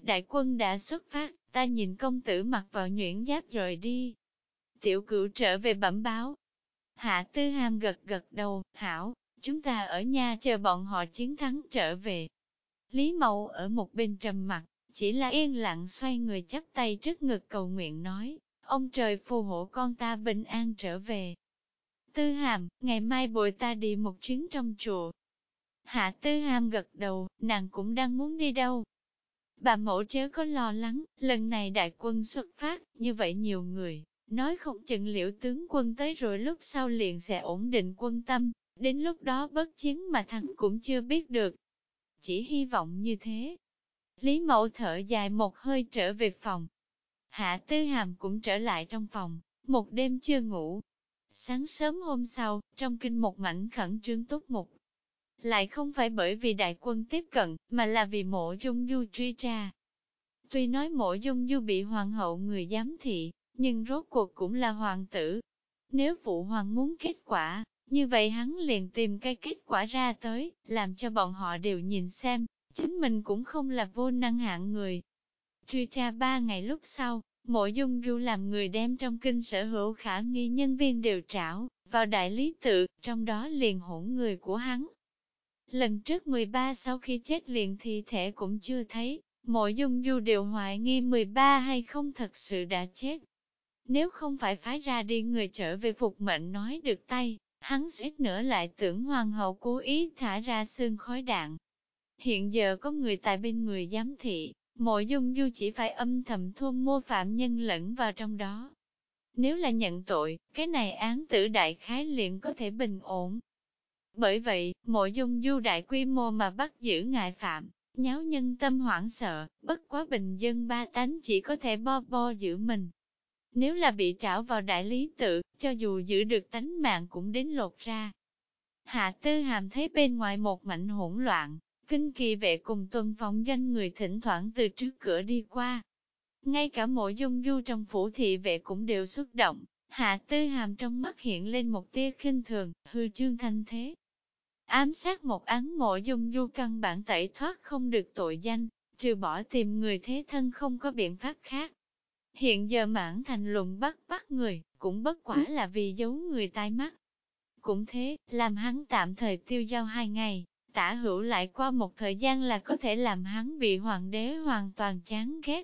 đại quân đã xuất phát, ta nhìn công tử mặc vào nhuyễn giáp rồi đi. Tiểu Cửu trở về bẩm báo. Hạ Tư Hàm gật gật đầu, hảo, chúng ta ở nhà chờ bọn họ chiến thắng trở về. Lý Mậu ở một bên trầm mặt, chỉ là yên lặng xoay người chắp tay trước ngực cầu nguyện nói, ông trời phù hộ con ta bình an trở về. Tư Hàm, ngày mai bồi ta đi một chuyến trong chùa. Hạ Tư Hàm gật đầu, nàng cũng đang muốn đi đâu. Bà mẫu chớ có lo lắng, lần này đại quân xuất phát, như vậy nhiều người, nói không chừng Liễu tướng quân tới rồi lúc sau liền sẽ ổn định quân tâm, đến lúc đó bất chiến mà thắng cũng chưa biết được. Chỉ hy vọng như thế. Lý Mậu thở dài một hơi trở về phòng. Hạ Tư Hàm cũng trở lại trong phòng, một đêm chưa ngủ. Sáng sớm hôm sau, trong kinh một mảnh khẩn trương túc mục. Lại không phải bởi vì đại quân tiếp cận, mà là vì Mộ Dung Du truy tra. Tuy nói Mộ Dung Du bị hoàng hậu người giám thị, nhưng rốt cuộc cũng là hoàng tử. Nếu phụ hoàng muốn kết quả, như vậy hắn liền tìm cái kết quả ra tới, làm cho bọn họ đều nhìn xem, chính mình cũng không là vô năng hạng người. Truy tra 3 ngày lúc sau, Mộ Dung Du làm người đem trong kinh sở hữu khả nghi nhân viên đều trảo, vào đại lý tự, trong đó liền hỗn người của hắn. Lần trước 13 sau khi chết liền thi thể cũng chưa thấy, Mộ Dung Du đều hoài nghi 13 hay không thật sự đã chết. Nếu không phải phái ra đi người trở về phục mệnh nói được tay, hắn suýt nữa lại tưởng hoàng hậu cố ý thả ra xương khói đạn. Hiện giờ có người tại bên người giám thị, Mộ Dung Du chỉ phải âm thầm thu mua phạm nhân lẫn vào trong đó. Nếu là nhận tội, cái này án tử đại khái liền có thể bình ổn. Bởi vậy, Mộ Dung Du đại quy mô mà bắt giữ ngại phạm, nháo nhân tâm hoảng sợ, bất quá bình dân ba tánh chỉ có thể bo giữ mình. Nếu là bị trảo vào đại lý tự, cho dù giữ được tánh mạng cũng đến lột ra. Hạ Tư Hàm thấy bên ngoài một mảnh hỗn loạn, kinh kỳ vệ cùng tuần phòng doanh người thỉnh thoảng từ trước cửa đi qua. Ngay cả Mộ Dung Du trong phủ thị vệ cũng đều xuất động, Hạ Tư Hàm trong mắt hiện lên một tia khinh thường, hư trương thanh thế. Ám sát một án Mộ Dung Du căn bản tẩy thoát không được tội danh, trừ bỏ tìm người thế thân không có biện pháp khác. Hiện giờ Mãn Thành luận bắt người, cũng bất quả là vì giấu người tai mắt. Cũng thế, làm hắn tạm thời tiêu dao 2 ngày, Tả Hữu lại qua một thời gian là có thể làm hắn bị hoàng đế hoàn toàn chán ghét.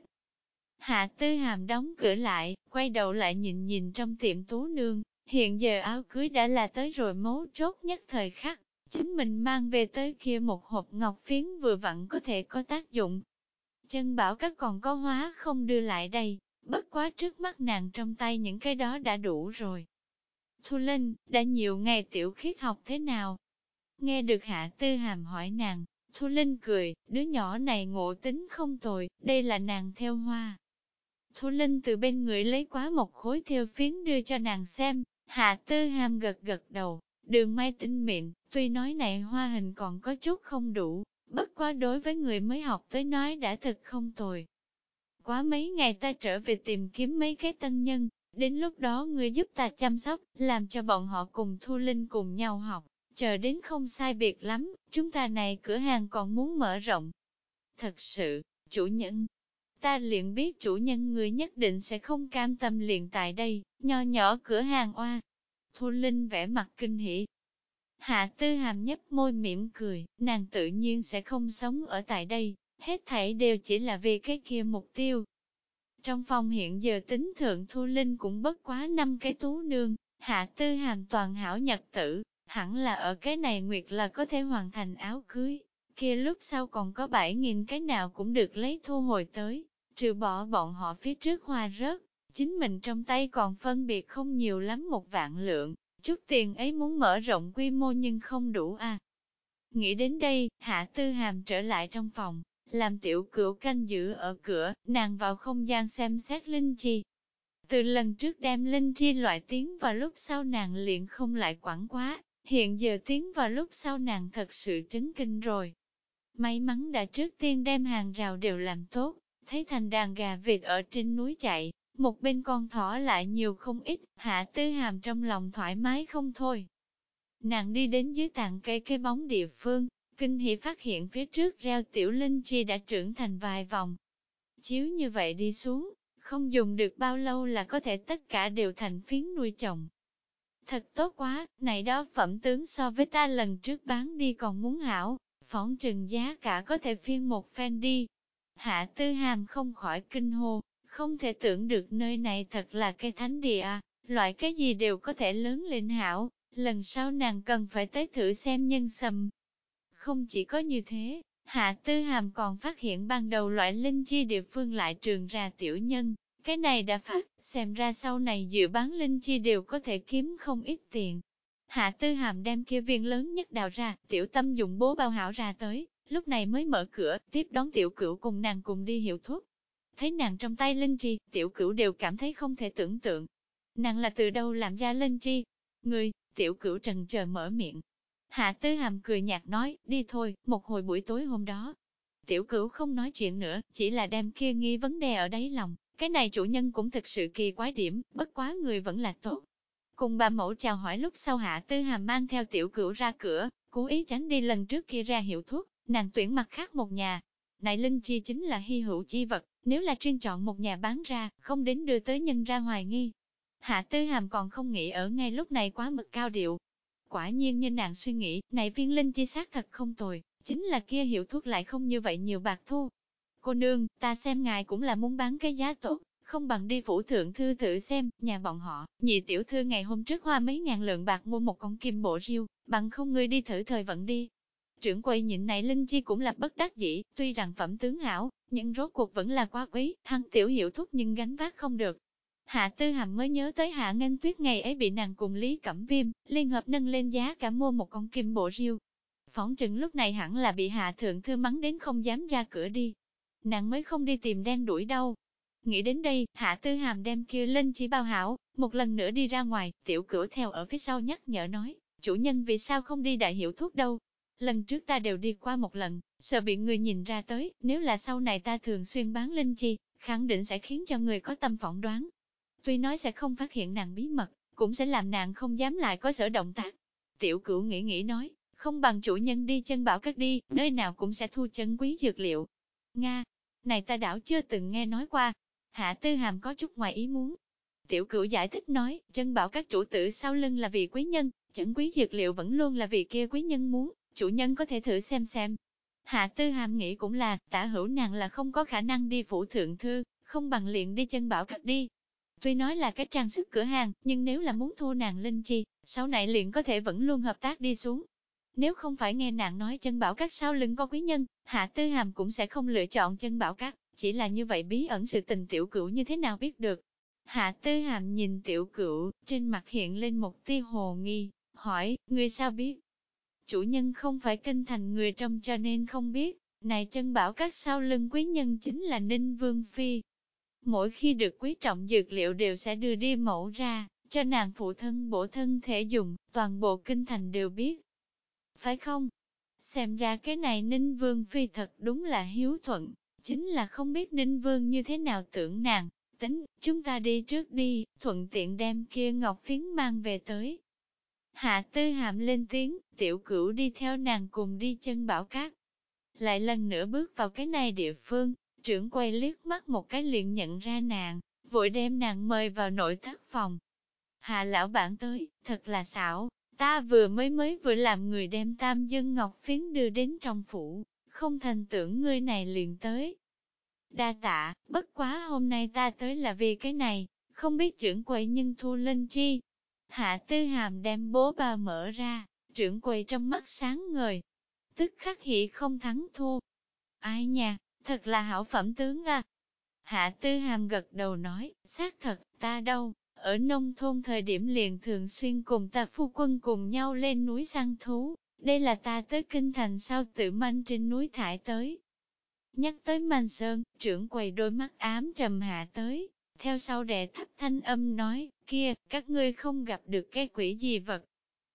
Hạ Tư Hàm đóng cửa lại, quay đầu lại nhìn nhìn trong tiệm Tú Nương, hiện giờ áo cưới đã là tới rồi mấu chốt nhất thời khắc, chính mình mang về tới kia một hộp ngọc phiến vừa vặn có thể có tác dụng. Chân bảo các còn có hóa không đưa lại đây, bất quá trước mắt nàng trong tay những cái đó đã đủ rồi. Thu Linh, đã nhiều ngày tiểu khiết học thế nào? Nghe được Hạ Tư Hàm hỏi nàng, Thu Linh cười, đứa nhỏ này ngộ tính không tồi, đây là nàng theo hoa. Thu Linh từ bên người lấy quá một khối theo phiến đưa cho nàng xem, Hạ Tư Hàm gật gật đầu, Đường Mai tinh mịn, tuy nói này hoa hình còn có chút không đủ, bất quá đối với người mới học tới nói đã thật không tồi. Quá mấy ngày ta trở về tìm kiếm mấy cái tân nhân, đến lúc đó ngươi giúp ta chăm sóc, làm cho bọn họ cùng Thu Linh cùng nhau học, chờ đến không sai biệt lắm, chúng ta này cửa hàng còn muốn mở rộng. Thật sự, chủ nhân, ta liền biết chủ nhân người nhất định sẽ không cam tâm liền tại đây, nho nhỏ cửa hàng oa. Thu Linh vẻ mặt kinh hỉ. Hạ Tư Hàm nhấp môi mỉm cười, nàng tự nhiên sẽ không sống ở tại đây, hết thảy đều chỉ là vì cái kia mục tiêu. Trong phòng hiện giờ tính thượng Thu Linh cũng bất quá 5 cái Tú Nương, Hạ Tư Hàm toàn hảo nhật tử, hẳn là ở cái này nguyệt là có thể hoàn thành áo cưới, kia lúc sau còn có 7.000 cái nào cũng được lấy thu hồi tới, trừ bỏ bọn họ phía trước hoa rớt, chính mình trong tay còn phân biệt không nhiều lắm 1 vạn lượng, chút tiền ấy muốn mở rộng quy mô nhưng không đủ à. Nghĩ đến đây, Hạ Tư Hàm trở lại trong phòng, làm Tiểu Cửu canh giữ ở cửa, nàng vào không gian xem xét linh chi. Từ lần trước đem linh chi loại tiến vào lúc sau nàng liền không lại quản quá, hiện giờ tiến vào lúc sau nàng thật sự chấn kinh rồi. May mắn đã trước tiên đem hàng rào đều làm tốt, thấy thành đàn gà vịt ở trên núi chạy, một bên con thỏ lại nhiều không ít, Hạ Tư Hàm trong lòng thoải mái không thôi. Nàng đi đến dưới tàn cây cái bóng địa phương, kinh hỉ phát hiện phía trước reo tiểu linh chi đã trưởng thành vài vòng. chiếu như vậy đi xuống, không dùng được bao lâu là có thể tất cả đều thành phiến nuôi trồng. Thật tốt quá, này đó phẩm tướng so với ta lần trước bán đi còn muốn hảo, phỏng chừng giá cả có thể phiên một phen đi. Hạ Tư Hàm không khỏi kinh hô, không thể tưởng được nơi này thật là cái thánh địa à, loại cái gì đều có thể lớn lên hảo, lần sau nàng cần phải tới thử xem nhân sâm. Không chỉ có như thế, Hạ Tư Hàm còn phát hiện ban đầu loại linh chi địa phương lại trường ra tiểu nhân, cái này đã phát, xem ra sau này dự bán linh chi đều có thể kiếm không ít tiền. Hạ Tư Hàm đem kia viên lớn nhất đào ra, tiểu tâm dùng bố bao hảo ra tới, lúc này mới mở cửa, tiếp đón tiểu cửu cùng nàng cùng đi hiệu thuốc. Thấy nàng trong tay linh chi, tiểu cửu đều cảm thấy không thể tưởng tượng. Nàng là từ đâu làm ra linh chi? Người, tiểu cửu trần chờ mở miệng. Hạ Tư Hàm cười nhạt nói, đi thôi, một hồi buổi tối hôm đó. Tiểu cửu không nói chuyện nữa, chỉ là đem kia nghi vấn đề ở đáy lòng. Cái này chủ nhân cũng thực sự kỳ quái điểm, bất quá người vẫn là tốt. Cùng bà mẫu chào hỏi lúc sau Hạ Tư Hàm mang theo tiểu cửu ra cửa, cố ý tránh đi lần trước kia ra hiệu thuốc, nàng tuyển mặt khác một nhà. Này linh chi chính là hy hữu chi vật, nếu là chuyên chọn một nhà bán ra, không đến đưa tới nhân ra hoài nghi. Hạ Tư Hàm còn không nghĩ ở ngay lúc này quá mực cao điệu. Quả nhiên như nàng suy nghĩ, này viên linh chi xác thật không tồi, chính là kia hiệu thuốc lại không như vậy nhiều bạc thu. Cô nương, ta xem ngài cũng là muốn bán cái giá tốt, không bằng đi phủ thượng thư thử xem, nhà bọn họ, nhị tiểu thư ngày hôm trước hoa mấy ngàn lượng bạc mua một con kim bộ riêu, bằng không ngươi đi thử thời vận đi. Trưởng quầy nhịn này linh chi cũng là bất đắc dĩ, tuy rằng phẩm tướng hảo, nhưng rốt cuộc vẫn là quá quý, thằng tiểu hiệu thuốc nhưng gánh vác không được. Hạ Tư Hàm mới nhớ tới Hạ Nghênh Tuyết ngày ấy bị nàng cùng Lý Cẩm Viêm, liên hợp nâng lên giá cả mua một con kim bộ riêu. Phỏng chừng lúc này hẳn là bị Hạ Thượng Thư mắng đến không dám ra cửa đi. Nàng mới không đi tìm đen đuổi đâu. Nghĩ đến đây, Hạ Tư Hàm đem kia linh chi bao hảo, một lần nữa đi ra ngoài, tiểu cửu theo ở phía sau nhắc nhở nói, chủ nhân vì sao không đi đại hiệu thuốc đâu. Lần trước ta đều đi qua một lần, sợ bị người nhìn ra tới, nếu là sau này ta thường xuyên bán linh chi, khẳng định sẽ khiến cho người có tâm phỏng đoán. Tuy nói sẽ không phát hiện nàng bí mật, cũng sẽ làm nàng không dám lại có sở động tác. Tiểu cửu nghĩ nói, không bằng chủ nhân đi chân bảo các đi, nơi nào cũng sẽ thu chân quý dược liệu. Nga, này ta đảo chưa từng nghe nói qua. Hạ Tư Hàm có chút ngoài ý muốn. Tiểu cửu giải thích nói, chân bảo các chủ tử sau lưng là vì quý nhân, chân quý dược liệu vẫn luôn là vì kia quý nhân muốn, chủ nhân có thể thử xem. Hạ Tư Hàm nghĩ cũng là, tả hữu nàng là không có khả năng đi phủ thượng thư, không bằng liền đi chân bảo các đi. Tuy nói là cái trang sức cửa hàng, nhưng nếu là muốn thu nàng linh chi, sau này liền có thể vẫn luôn hợp tác đi xuống. Nếu không phải nghe nàng nói chân bảo các sau lưng có quý nhân, Hạ Tư Hàm cũng sẽ không lựa chọn chân bảo các, chỉ là như vậy bí ẩn sự tình tiểu cửu như thế nào biết được. Hạ Tư Hàm nhìn tiểu cửu, trên mặt hiện lên một tia hồ nghi, hỏi, ngươi sao biết? Chủ nhân không phải kinh thành người trong cho nên không biết, này chân bảo các sau lưng quý nhân chính là Ninh Vương Phi. Mỗi khi được quý trọng dược liệu đều sẽ đưa đi mẫu ra, cho nàng phụ thân bổ thân thể dùng, toàn bộ kinh thành đều biết. Phải không? Xem ra cái này Ninh Vương Phi thật đúng là hiếu thuận, chính là không biết Ninh Vương như thế nào tưởng nàng. Tính, chúng ta đi trước đi, thuận tiện đem kia ngọc phiến mang về tới. Hạ Tư Hàm lên tiếng, tiểu cửu đi theo nàng cùng đi chân bảo cát. Lại lần nữa bước vào cái này địa phương, trưởng quay liếc mắt một cái liền nhận ra nàng, vội đem nàng mời vào nội thất phòng. Hạ lão bản tới, thật là xảo, ta mới vừa làm người đem tam dân ngọc phiến đưa đến trong phủ, không thành tưởng ngươi này liền tới. Đa tạ, bất quá hôm nay ta tới là vì cái này, không biết trưởng quầy nhưng thu linh chi. Hạ Tư Hàm đem bố bao mở ra, trưởng quầy trong mắt sáng ngời. Tức khắc hỉ không thắng thua. Ai nha, thật là hảo phẩm tướng à. Hạ Tư Hàm gật đầu nói, xác thật, ta đâu, ở nông thôn thời điểm liền thường xuyên cùng ta phu quân cùng nhau lên núi săn thú. Đây là ta tới kinh thành sau tự manh trên núi thải tới. Nhắc tới Manh Sơn, trưởng quầy đôi mắt ám trầm hạ tới, theo sau đệ thấp thanh âm nói, kia, các ngươi không gặp được cái quỷ gì vật.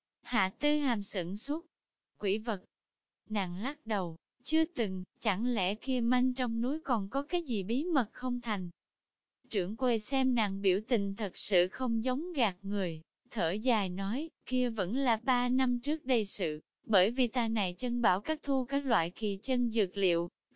Hạ Tư Hàm sửng sốt, quỷ vật. Nàng lắc đầu, chưa từng, chẳng lẽ kia manh trong núi còn có cái gì bí mật không thành. Trưởng quầy xem nàng biểu tình thật sự không giống gạt người, thở dài nói, kia vẫn là 3 năm trước đây sự, bởi vì ta này chân bảo các thu các loại kỳ chân dược liệu,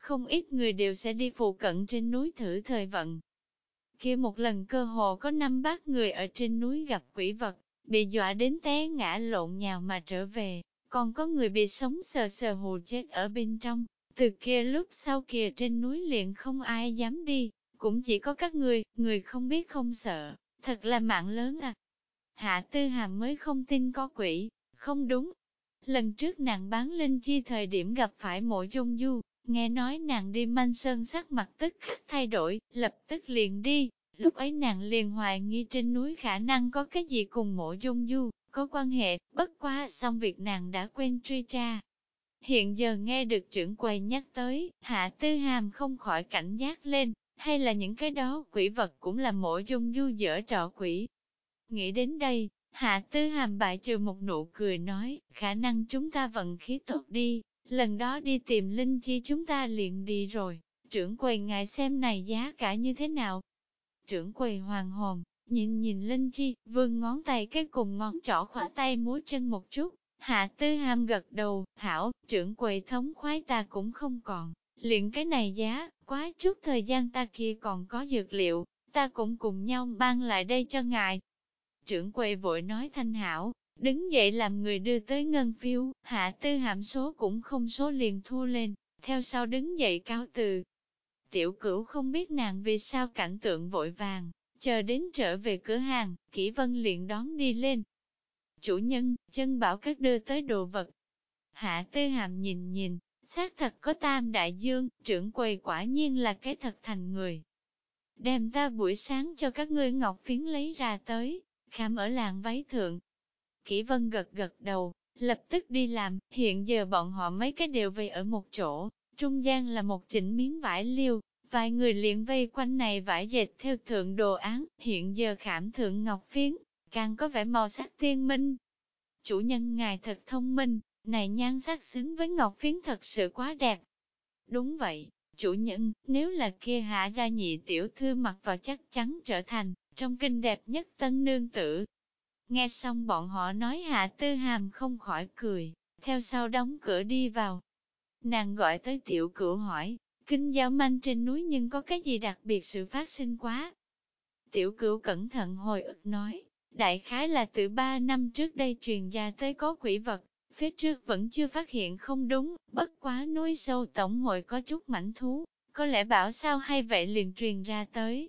không ít người đều sẽ đi phụ cận trên núi thử thời vận. Kia một lần cơ hồ có 5-3 người ở trên núi gặp quỷ vật, bị dọa đến té ngã lộn nhào mà trở về, còn có người bị sống sờ sờ hù chết ở bên trong. Từ kia lúc sau kia trên núi liền không ai dám đi, cũng chỉ có các người không biết không sợ, thật là mạng lớn à. Hạ Tư Hàm mới không tin có quỷ, không đúng. Lần trước nàng bán linh chi thời điểm gặp phải Mộ Dung Du, nghe nói nàng đi Manh Sơn sắc mặt tức khắc thay đổi, lập tức liền đi. Lúc ấy nàng liền hoài nghi trên núi khả năng có cái gì cùng Mộ Dung Du có quan hệ, bất quá xong việc nàng đã quên truy tra. Hiện giờ nghe được trưởng quầy nhắc tới, Hạ Tư Hàm không khỏi cảnh giác lên, hay là những cái đó quỷ vật cũng là Mộ Dung Du dở trò quỷ. Nghĩ đến đây, Hạ Tư Hàm bại trừ một nụ cười nói, khả năng chúng ta vận khí tốt đi, lần đó đi tìm Linh Chi chúng ta liền đi rồi, trưởng quầy ngài xem này giá cả như thế nào. Trưởng quầy hoàng hồn, nhìn Linh Chi, vươn ngón tay cái cùng ngón trỏ khỏa tay múa chân một chút. Hạ Tư Hàm gật đầu, hảo, trưởng quầy thống khoái ta cũng không còn, liền cái này giá, quá chút thời gian ta kia còn có dược liệu, ta cũng cùng nhau mang lại đây cho ngài. Trưởng quầy vội nói thanh hảo, đứng dậy làm người đưa tới ngân phiếu, Hạ Tư Hàm số cũng không số liền thu lên, theo sau đứng dậy cáo từ. Tiểu Cửu không biết nàng vì sao cảnh tượng vội vàng, chờ đến trở về cửa hàng, Kỷ Vân liền đón đi lên. Chủ nhân, chân bảo các đưa tới đồ vật. Hạ Tư Hàm nhìn, xác thật có Tam Đại Dương, trưởng quầy quả nhiên là cái thật thành người. Đem ta buổi sáng cho các ngươi ngọc phiến lấy ra tới, khám ở làng váy thượng. Kỷ Vân gật đầu, lập tức đi làm, hiện giờ bọn họ mấy cái đều vây ở một chỗ, trung gian là một chỉnh miếng vải liêu, vài người liền vây quanh này vải dệt theo thượng đồ án, hiện giờ khảm thượng ngọc phiến, càng có vẻ màu sắc tiên minh. Chủ nhân ngài thật thông minh, này nhan sắc xứng với ngọc phiến thật sự quá đẹp. Đúng vậy, chủ nhân, nếu là kia Hạ gia nhị tiểu thư mặc vào chắc chắn trở thành trong kinh đẹp nhất tân nương tử. Nghe xong bọn họ nói Hạ Tư Hàm không khỏi cười, theo sau đóng cửa đi vào. Nàng gọi tới Tiểu Cửu hỏi, Kinh Giao Manh trên núi nhưng có cái gì đặc biệt sự phát sinh quá. Tiểu Cửu cẩn thận hồi ức nói, đại khái là từ 3 năm trước đây truyền ra tới có quỷ vật, phía trước vẫn chưa phát hiện không đúng, bất quá núi sâu tổng hội có chút mảnh thú, có lẽ bảo sao hay vậy liền truyền ra tới.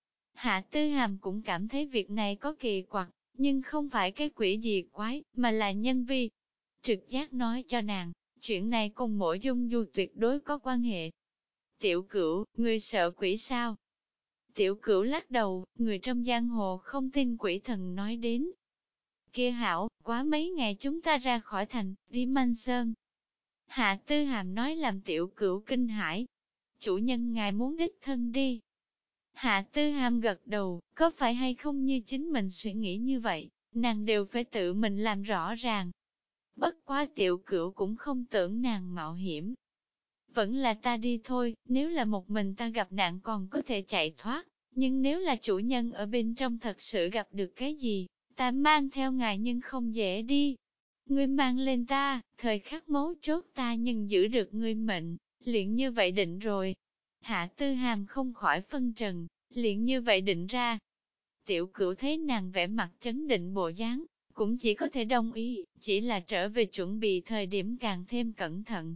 Hạ Tư Hàm cũng cảm thấy việc này có kỳ quặc, nhưng không phải cái quỷ gì quái, mà là nhân vi. Trực giác nói cho nàng, chuyện này cùng Mộ Dung Du tuyệt đối có quan hệ. Tiểu Cửu, người sợ quỷ sao? Tiểu Cửu lắc đầu, người trong giang hồ không tin quỷ thần nói đến. Kia hảo, quá mấy ngày chúng ta ra khỏi thành, đi Manh Sơn. Hạ Tư Hàm nói làm Tiểu Cửu kinh hãi. Chủ nhân ngài muốn đích thân đi. Hạ Tư Hàm gật đầu, có phải hay không như chính mình suy nghĩ như vậy, nàng đều phải tự mình làm rõ ràng. Bất quá Tiểu Cửu cũng không tưởng nàng mạo hiểm. Vẫn là ta đi thôi, nếu là một mình ta gặp nạn còn có thể chạy thoát, nhưng nếu là chủ nhân ở bên trong thật sự gặp được cái gì, ta mang theo ngài nhưng không dễ đi. Ngươi mang lên ta, thời khắc mấu chốt ta nhưng giữ được ngươi mệnh, liền như vậy định rồi. Hạ Tư Hàm không khỏi phân trần, liền như vậy định ra. Tiểu Cửu thấy nàng vẻ mặt chấn định bộ dáng, cũng chỉ có thể đồng ý, chỉ là trở về chuẩn bị thời điểm càng thêm cẩn thận.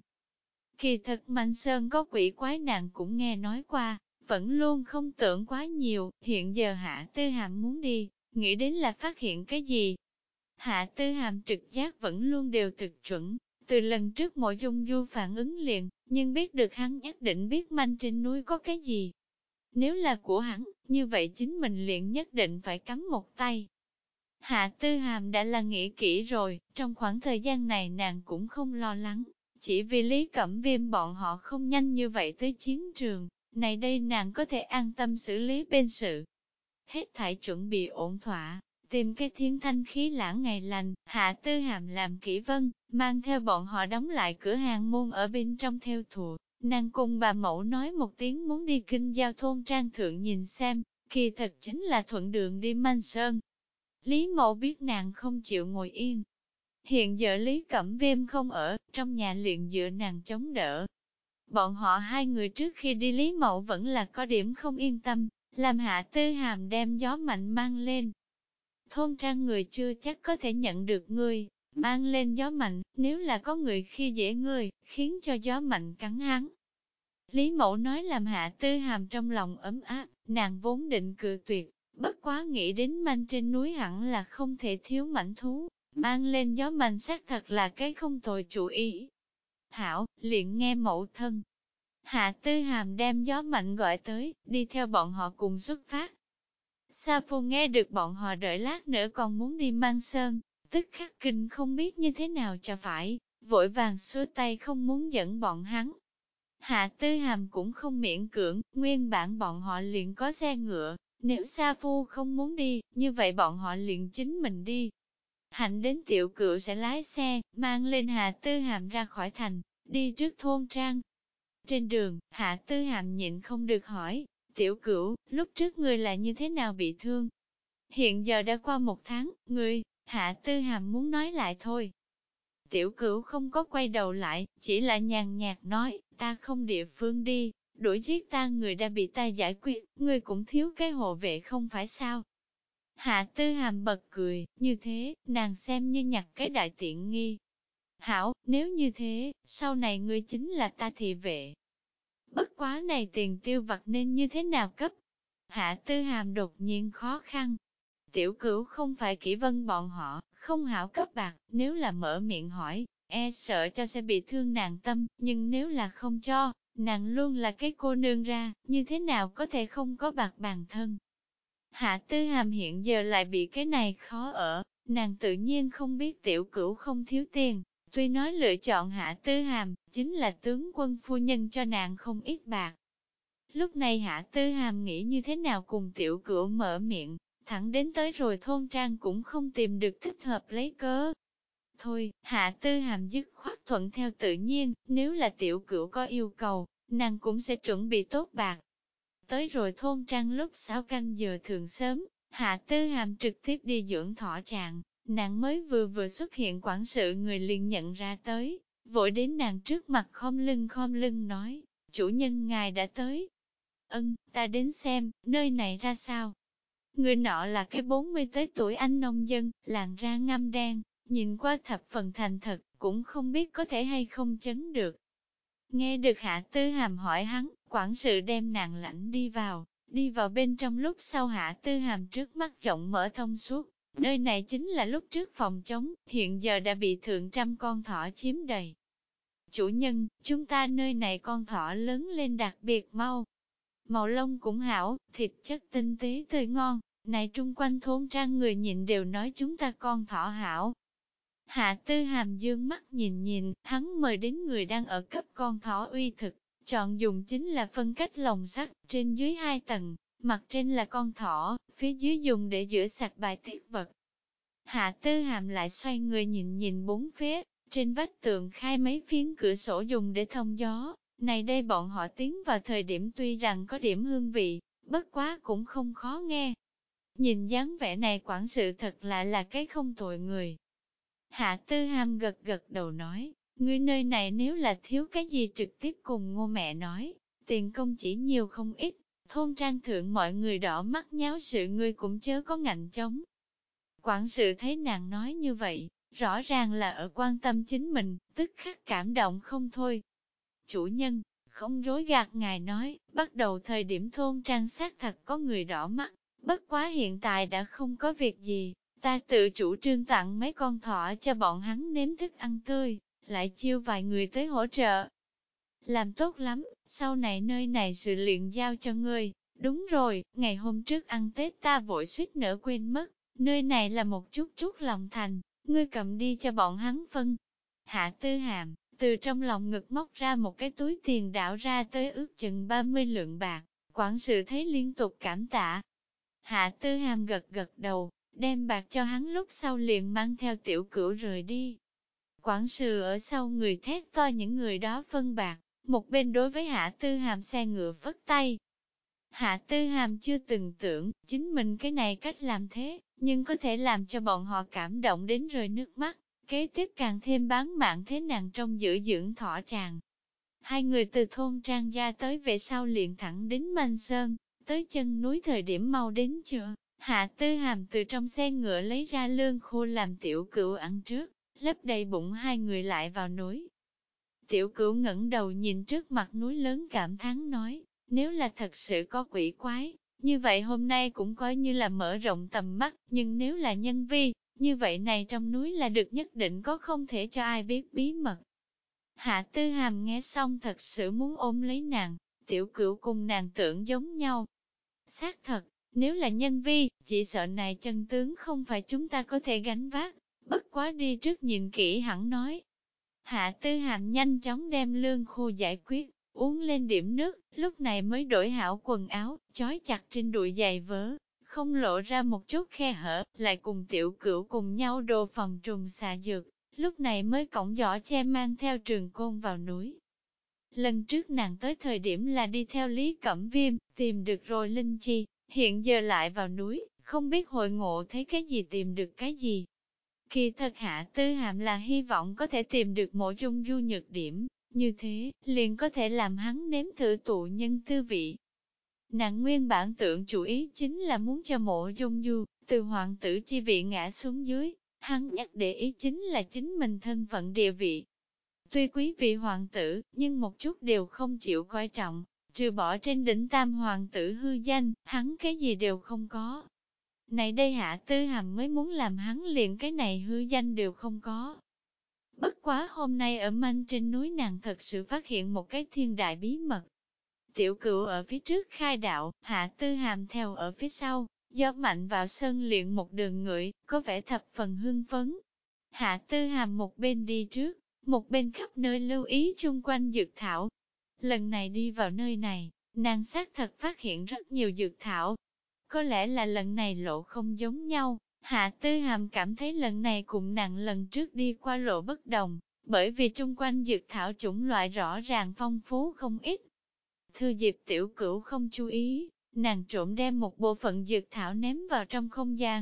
Kỳ thật Mạnh Sơn có quỷ quái nàng cũng nghe nói qua, vẫn luôn không tưởng quá nhiều, hiện giờ Hạ Tư Hàm muốn đi, nghĩ đến là phát hiện cái gì. Hạ Tư Hàm trực giác vẫn luôn đều thực chuẩn, từ lần trước Mộ Dung Du phản ứng liền, nhưng biết được hắn nhất định biết manh trên núi có cái gì. Nếu là của hắn, như vậy chính mình liền nhất định phải cắm một tay. Hạ Tư Hàm đã là nghĩ kỹ rồi, trong khoảng thời gian này nàng cũng không lo lắng, chỉ vì Lý Cẩm Viêm bọn họ không nhanh như vậy tới chiến trường, này đây nàng có thể an tâm xử lý bên sự. Hết thảy chuẩn bị ổn thỏa, tìm cái thiên thanh khí lãng ngày lành, Hạ Tư Hàm làm Kỷ Vân, mang theo bọn họ đóng lại cửa hàng môn ở bên trong theo thùa. Nàng cùng bà mẫu nói một tiếng muốn đi Kinh Giao thôn trang thượng nhìn xem, kỳ thật chính là thuận đường đi Manh Sơn. Lý mẫu biết nàng không chịu ngồi yên. Hiện giờ Lý Cẩm Viêm không ở, trong nhà liền dựa nàng chống đỡ. bọn họ hai người trước khi đi Lý Mậu vẫn là có điểm không yên tâm, làm Hạ Tư Hàm đem gió mạnh mang lên. Thôn trang người chưa chắc có thể nhận được ngươi, mang lên gió mạnh, nếu là có người khi dễ ngươi, khiến cho gió mạnh cắn hắn. Lý Mẫu nói làm Hạ Tư Hàm trong lòng ấm áp, nàng vốn định cự tuyệt, bất quá nghĩ đến manh trên núi hẳn là không thể thiếu mảnh thú, mang lên gió mạnh xác thật là cái không tồi chủ ý. Hảo, liền nghe mẫu thân. Hạ Tư Hàm đem gió mạnh gọi tới, đi theo bọn họ cùng xuất phát. Sa Phu nghe được bọn họ đợi lát nữa còn muốn đi mang sơn, tức khắc kinh không biết như thế nào cho phải, vội vàng xua tay không muốn dẫn bọn hắn. Hạ Tư Hàm cũng không miễn cưỡng, nguyên bản bọn họ liền có xe ngựa, nếu Sa Phu không muốn đi, như vậy bọn họ liền chính mình đi. Hạnh đến Tiểu Cựu sẽ lái xe, mang lên Hạ Tư Hàm ra khỏi thành, đi trước thôn trang. Trên đường, Hạ Tư Hàm nhịn không được hỏi, Tiểu Cửu, lúc trước ngươi là như thế nào bị thương? Hiện giờ đã qua 1 tháng, ngươi, Hạ Tư Hàm muốn nói lại thôi. Tiểu Cửu không có quay đầu lại, chỉ là nhàn nhạt nói, ta không địa phương đi, đuổi giết ta người đã bị ta giải quyết, ngươi cũng thiếu cái hộ vệ không phải sao? Hạ Tư Hàm bật cười, như thế, nàng xem như nhặt cái đại tiện nghi. Hảo, nếu như thế, sau này ngươi chính là ta thị vệ. Bất quá này tiền tiêu vặt nên như thế nào cấp? Hạ Tư Hàm đột nhiên khó khăn. Tiểu Cửu không phải Kỷ Vân bọn họ, không hảo cấp bạc, nếu là mở miệng hỏi, e sợ cho sẽ bị thương nàng tâm, nhưng nếu là không cho, nàng luôn là cái cô nương ra, như thế nào có thể không có bạc bàn thân. Hạ Tư Hàm hiện giờ lại bị cái này khó ở, nàng tự nhiên không biết Tiểu Cửu không thiếu tiền, tuy nói lựa chọn Hạ Tư Hàm, chính là tướng quân phu nhân cho nàng không ít bạc. Lúc này Hạ Tư Hàm nghĩ như thế nào cùng Tiểu Cửu mở miệng, thẳng đến tới rồi thôn trang cũng không tìm được thích hợp lấy cớ. Thôi, Hạ Tư Hàm dứt khoát thuận theo tự nhiên, nếu là Tiểu Cửu có yêu cầu, nàng cũng sẽ chuẩn bị tốt bạc. Tới rồi thôn trang lúc 6 canh giờ thường sớm, Hạ Tư Hàm trực tiếp đi dưỡng thọ trạng, nàng mới vừa xuất hiện quản sự người liền nhận ra tới, vội đến nàng trước mặt khom lưng nói, chủ nhân ngài đã tới. Ân, ta đến xem, nơi này ra sao. Người nọ là cái 40 tới tuổi anh nông dân, làn da ngăm đen, nhìn qua thập phần thành thật, cũng không biết có thể hay không chấn được. Nghe được Hạ Tư Hàm hỏi hắn, quản sự đem nàng lãnh đi vào bên trong lúc sau Hạ Tư Hàm trước mắt rộng mở thông suốt. Nơi này chính là lúc trước phòng chống, hiện giờ đã bị thượng trăm con thỏ chiếm đầy. Chủ nhân, chúng ta nơi này con thỏ lớn lên đặc biệt mau. Màu lông cũng hảo, thịt chất tinh tế tươi ngon, này trung quanh thôn trang người nhìn đều nói chúng ta con thỏ hảo. Hạ Tư Hàm dương mắt nhìn, hắn mời đến người đang ở cấp con thỏ uy thực, chọn dùng chính là phân cách lồng sắt, trên dưới 2 tầng, mặt trên là con thỏ, phía dưới dùng để rửa sạch bài tiết vật. Hạ Tư Hàm lại xoay người nhìn bốn phía, trên vách tường khai mấy phiến cửa sổ dùng để thông gió, này đây bọn họ tiến vào thời điểm tuy rằng có điểm hương vị, bất quá cũng không khó nghe. Nhìn dáng vẻ này quản sự thật là cái không tội người. Hạ Tư Hàm gật đầu nói, ngươi nơi này nếu là thiếu cái gì trực tiếp cùng Ngô mẹ nói, tiền công chỉ nhiều không ít, thôn trang thượng mọi người đỏ mắt nháo sự ngươi cũng chớ có ngạnh chống. Quản sự thấy nàng nói như vậy, rõ ràng là ở quan tâm chính mình, tức khắc cảm động không thôi. Chủ nhân, không dối gạt ngài nói, bắt đầu thời điểm thôn trang xác thật có người đỏ mắt, bất quá hiện tại đã không có việc gì, ta tự chủ trương tặng mấy con thỏ cho bọn hắn nếm thức ăn tươi, lại chiêu vài người tới hỗ trợ. Làm tốt lắm, sau này nơi này sự liền giao cho ngươi, đúng rồi, ngày hôm trước ăn Tết ta vội suýt nỡ quên mất, nơi này là một chút lòng thành, ngươi cầm đi cho bọn hắn phân. Hạ Tư Hàm từ trong lòng ngực móc ra một cái túi tiền đảo ra tới ước chừng 30 lượng bạc, quản sự thấy liên tục cảm tạ. Hạ Tư Hàm gật đầu, đem bạc cho hắn lúc sau liền mang theo Tiểu Cửu rời đi. Quản sự ở sau người thét to những người đó phân bạc, một bên đối với Hạ Tư Hàm xe ngựa phất tay. Hạ Tư Hàm chưa từng tưởng, chính mình cái này cách làm thế, nhưng có thể làm cho bọn họ cảm động đến rơi nước mắt, kế tiếp càng thêm bán mạng thế nàng trong giữ dưỡng thỏ chàng. Hai người từ thôn Trang Gia tới về sau liền thẳng đến Manh Sơn, tới chân núi thời điểm mau đến chưa. Hạ Tư Hàm từ trong xe ngựa lấy ra lương khô làm Tiểu Cửu ăn trước, lấp đầy bụng hai người lại vào núi. Tiểu Cửu ngẩng đầu nhìn trước mặt núi lớn cảm thán nói, nếu là thật sự có quỷ quái, như vậy hôm nay cũng coi như là mở rộng tầm mắt, nhưng nếu là nhân vi, như vậy này trong núi là được nhất định có không thể cho ai biết bí mật. Hạ Tư Hàm nghe xong thật sự muốn ôm lấy nàng, Tiểu Cửu cùng nàng tưởng giống nhau. Xác thật, nếu là nhân vi, chỉ sợ này chân tướng không phải chúng ta có thể gánh vác, bất quá đi trước nhìn kỹ hẳn nói. Hạ Tư Hàm nhanh chóng đem lương khô giải quyết, uống lên điểm nước, lúc này mới đổi hảo quần áo, trói chặt trên đùi giày vớ, không lộ ra một chút khe hở, lại cùng Tiểu Cửu cùng nhau đồ phòng trùng xạ dược, lúc này mới cõng giỏ che mang theo Trường Côn vào núi. Lần trước nàng tới thời điểm là đi theo Lý Cẩm Viêm, tìm được rồi linh chi, hiện giờ lại vào núi, không biết hội ngộ thấy cái gì tìm được cái gì. Kỳ thật Hạ Tư Hàm là hy vọng có thể tìm được Mộ Dung Du nhược điểm, như thế, liền có thể làm hắn nếm thử tụ nhân tư vị. Nàng nguyên bản tưởng chủ ý chính là muốn cho Mộ Dung Du, từ hoàng tử chi vị ngã xuống dưới, hắn nhất để ý chính là chính mình thân phận địa vị. Tuy quý vị hoàng tử, nhưng một chút đều không chịu coi trọng, trừ bỏ trên đỉnh tam hoàng tử hư danh, hắn cái gì đều không có. Này đây Hạ Tư Hàm mới muốn làm hắn liền cái này hư danh đều không có. Bất quá hôm nay ở Manh trên núi nàng thật sự phát hiện một cái thiên đại bí mật. Tiểu Cửu ở phía trước khai đạo, Hạ Tư Hàm theo ở phía sau, gió mạnh vào sân luyện một đường ngửi, có vẻ thập phần hưng phấn. Hạ Tư Hàm một bên đi trước, một bên khắp nơi lưu ý chung quanh dược thảo. Lần này đi vào nơi này, nàng xác thật phát hiện rất nhiều dược thảo. Có lẽ là lần này lộ không giống nhau, Hạ Tư Hàm cảm thấy lần này cùng nàng lần trước đi qua lộ bất đồng, bởi vì chung quanh dược thảo chủng loại rõ ràng phong phú không ít. Thư dịp Tiểu Cửu không chú ý, nàng trộm đem một bộ phận dược thảo ném vào trong không gian.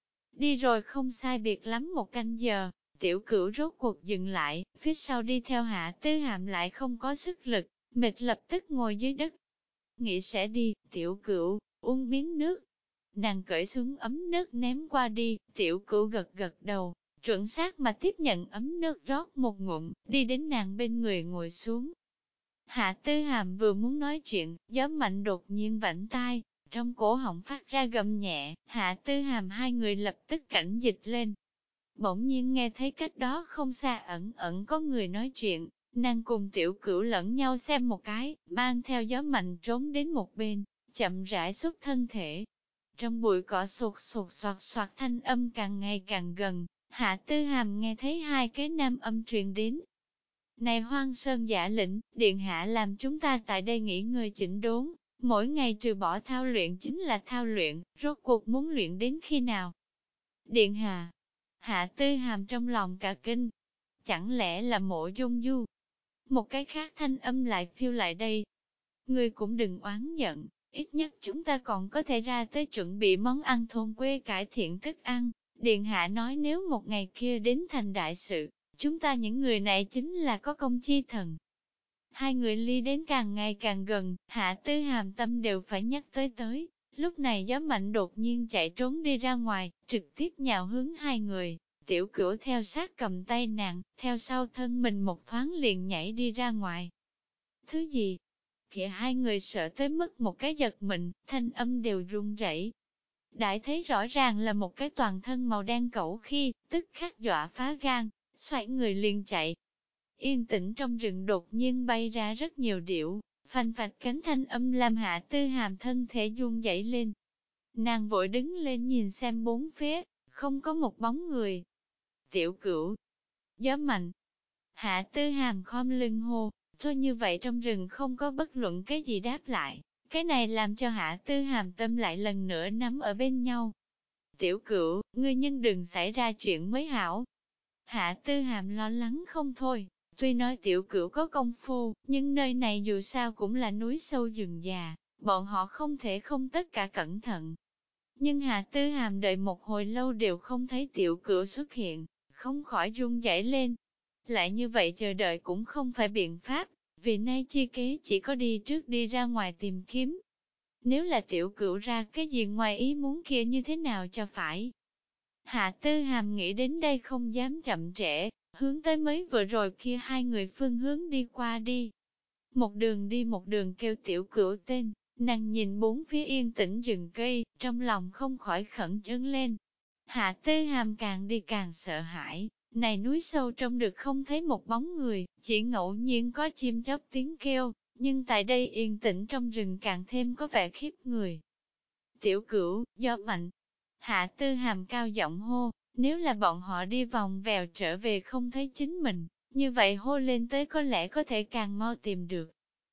Đi rồi không sai biệt lắm một canh giờ, Tiểu Cửu rốt cuộc dừng lại, phía sau đi theo Hạ Tư Hàm lại không có sức lực, mệt lập tức ngồi dưới đất. Nghĩ sẽ đi, Tiểu Cửu, uống miếng nước. Nàng cởi xuống ấm nước ném qua đi, Tiểu Cửu gật gật đầu, chuẩn xác mà tiếp nhận ấm nước rót một ngụm, đi đến nàng bên người ngồi xuống. Hạ Tư Hàm vừa muốn nói chuyện, gió mạnh đột nhiên vảnh tai, trong cổ họng phát ra gầm nhẹ, Hạ Tư Hàm hai người lập tức cảnh dịch lên. Bỗng nhiên nghe thấy cách đó không xa ẩn ẩn có người nói chuyện, nàng cùng Tiểu Cửu lẫn nhau xem một cái, mang theo gió mạnh trốn đến một bên, chậm rãi xuất thân thể. Trong bụi cỏ sột sột soạt soạt thanh âm càng ngày càng gần, Hạ Tư Hàm nghe thấy hai cái nam âm truyền đến. Này Hoang Sơn Giả Lĩnh, Điện Hạ làm chúng ta tại đây nghỉ ngơi chỉnh đốn, mỗi ngày trừ bỏ thao luyện chính là thao luyện, rốt cuộc muốn luyện đến khi nào? Điện Hạ, Hạ Tư Hàm trong lòng cả kinh, chẳng lẽ là Mộ Dung Du? Một cái khác thanh âm lại phiêu lại đây. Ngươi cũng đừng oán giận, ít nhất chúng ta còn có thể ra tới chuẩn bị món ăn thôn quê cải thiện thức ăn. Điện Hạ nói nếu một ngày kia đến thành đại sự, chúng ta những người này chính là có công chi thần. Hai người ly đến càng ngày càng gần, Hạ Tư Hàm tâm đều phải nhắc tới. Lúc này gió mạnh đột nhiên chạy trốn đi ra ngoài, trực tiếp nhào hướng hai người. Tiểu Cửu theo sát cầm tay nàng, theo sau thân mình một thoáng liền nhảy đi ra ngoài. Thứ gì? Kìa hai người sợ tới mức một cái giật mình, thanh âm đều run rẩy. Đại thấy rõ ràng là một cái toàn thân màu đen cẩu khi, tức khắc dọa phá gan, xoay người liền chạy. Yên tĩnh trong rừng đột nhiên bay ra rất nhiều điểu, phanh phạch cánh thanh âm làm Hạ Tư Hàm thân thể run rẩy lên. Nàng vội đứng lên nhìn xem bốn phía, không có một bóng người. Tiểu Cửu, gió mạnh. Hạ Tư Hàm khom lưng hô, thôi như vậy trong rừng không có bất luận cái gì đáp lại. Cái này làm cho Hạ Tư Hàm tâm lại lần nữa nắm ở bên nhau. Tiểu Cửu, ngươi nhân đừng xảy ra chuyện mới hảo. Hạ Tư Hàm lo lắng không thôi, tuy nói Tiểu Cửu có công phu, nhưng nơi này dù sao cũng là núi sâu rừng già, bọn họ không thể không tất cả cẩn thận. Nhưng Hạ Tư Hàm đợi một hồi lâu đều không thấy Tiểu Cửu xuất hiện, không khỏi run rẩy lên. Lại như vậy chờ đợi cũng không phải biện pháp, vì nay chi kế chỉ có đi trước đi ra ngoài tìm kiếm. Nếu là tiểu cửu ra cái gì ngoài ý muốn kia như thế nào cho phải. Hạ Tư Hàm nghĩ đến đây không dám chậm trễ, hướng tới mới vừa rồi kia hai người phương hướng đi qua đi. Một đường đi một đường kêu tiểu cửu tên, nàng nhìn bốn phía yên tĩnh rừng cây, trong lòng không khỏi khẩn trương lên. Hạ Tư Hàm càng đi càng sợ hãi, này núi sâu trong được không thấy một bóng người, chỉ ngẫu nhiên có chim chóc tiếng kêu, nhưng tại đây yên tĩnh trong rừng càng thêm có vẻ khiếp người. Tiểu cửu, do mạnh. Hạ Tư Hàm cao giọng hô, nếu là bọn họ đi vòng vèo trở về không thấy chính mình, như vậy hô lên tới có lẽ có thể càng mau tìm được.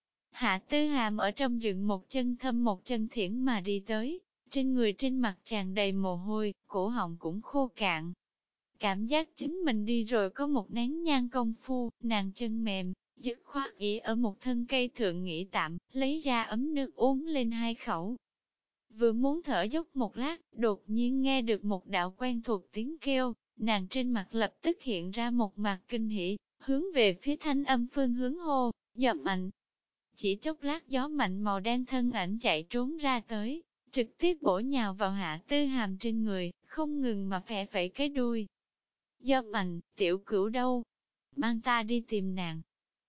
Hạ Tư Hàm ở trong rừng một chân thâm một chân thiển mà đi tới, trên người trên mặt tràn đầy mồ hôi, cổ họng cũng khô cạn. Cảm giác chính mình đi rồi có một nén nhang công phu, nàng chân mềm, dứt khoát ỉ ở một thân cây thượng nghỉ tạm, lấy ra ấm nước uống lên hai khẩu. Vừa muốn thở dốc một lát, đột nhiên nghe được một đạo quen thuộc tiếng kêu, nàng trên mặt lập tức hiện ra một mặt kinh hỉ, hướng về phía thanh âm phương hướng hô, dậm mạnh. Chỉ chốc lát gió mạnh màu đen thân ảnh chạy trốn ra tới, trực tiếp bổ nhào vào Hạ Tư Hàm trên người, không ngừng mà phè phẩy cái đuôi. Do mạnh, tiểu cửu đâu? Mang ta đi tìm nàng.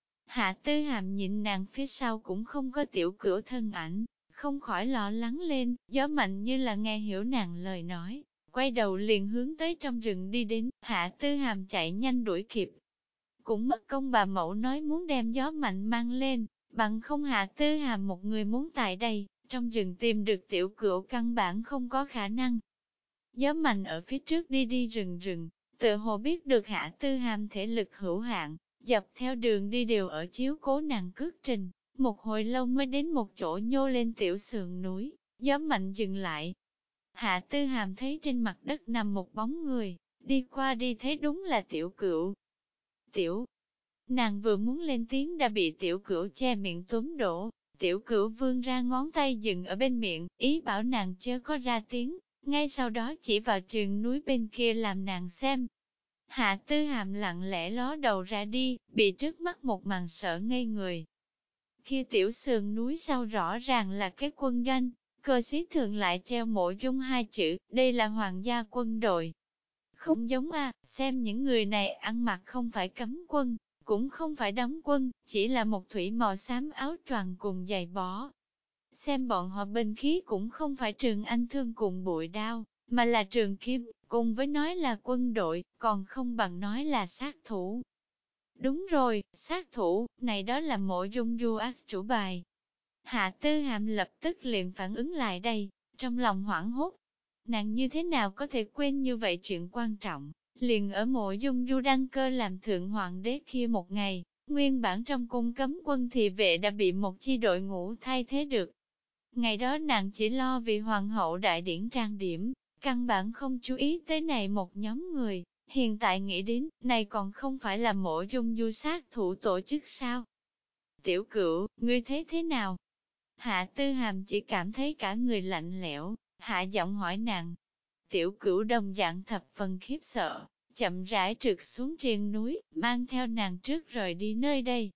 Hạ Tư Hàm nhìn nàng phía sau cũng không có tiểu cửu thân ảnh, không khỏi lo lắng lên, gió mạnh như là nghe hiểu nàng lời nói, quay đầu liền hướng tới trong rừng đi đến, Hạ Tư Hàm chạy nhanh đuổi kịp. Cũng mất công bà mẫu nói muốn đem gió mạnh mang lên, bằng không Hạ Tư Hàm một người muốn tại đây, trong rừng tìm được tiểu cửu căn bản không có khả năng. Gió mạnh ở phía trước đi đi rừng rừng, tựa hồ biết được Hạ Tư Hàm thể lực hữu hạn, dọc theo đường đi đều ở chiếu cố nàng cước trình, một hồi lâu mới đến một chỗ nhô lên tiểu sườn núi, gió mạnh dừng lại. Hạ Tư Hàm thấy trên mặt đất nằm một bóng người, đi qua đi thấy đúng là tiểu cửu. Tiểu, nàng vừa muốn lên tiếng đã bị tiểu cửu che miệng túm đổ, tiểu cửu vươn ra ngón tay dừng ở bên miệng, ý bảo nàng chớ có ra tiếng, ngay sau đó chỉ vào trường núi bên kia làm nàng xem. Hạ Tư Hàm lặng lẽ ló đầu ra đi, bị trước mắt một màn sợ ngây người. Kia tiểu sườn núi sau rõ ràng là cái quân doanh, cờ xí thượng lại treo Mộ Dung hai chữ, đây là hoàng gia quân đội. Không giống xem những người này ăn mặc không phải cấm quân, cũng không phải đóng quân, chỉ là một thủy màu xám áo choàng cùng giày bó. Xem bọn họ binh khí cũng không phải Trường Anh thương cùng bội đao, mà là trường kiếm, cùng với nói là quân đội, còn không bằng nói là sát thủ. Đúng rồi, sát thủ, này đó là Mộ Dung du ác chủ bài. Hạ Tư Hàm lập tức liền phản ứng lại đây, trong lòng hoảng hốt. Nàng như thế nào có thể quên như vậy chuyện quan trọng, liền ở Mộ Dung du đăng cơ làm thượng hoàng đế kia một ngày, nguyên bản trong cung cấm quân thị vệ đã bị một chi đội ngũ thay thế được. Ngày đó nàng chỉ lo vì hoàng hậu đại điển trang điểm, căn bản không chú ý tới này một nhóm người, hiện tại nghĩ đến, này còn không phải là Mộ Dung du sát thủ tổ chức sao? Tiểu Cửu, ngươi thấy thế nào? Hạ Tư Hàm chỉ cảm thấy cả người lạnh lẽo, hạ giọng hỏi nàng. Tiểu Cửu đồng dạng thập phần khiếp sợ, chậm rãi trượt xuống triền núi, mang theo nàng trước rời đi nơi đây.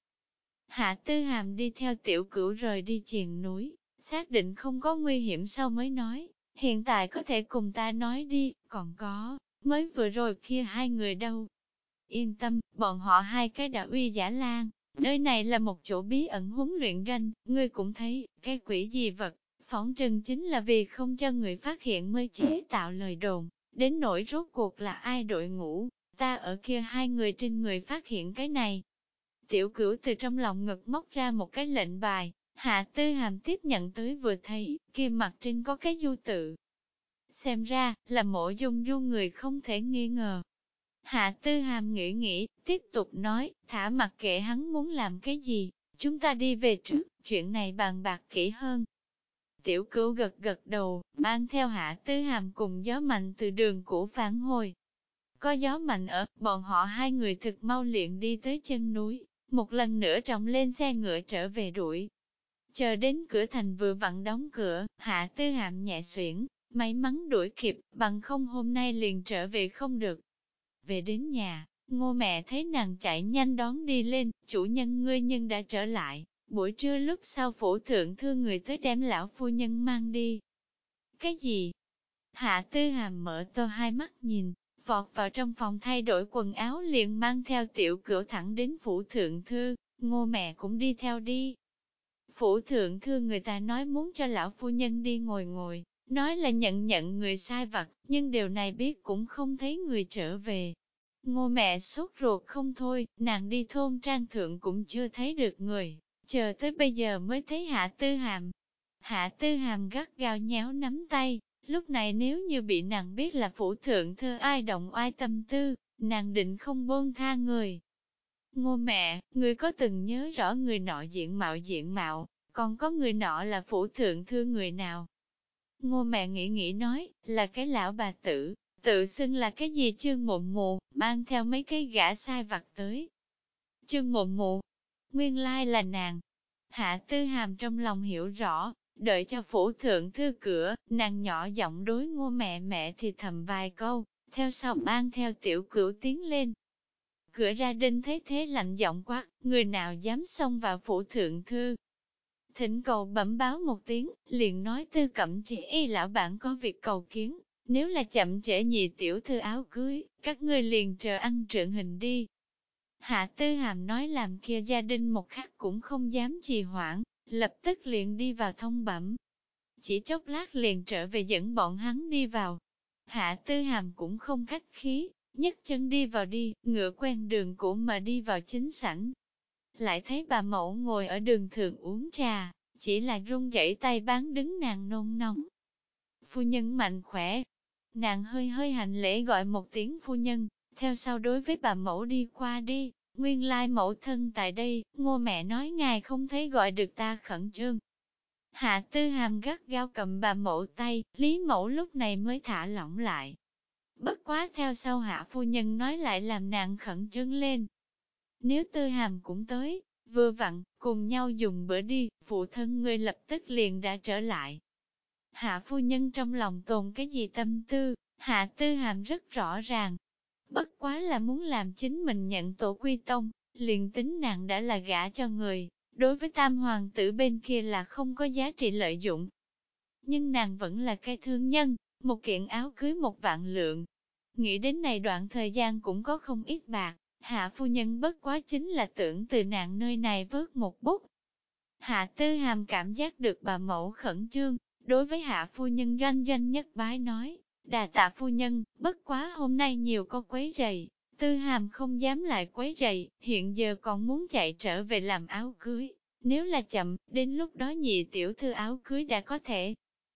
Hạ Tư Hàm đi theo Tiểu Cửu rời đi triền núi, xác định không có nguy hiểm sau mới nói, hiện tại có thể cùng ta nói đi, còn có, mới vừa rồi kia hai người đâu. Yên tâm, bọn họ hai cái đã uy giả lan, nơi này là một chỗ bí ẩn huấn luyện doanh, ngươi cũng thấy, cái quỷ gì vật, phỏng chừng chính là vì không cho người phát hiện mới chế tạo lời đồn, đến nỗi rốt cuộc là ai đội ngũ, ta ở kia hai người trên người phát hiện cái này. Tiểu Cửu từ trong lòng ngực móc ra một cái lệnh bài, Hạ Tư Hàm tiếp nhận tới vừa thấy, kia mặt trên có cái du tự. Xem ra, là Mộ Dung du người không thể nghi ngờ. Hạ Tư Hàm nghĩ nghĩ, tiếp tục nói, thả mặc kệ hắn muốn làm cái gì, chúng ta đi về trước, chuyện này bàn bạc kỹ hơn. Tiểu Cửu gật gật đầu, mang theo Hạ Tư Hàm cùng gió mạnh từ đường cũ phản hồi. Có gió mạnh ở, bọn họ hai người thực mau liền đi tới chân núi, một lần nữa trọng lên xe ngựa trở về đuổi. Chờ đến cửa thành vừa vặn đóng cửa, Hạ Tư Hàm nhẹ xuyển, may mắn đuổi kịp, bằng không hôm nay liền trở về không được. Về đến nhà, Ngô mẹ thấy nàng chạy nhanh đón đi lên, chủ nhân ngươi nhưng đã trở lại, buổi trưa lúc sau phủ thượng thư người tới đem lão phu nhân mang đi. Cái gì? Hạ Tư Hàm mở to hai mắt nhìn, vọt vào trong phòng thay đổi quần áo liền mang theo tiểu cửu thẳng đến phủ thượng thư, Ngô mẹ cũng đi theo đi. Phủ thượng thư người ta nói muốn cho lão phu nhân đi ngồi ngồi, nói là nhận người sai vặt, nhưng điều này biết cũng không thấy người trở về. Ngô mẹ sốt ruột không thôi, nàng đi thôn trang thượng cũng chưa thấy được người, chờ tới bây giờ mới thấy Hạ Tư Hàm. Hạ Tư Hàm gắt gao nhéo nắm tay, lúc này nếu như bị nàng biết là phủ thượng thư ai động ai tâm tư, nàng định không buông tha người. Ngô mẹ, người có từng nhớ rõ người nọ diện mạo, còn có người nọ là phủ thượng thư người nào? Ngô mẹ nghĩ nói, là cái lão bà tử, tự xưng là cái gì Trương Mụ Mụ, mang theo mấy cái gã sai vặt tới. Trương Mụ Mụ, nguyên lai là nàng. Hạ Tư Hàm trong lòng hiểu rõ, đợi cho phủ thượng thư cửa, nàng nhỏ giọng đối Ngô mẹ thì thầm vài câu, theo sau mang theo tiểu cửu tiến lên. Cửa ra đinh thấy thế lạnh giọng quát, người nào dám xông vào phủ thượng thư. Thỉnh cầu bẩm báo một tiếng, liền nói Tư Cẩm Chỉ y lão bản có việc cầu kiến, nếu là chậm trễ nhị tiểu thư áo cưới, các ngươi liền chờ ăn trượng hình đi. Hạ Tư Hàm nói làm kia gia đình một khắc cũng không dám trì hoãn, lập tức liền đi vào thông bẩm. Chỉ chốc lát liền trở về dẫn bọn hắn đi vào. Hạ Tư Hàm cũng không khách khí, nhấc chân đi vào đi, ngựa quen đường cũ mà đi vào chính sảnh. Lại thấy bà mẫu ngồi ở đường thượng uống trà, chỉ là run rẩy tay bán đứng nàng nôn nóng. Phu nhân mạnh khỏe. Nàng hơi hành lễ gọi một tiếng phu nhân, theo sau đối với bà mẫu đi qua đi, nguyên lai mẫu thân tại đây, Ngô mẹ nói ngài không thấy gọi được ta khẩn trương. Hạ Tư Hàm gắt gao cầm bà mẫu tay, Lý mẫu lúc này mới thả lỏng lại. Bất quá theo sau Hạ phu nhân nói lại làm nàng khẩn trương lên. Nếu Tư Hàm cũng tới, vừa vặn, cùng nhau dùng bữa đi, phụ thân ngươi lập tức liền đã trở lại. Hạ phu nhân trong lòng tồn cái gì tâm tư, Hạ Tư Hàm rất rõ ràng. Bất quá là muốn làm chính mình nhận tổ quy tông, liền tính nàng đã là gả cho người, đối với tam hoàng tử bên kia là không có giá trị lợi dụng. Nhưng nàng vẫn là cái thương nhân, một kiện áo cưới 1.000.000 lượng. Nghĩ đến này đoạn thời gian cũng có không ít bạc, Hạ phu nhân bất quá chính là tưởng từ nàng nơi này vớt một bút. Hạ Tư Hàm cảm giác được bà mẫu khẩn trương, đối với Hạ phu nhân doanh nhất bái nói, đà tạ phu nhân, bất quá hôm nay nhiều có quấy rầy, Tư Hàm không dám lại quấy rầy, hiện giờ còn muốn chạy trở về làm áo cưới, nếu là chậm, đến lúc đó nhị tiểu thư áo cưới đã có thể.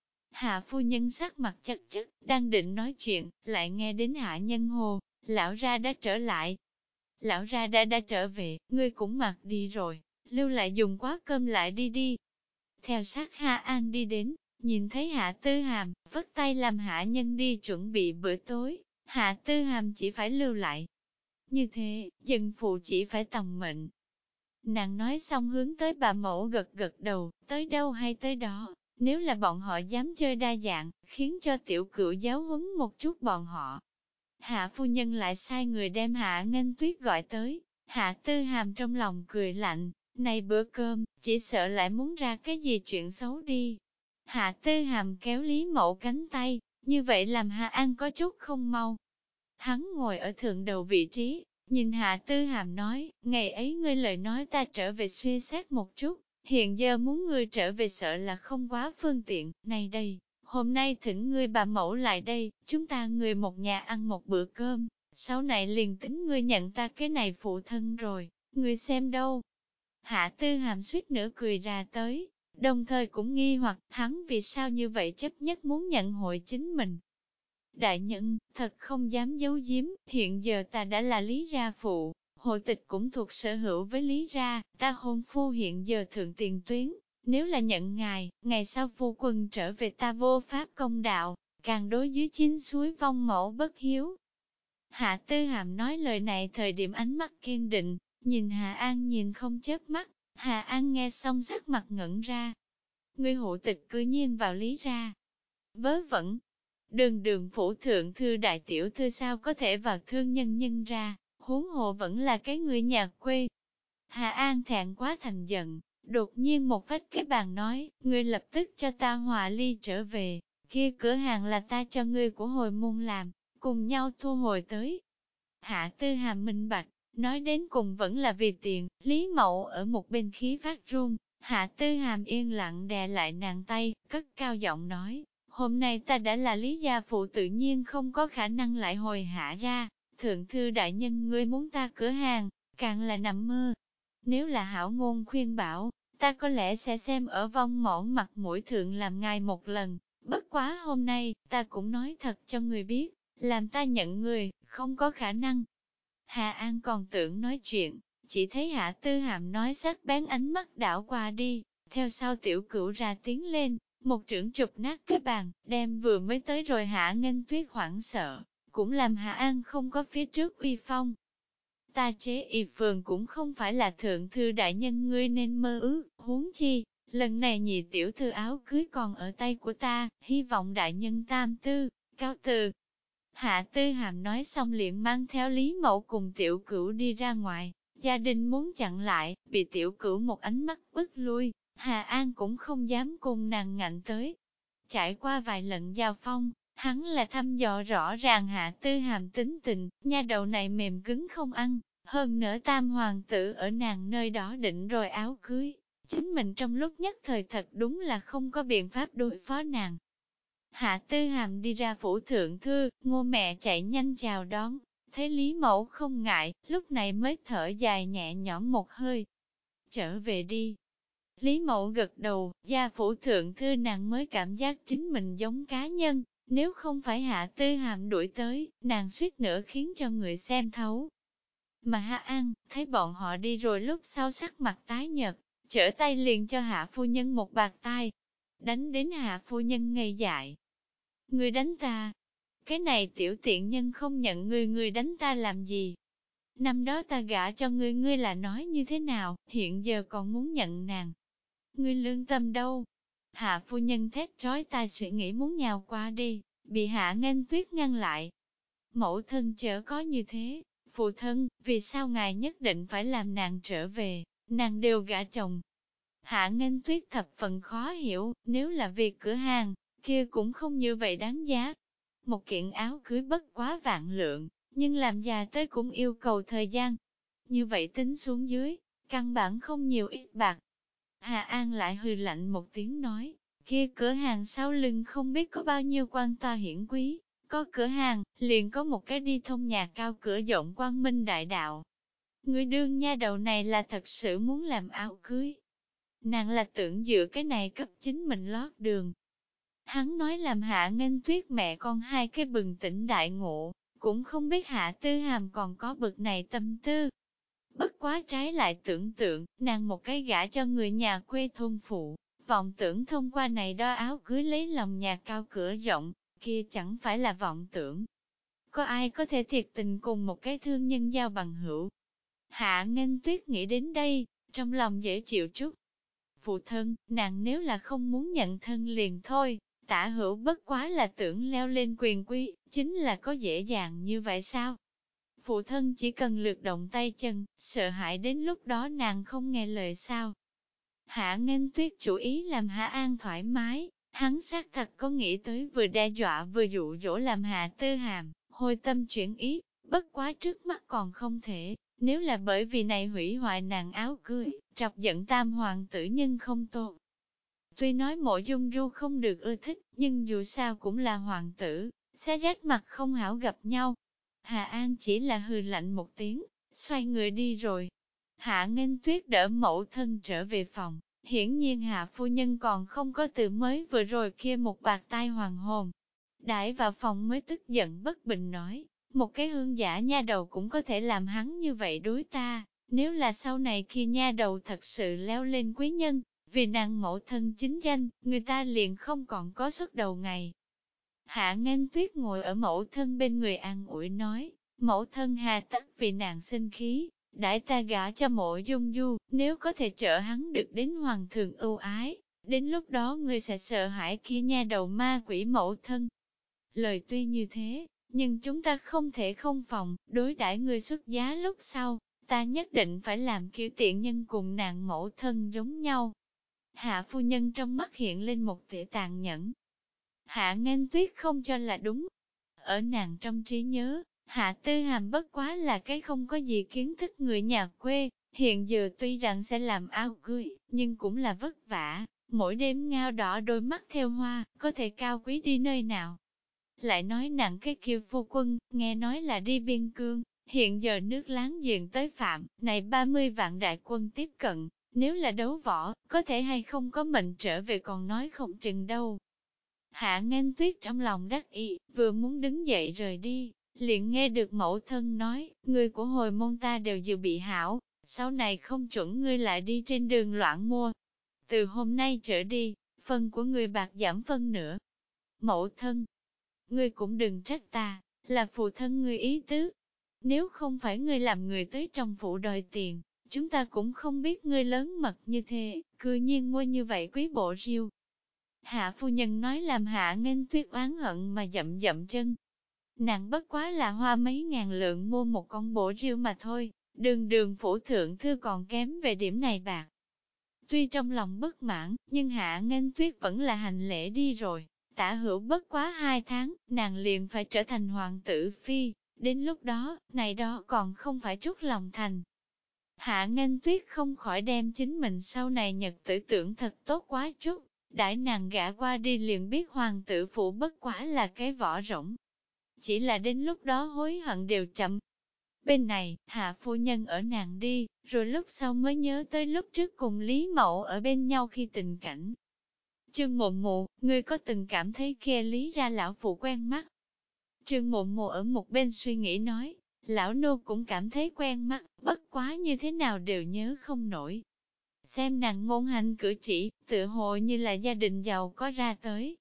Hạ phu nhân sắc mặt chật chật, đang định nói chuyện, lại nghe đến Hạ nhân hồ, lão ra đã trở lại. Lão ra đã trở về, ngươi cũng mặc đi rồi, lưu lại dùng quá cơm lại đi đi. Theo sát Hạ An đi đến, nhìn thấy Hạ Tư Hàm, vất tay làm Hạ nhân đi chuẩn bị bữa tối, Hạ Tư Hàm chỉ phải lưu lại. Như thế, dân phụ chỉ phải tòng mệnh. Nàng nói xong hướng tới bà mẫu gật đầu, tới đâu hay tới đó, nếu là bọn họ dám chơi đa dạng, khiến cho tiểu cửu giáo huấn một chút bọn họ. Hạ phu nhân lại sai người đem Hạ Nghênh Tuyết gọi tới, Hạ Tư Hàm trong lòng cười lạnh, này bữa cơm, chỉ sợ lại muốn ra cái gì chuyện xấu đi. Hạ Tư Hàm kéo Lý Mẫu cánh tay, như vậy làm Hạ An có chút không mau. Hắn ngồi ở thượng đầu vị trí, nhìn Hạ Tư Hàm nói, ngày ấy ngươi lời nói ta trở về suy xét một chút, hiện giờ muốn ngươi trở về sợ là không quá phương tiện, này đây. Hôm nay thỉnh ngươi bà mẫu lại đây, chúng ta người một nhà ăn một bữa cơm, sau này liền tính ngươi nhận ta cái này phụ thân rồi, ngươi xem đâu. Hạ Tư Hàm suýt nữa cười ra tới, đồng thời cũng nghi hoặc hắn vì sao như vậy chấp nhất muốn nhận hội chính mình. Đại nhân, thật không dám giấu giếm, hiện giờ ta đã là Lý gia phụ, hội tịch cũng thuộc sở hữu với Lý gia, ta hôn phu hiện giờ thượng tiền tuyến. Nếu là nhận ngài, ngày sau phu quân trở về ta vô pháp công đạo, càng đối dưới chín suối vong mẫu bất hiếu. Hạ Tư Hàm nói lời này thời điểm ánh mắt kiên định, nhìn Hạ An nhìn không chớp mắt, Hạ An nghe xong sắc mặt ngẩn ra. Ngươi hộ tịch cư nhiên vào Lý ra. Vớ vẩn, đường phủ thượng thư đại tiểu thư sao có thể vào thương nhân ra, huống hồ vẫn là cái người nhà quê. Hà An thẹn quá thành giận, đột nhiên một vách cái bàn nói, ngươi lập tức cho ta hòa ly trở về, kia cửa hàng là ta cho ngươi của hồi môn làm, cùng nhau thu hồi tới. Hạ Tư Hàm minh bạch, nói đến cùng vẫn là vì tiền, Lý Mậu ở một bên khí phát run, Hạ Tư Hàm yên lặng đè lại nàng tay, cất cao giọng nói, hôm nay ta đã là Lý gia phụ tự nhiên không có khả năng lại hồi hạ ra, thượng thư đại nhân ngươi muốn ta cửa hàng, càng là nằm mơ. Nếu là hảo ngôn khuyên bảo, ta có lẽ sẽ xem ở vong mỏn mặt mũi thượng làm ngài một lần, bất quá hôm nay, ta cũng nói thật cho người biết, làm ta nhận người, không có khả năng. Hà An còn tưởng nói chuyện, chỉ thấy Hạ Tư Hàm nói sắc bén ánh mắt đảo qua đi, theo sau tiểu cửu ra tiếng lên, một trưởng chụp nát cái bàn, đem vừa mới tới rồi Hạ Nghênh Tuyết hoảng sợ, cũng làm Hạ An không có phía trước uy phong. Ta chế y phường cũng không phải là thượng thư đại nhân ngươi nên mơ ước, huống chi, lần này nhị tiểu thư áo cưới còn ở tay của ta, hy vọng đại nhân tam tư, cao từ. Hạ Tư Hàm nói xong liền mang theo Lý Mậu cùng tiểu cửu đi ra ngoài, gia đình muốn chặn lại, bị tiểu cửu một ánh mắt bức lui, Hà An cũng không dám cùng nàng ngạnh tới. Trải qua vài lần giao phong, hắn là thăm dò rõ ràng Hạ Tư Hàm tính tình, nha đầu này mềm cứng không ăn, hơn nữa tam hoàng tử ở nàng nơi đó định rồi áo cưới. Chính mình trong lúc nhất thời thật đúng là không có biện pháp đối phó nàng. Hạ Tư Hàm đi ra phủ thượng thư, Ngô mẹ chạy nhanh chào đón, thấy Lý Mẫu không ngại, lúc này mới thở dài nhẹ nhõm một hơi. Trở về đi. Lý Mẫu gật đầu, gia phủ thượng thư nàng mới cảm giác chính mình giống cá nhân, nếu không phải Hạ Tư Hàm đuổi tới, nàng suýt nữa khiến cho người xem thấu. Mà Hạ An, thấy bọn họ đi rồi lúc sau sắc mặt tái nhợt, trở tay liền cho Hạ phu nhân một bạt tai, đánh đến Hạ phu nhân ngây dại. Ngươi đánh ta, cái này tiểu tiện nhân không nhận ngươi đánh ta làm gì? Năm đó ta gả cho ngươi là nói như thế nào, hiện giờ còn muốn nhận nàng. Ngươi lương tâm đâu? Hạ phu nhân thét trói tai suy nghĩ muốn nhào qua đi, bị Hạ Nghênh Tuyết ngăn lại. Mẫu thân chớ có như thế, phụ thân, vì sao ngài nhất định phải làm nàng trở về, nàng đều gả chồng. Hạ Nghênh Tuyết thập phần khó hiểu, nếu là việc cửa hàng, kia cũng không như vậy đáng giá. Một kiện áo cưới bất quá vạn lượng, nhưng làm già tới cũng yêu cầu thời gian. Như vậy tính xuống dưới, căn bản không nhiều ít bạc. Hà An lại hừ lạnh một tiếng nói, kia cửa hàng sau lưng không biết có bao nhiêu quan to hiển quý, có cửa hàng, liền có một cái đi thông nhà cao cửa rộng quang minh đại đạo. Người đương nha đầu này là thật sự muốn làm áo cưới. Nàng là tưởng dựa cái này cấp chính mình lót đường. Hắn nói làm Hạ Nghênh Tuyết mẹ con hai cái bừng tỉnh đại ngộ, cũng không biết Hạ Tư Hàm còn có bực này tâm tư. Bất quá trái lại tưởng tượng, nàng một cái gả cho người nhà quê thôn phụ, vọng tưởng thông qua này đo áo cưới lấy lòng nhà cao cửa rộng, kia chẳng phải là vọng tưởng. Có ai có thể thiệt tình cùng một cái thương nhân giao bằng hữu? Hạ Nghênh Tuyết nghĩ đến đây, trong lòng dễ chịu chút. Phụ thân, nàng nếu là không muốn nhận thân liền thôi, Tả Hữu bất quá là tưởng leo lên quyền quý, chính là có dễ dàng như vậy sao? Phụ thân chỉ cần lược động tay chân, sợ hãi đến lúc đó nàng không nghe lời sao. Hạ Nghênh Tuyết chủ ý làm Hạ An thoải mái, hắn xác thật có nghĩ tới vừa đe dọa vừa dụ dỗ làm Hạ Tư Hàm, hồi tâm chuyển ý, bất quá trước mắt còn không thể, nếu là bởi vì này hủy hoại nàng áo cưới, trọc giận tam hoàng tử nhân không tốt. Tuy nói Mộ Dung Du không được ưa thích, nhưng dù sao cũng là hoàng tử, sẽ rách mặt không hảo gặp nhau. Hà An chỉ là hừ lạnh một tiếng, xoay người đi rồi. Hạ Nghênh Tuyết đỡ mẫu thân trở về phòng, hiển nhiên Hạ phu nhân còn không có từ mới vừa rồi kia một bạt tai hoàng hồn. Đãi vào phòng mới tức giận bất bình nói, một cái hương giả nha đầu cũng có thể làm hắn như vậy đối ta, nếu là sau này khi nha đầu thật sự leo lên quý nhân, vì nàng mẫu thân chính danh, người ta liền không còn có xuất đầu ngày. Hạ Nghênh Tuyết ngồi ở mẫu thân bên người an ủi nói, mẫu thân hà tất vì nàng sinh khí, đãi ta gả cho Mộ Dung Du, nếu có thể trợ hắn được đến hoàng thượng ưu ái, đến lúc đó ngươi sẽ sợ hãi kia nha đầu ma quỷ mẫu thân. Lời tuy như thế, nhưng chúng ta không thể không phòng, đối đãi người xuất giá lúc sau, ta nhất định phải làm kiểu tiện nhân cùng nàng mẫu thân giống nhau. Hạ phu nhân trong mắt hiện lên một tia tàn nhẫn. Hạ Nghênh Tuyết không cho là đúng. Ở nàng trong trí nhớ, Hạ Tư Hàm bất quá là cái không có gì kiến thức người nhà quê, hiện giờ tuy rằng sẽ làm áo cưới, nhưng cũng là vất vả, mỗi đêm ngao đỏ đôi mắt theo hoa, có thể cao quý đi nơi nào. Lại nói nặng cái kiều phu quân, nghe nói là đi biên cương, hiện giờ nước láng giềng tới phạm, này 30 vạn đại quân tiếp cận, nếu là đấu võ, có thể hay không có mệnh trở về còn nói không chừng đâu. Hạ Nghênh Tuyết trong lòng đắc ý, vừa muốn đứng dậy rời đi, liền nghe được mẫu thân nói, người của hồi môn ta đều dự bị hảo, sau này không chuẩn ngươi lại đi trên đường loạn mua. Từ hôm nay trở đi, phần của người bạc giảm phân nữa. Mẫu thân, ngươi cũng đừng trách ta, là phụ thân ngươi ý tứ. Nếu không phải ngươi làm người tới trong phủ đòi tiền, chúng ta cũng không biết ngươi lớn mật như thế, cư nhiên mua như vậy quý bộ riêu. Hạ phu nhân nói làm Hạ Nghênh Tuyết oán hận mà dậm dậm chân. Nàng bất quá là hoa mấy ngàn lượng mua một con bổ riêu mà thôi, đường đường phủ thượng thư còn kém về điểm này bạc. Tuy trong lòng bất mãn, nhưng Hạ Nghênh Tuyết vẫn là hành lễ đi rồi. Tả hữu bất quá 2 tháng, nàng liền phải trở thành hoàng tử phi, đến lúc đó, này đó còn không phải chút lòng thành. Hạ Nghênh Tuyết không khỏi đem chính mình sau này nhật tử tưởng thật tốt quá chút, đãi nàng gả qua đi liền biết hoàng tử phủ bất quá là cái vỏ rỗng. Chỉ là đến lúc đó hối hận đều chậm. Bên này, Hạ phu nhân ở nàng đi, rồi lúc sau mới nhớ tới lúc trước cùng Lý Mậu ở bên nhau khi tình cảnh. Trương Mộ Mộ, ngươi có từng cảm thấy kia Lý ra lão phụ quen mắt? Trương Mộ Mộ ở một bên suy nghĩ nói, lão nô cũng cảm thấy quen mắt, bất quá như thế nào đều nhớ không nổi. Xem nàng ngôn hành cử chỉ, tựa hồ như là gia đình giàu có ra tới.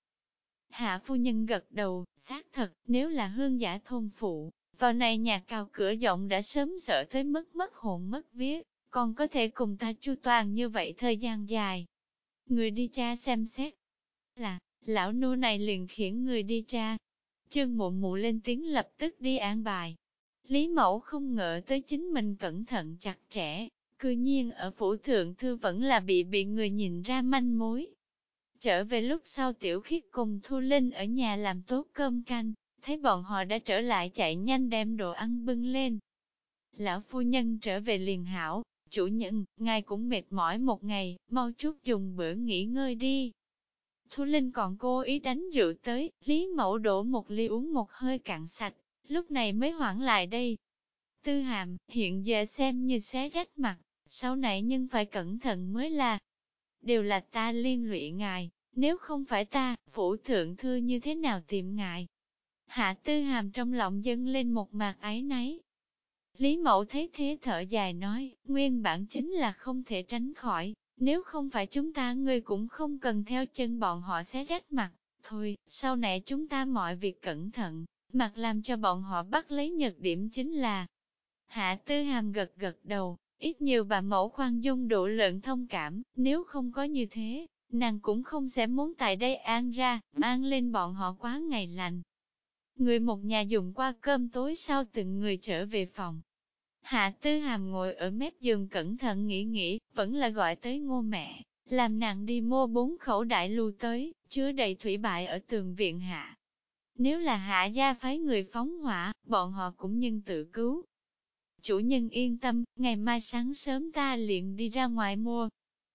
Hạ phu nhân gật đầu, xác thật, nếu là hương giả thôn phụ, vào này nhà cao cửa rộng đã sớm sợ tới mất hồn mất vía, còn có thể cùng ta chu toàn như vậy thời gian dài. Người đi tra xem xét. Là, lão nô này liền khiển người đi tra. Trương Mụ Mụ lên tiếng lập tức đi an bài. Lý Mẫu không ngờ tới chính mình cẩn thận chặt chẽ, cư nhiên ở phủ thượng thư vẫn là bị người nhìn ra manh mối. Trở về lúc sau Tiểu Khiết cùng Thu Linh ở nhà làm tốt cơm canh, thấy bọn họ đã trở lại chạy nhanh đem đồ ăn bưng lên. Lão phu nhân trở về liền hảo, chủ nhân, ngài cũng mệt mỏi một ngày, mau chút dùng bữa nghỉ ngơi đi. Thu Linh còn cố ý đánh rượu tới, Lý Mẫu đổ một ly uống một hơi cạn sạch, lúc này mới hoãn lại đây. Tư Hàm, hiện giờ xem như xé rách mặt, sau này nhưng phải cẩn thận mới là. Đều là ta liên lụy ngài, nếu không phải ta, phủ thượng thư như thế nào tìm ngài. Hạ Tư Hàm trong lòng dâng lên một mạc áy náy. Lý Mẫu thấy thế thở dài nói, nguyên bản chính là không thể tránh khỏi, nếu không phải chúng ta ngươi cũng không cần theo chân bọn họ xé rách mặt. Thôi, sau này chúng ta mọi việc cẩn thận, mặc làm cho bọn họ bắt lấy nhược điểm chính là. Hạ Tư Hàm gật gật đầu, ít nhiều bà mẫu khoan dung độ lượng thông cảm, nếu không có như thế, nàng cũng không sẽ muốn tại đây an ra, mang lên bọn họ quá ngày lành. Người một nhà dùng qua cơm tối sau từng người trở về phòng. Hạ Tư Hàm ngồi ở mép giường cẩn thận nghĩ, vẫn là gọi tới Ngô mẹ, làm nàng đi mua 4 khẩu đại lưu tới, chứa đầy thủy bại ở tường viện hạ. Nếu là Hạ gia phái người phóng hỏa, bọn họ cũng nhân tự cứu. Chủ nhân yên tâm, ngày mai sáng sớm ta liền đi ra ngoài mua.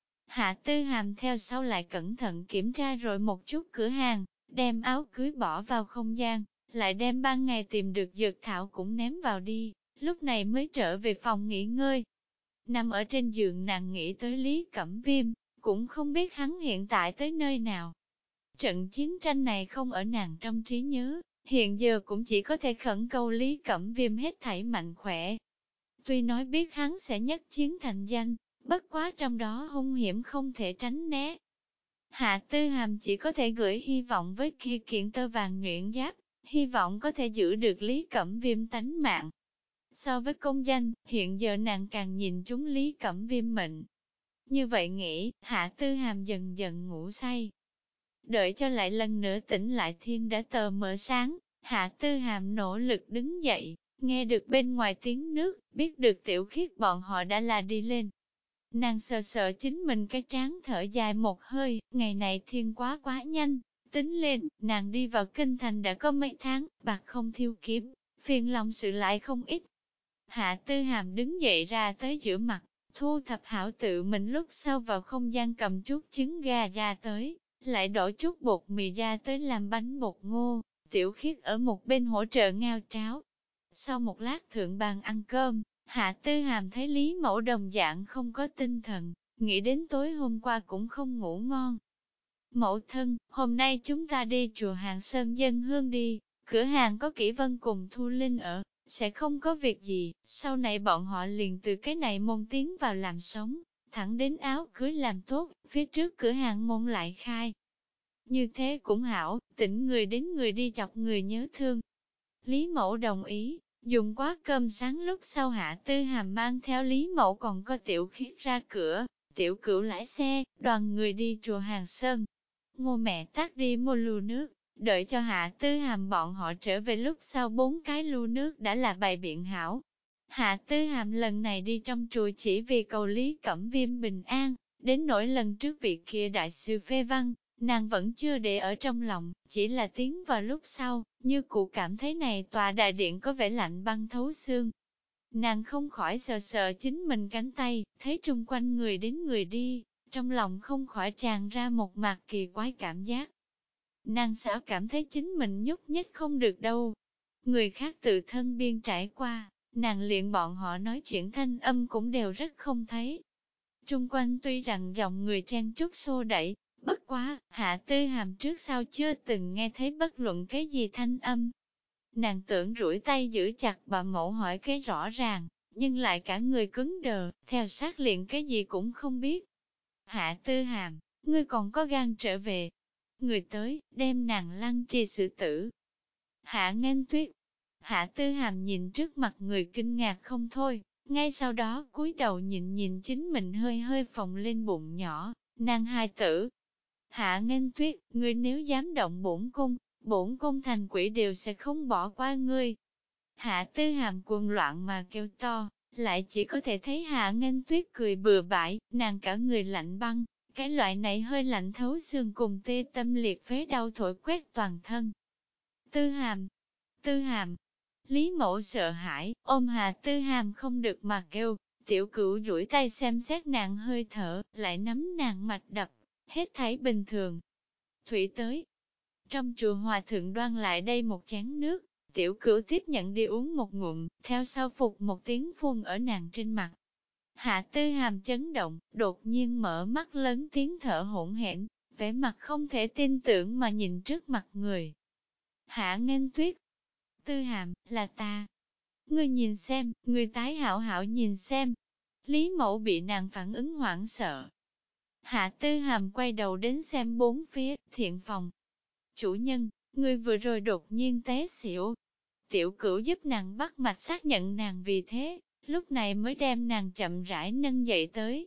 Hạ Tư Hàm theo sau lại cẩn thận kiểm tra rồi một chút cửa hàng, đem áo cưới bỏ vào không gian, lại đem ban ngày tìm được dược thảo cũng ném vào đi, lúc này mới trở về phòng nghỉ ngơi. Nằm ở trên giường nàng nghĩ tới Lý Cẩm Viêm, cũng không biết hắn hiện tại tới nơi nào. Trận chiến tranh này không ở nàng trong trí nhớ, hiện giờ cũng chỉ có thể khẩn cầu Lý Cẩm Viêm hết thảy mạnh khỏe. Tuy nói biết hắn sẽ nhất chiến thành danh, bất quá trong đó hung hiểm không thể tránh né. Hạ Tư Hàm chỉ có thể gửi hy vọng với kia kiện tơ vàng nhuyễn giáp, hy vọng có thể giữ được Lý Cẩm Viêm tánh mạng. So với công danh, hiện giờ nàng càng nhìn chúng Lý Cẩm Viêm mệnh. Như vậy nghĩ, Hạ Tư Hàm dần dần ngủ say. Đợi cho lại lần nữa tỉnh lại thiên đã tờ mờ sáng, Hạ Tư Hàm nỗ lực đứng dậy, nghe được bên ngoài tiếng nước, biết được Tiểu Khiết bọn họ đã là đi lên. Nàng sờ sờ chính mình cái trán thở dài một hơi, ngày này thiên quá nhanh, tính lên, nàng đi vào kinh thành đã có mấy tháng, bạc không thiêu kiếm, phiền lòng sự lại không ít. Hạ Tư Hàm đứng dậy ra tới giữa mặt, thu thập hảo tự mình lúc sau vào không gian cầm chút trứng gà ra tới, lại đổ chút bột mì ra tới làm bánh bột ngô, Tiểu Khiết ở một bên hỗ trợ ngao cháo. Sau một lát thượng bàn ăn cơm, Hạ Tư Hàm thấy Lý Mẫu đồng dạng không có tinh thần, nghĩ đến tối hôm qua cũng không ngủ ngon. Mẫu thân, hôm nay chúng ta đi chùa Hàng Sơn dân hương đi, cửa hàng có Kỷ Vân cùng Thu Linh ở, sẽ không có việc gì, sau này bọn họ liền từ cái này môn tiến vào làm sống, thẳng đến áo cưới làm tốt, phía trước cửa hàng môn lại khai. Như thế cũng hảo, tỉnh người đến người đi chọc người nhớ thương. Lý Mẫu đồng ý, dùng quá cơm sáng lúc sau Hạ Tư Hàm mang theo Lý Mẫu còn có Tiểu Khiết ra cửa, Tiểu Cửu lái xe, đoàn người đi chùa Hàng Sơn. Ngô mẹ tắt đi mua lu nước, đợi cho Hạ Tư Hàm bọn họ trở về lúc sau 4 cái lu nước đã là bày biện hảo. Hạ Tư Hàm lần này đi trong chùa chỉ vì cầu Lý Cẩm Viêm bình an, đến nỗi lần trước vị kia đại sư phê văn, nàng vẫn chưa để ở trong lòng, chỉ là tiến vào lúc sau, như cụ cảm thấy này tòa đại điện có vẻ lạnh băng thấu xương. Nàng không khỏi sờ sờ chính mình cánh tay, thấy trung quanh người đến người đi, trong lòng không khỏi tràn ra một mặt kỳ quái cảm giác. Nàng sao cảm thấy chính mình nhúc nhích không được đâu. Người khác tự thân biên trải qua, nàng liền bọn họ nói chuyện thanh âm cũng đều rất không thấy. Trung quanh tuy rằng dòng người chen chúc xô đẩy, bất quá, Hạ Tư Hàm trước sau chưa từng nghe thấy bất luận cái gì thanh âm. Nàng tưởng duỗi tay giữ chặt bà mẫu hỏi cái rõ ràng, nhưng lại cả người cứng đờ, theo sát liền cái gì cũng không biết. Hạ Tư Hàm, ngươi còn có gan trở về. Người tới, đem nàng lăng trì xử tử. Hạ Nghênh Tuyết. Hạ Tư Hàm nhìn trước mặt người kinh ngạc không thôi, ngay sau đó cúi đầu nhìn chính mình hơi hơi phồng lên bụng nhỏ, nàng hài tử. Hạ Nghênh Tuyết, ngươi nếu dám động bổn cung thành quỷ đều sẽ không bỏ qua ngươi. Hạ Tư Hàm cuồng loạn mà kêu to, lại chỉ có thể thấy Hạ Nghênh Tuyết cười bừa bãi, nàng cả người lạnh băng, cái loại này hơi lạnh thấu xương cùng tê tâm liệt phế đau thổi quét toàn thân. Tư Hàm, Lý Mẫu sợ hãi, ôm Hạ Tư Hàm không được mà kêu, Tiểu Cửu duỗi tay xem xét nàng hơi thở, lại nắm nàng mạch đập, hết thảy bình thường. Thủy tới. Trong chùa Hòa Thượng đoan lại đây một chén nước, Tiểu Cửu tiếp nhận đi uống một ngụm, theo sau phục một tiếng phun ở nàng trên mặt. Hạ Tư Hàm chấn động, đột nhiên mở mắt lớn tiếng thở hổn hển, vẻ mặt không thể tin tưởng mà nhìn trước mặt người. Hạ Nghênh Tuyết. Tư Hàm, là ta. Ngươi nhìn xem, ngươi tái hảo hảo nhìn xem. Lý Mẫu bị nàng phản ứng hoảng sợ. Hạ Tư Hàm quay đầu đến xem bốn phía, thiện phòng. Chủ nhân, ngươi vừa rồi đột nhiên té xỉu. Tiểu Cửu giúp nàng bắt mạch xác nhận nàng vì thế, lúc này mới đem nàng chậm rãi nâng dậy tới.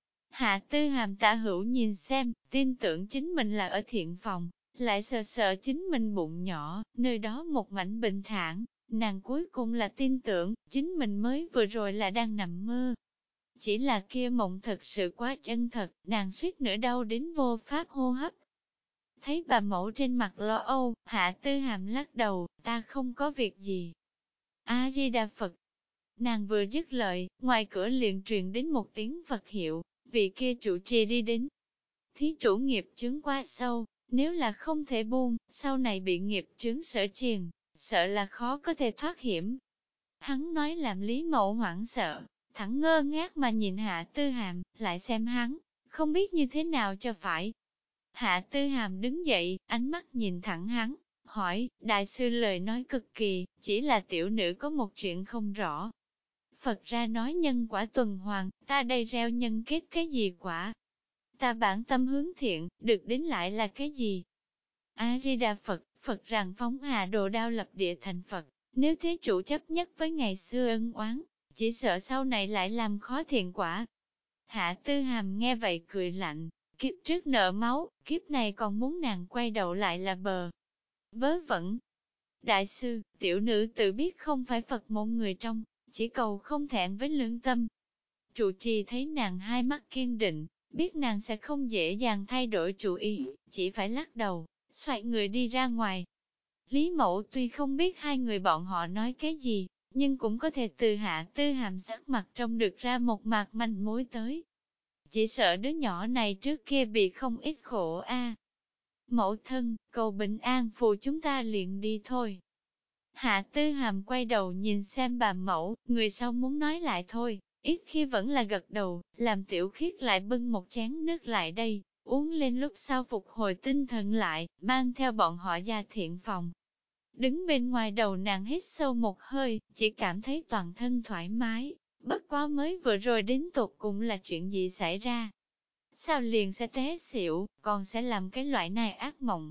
Hạ Tư Hàm tả hữu nhìn xem, tin tưởng chính mình là ở thiện phòng, lại sờ sờ chính mình bụng nhỏ, nơi đó một mảnh bình thản, nàng cuối cùng là tin tưởng, chính mình mới vừa rồi là đang nằm mơ. Chỉ là kia mộng thật sự quá chân thật, nàng suýt nữa đau đến vô pháp hô hấp. Thấy bà mẫu trên mặt lo âu, Hạ Tư Hàm lắc đầu, ta không có việc gì. A-di-đà Phật. Nàng vừa dứt lời, ngoài cửa liền truyền đến một tiếng Phật hiệu, vị kia chủ trì đi đến. Thí chủ nghiệp chướng quá sâu, nếu là không thể buông, sau này bị nghiệp chướng sở triền, sợ là khó có thể thoát hiểm. Hắn nói làm Lý Mẫu hoảng sợ, thẳng ngơ ngác mà nhìn Hạ Tư Hàm, lại xem hắn, không biết như thế nào cho phải. Hạ Tư Hàm đứng dậy, ánh mắt nhìn thẳng hắn, hỏi, đại sư lời nói cực kỳ, chỉ là tiểu nữ có một chuyện không rõ. Phật ra nói nhân quả tuần hoàn, ta đây gieo nhân kết cái gì quả? Ta bản tâm hướng thiện, được đến lại là cái gì? A-di-đà Phật, Phật rằng phóng hà đồ đao lập địa thành Phật, nếu thế chủ chấp nhất với ngày xưa ân oán, chỉ sợ sau này lại làm khó thiện quả. Hạ Tư Hàm nghe vậy cười lạnh, kiếp trước nợ máu, kiếp này còn muốn nàng quay đầu lại là bờ. Vớ vẩn. Đại sư, tiểu nữ tự biết không phải Phật môn người trong, chỉ cầu không thẹn với lương tâm. Trụ trì thấy nàng hai mắt kiên định, biết nàng sẽ không dễ dàng thay đổi chủ ý, chỉ phải lắc đầu, xoay người đi ra ngoài. Lý Mẫu tuy không biết hai người bọn họ nói cái gì, nhưng cũng có thể từ Hạ Tư Hàm sắc mặt trông được ra một mạc manh mối tới. Chỉ sợ đứa nhỏ này trước kia bị không ít khổ a. Mẫu thân, cầu bình an phù chúng ta liền đi thôi. Hạ Tư Hàm quay đầu nhìn xem bà mẫu, người sau muốn nói lại thôi, ít khi vẫn là gật đầu, làm Tiểu Khiết lại bưng một chén nước lại đây, uống lên lúc sau phục hồi tinh thần lại, mang theo bọn họ ra thiện phòng. Đứng bên ngoài đầu nàng hít sâu một hơi, chỉ cảm thấy toàn thân thoải mái, bất quá mới vừa rồi đến tột cùng là chuyện gì xảy ra. Sao liền sẽ té xỉu, còn sẽ làm cái loại này ác mộng.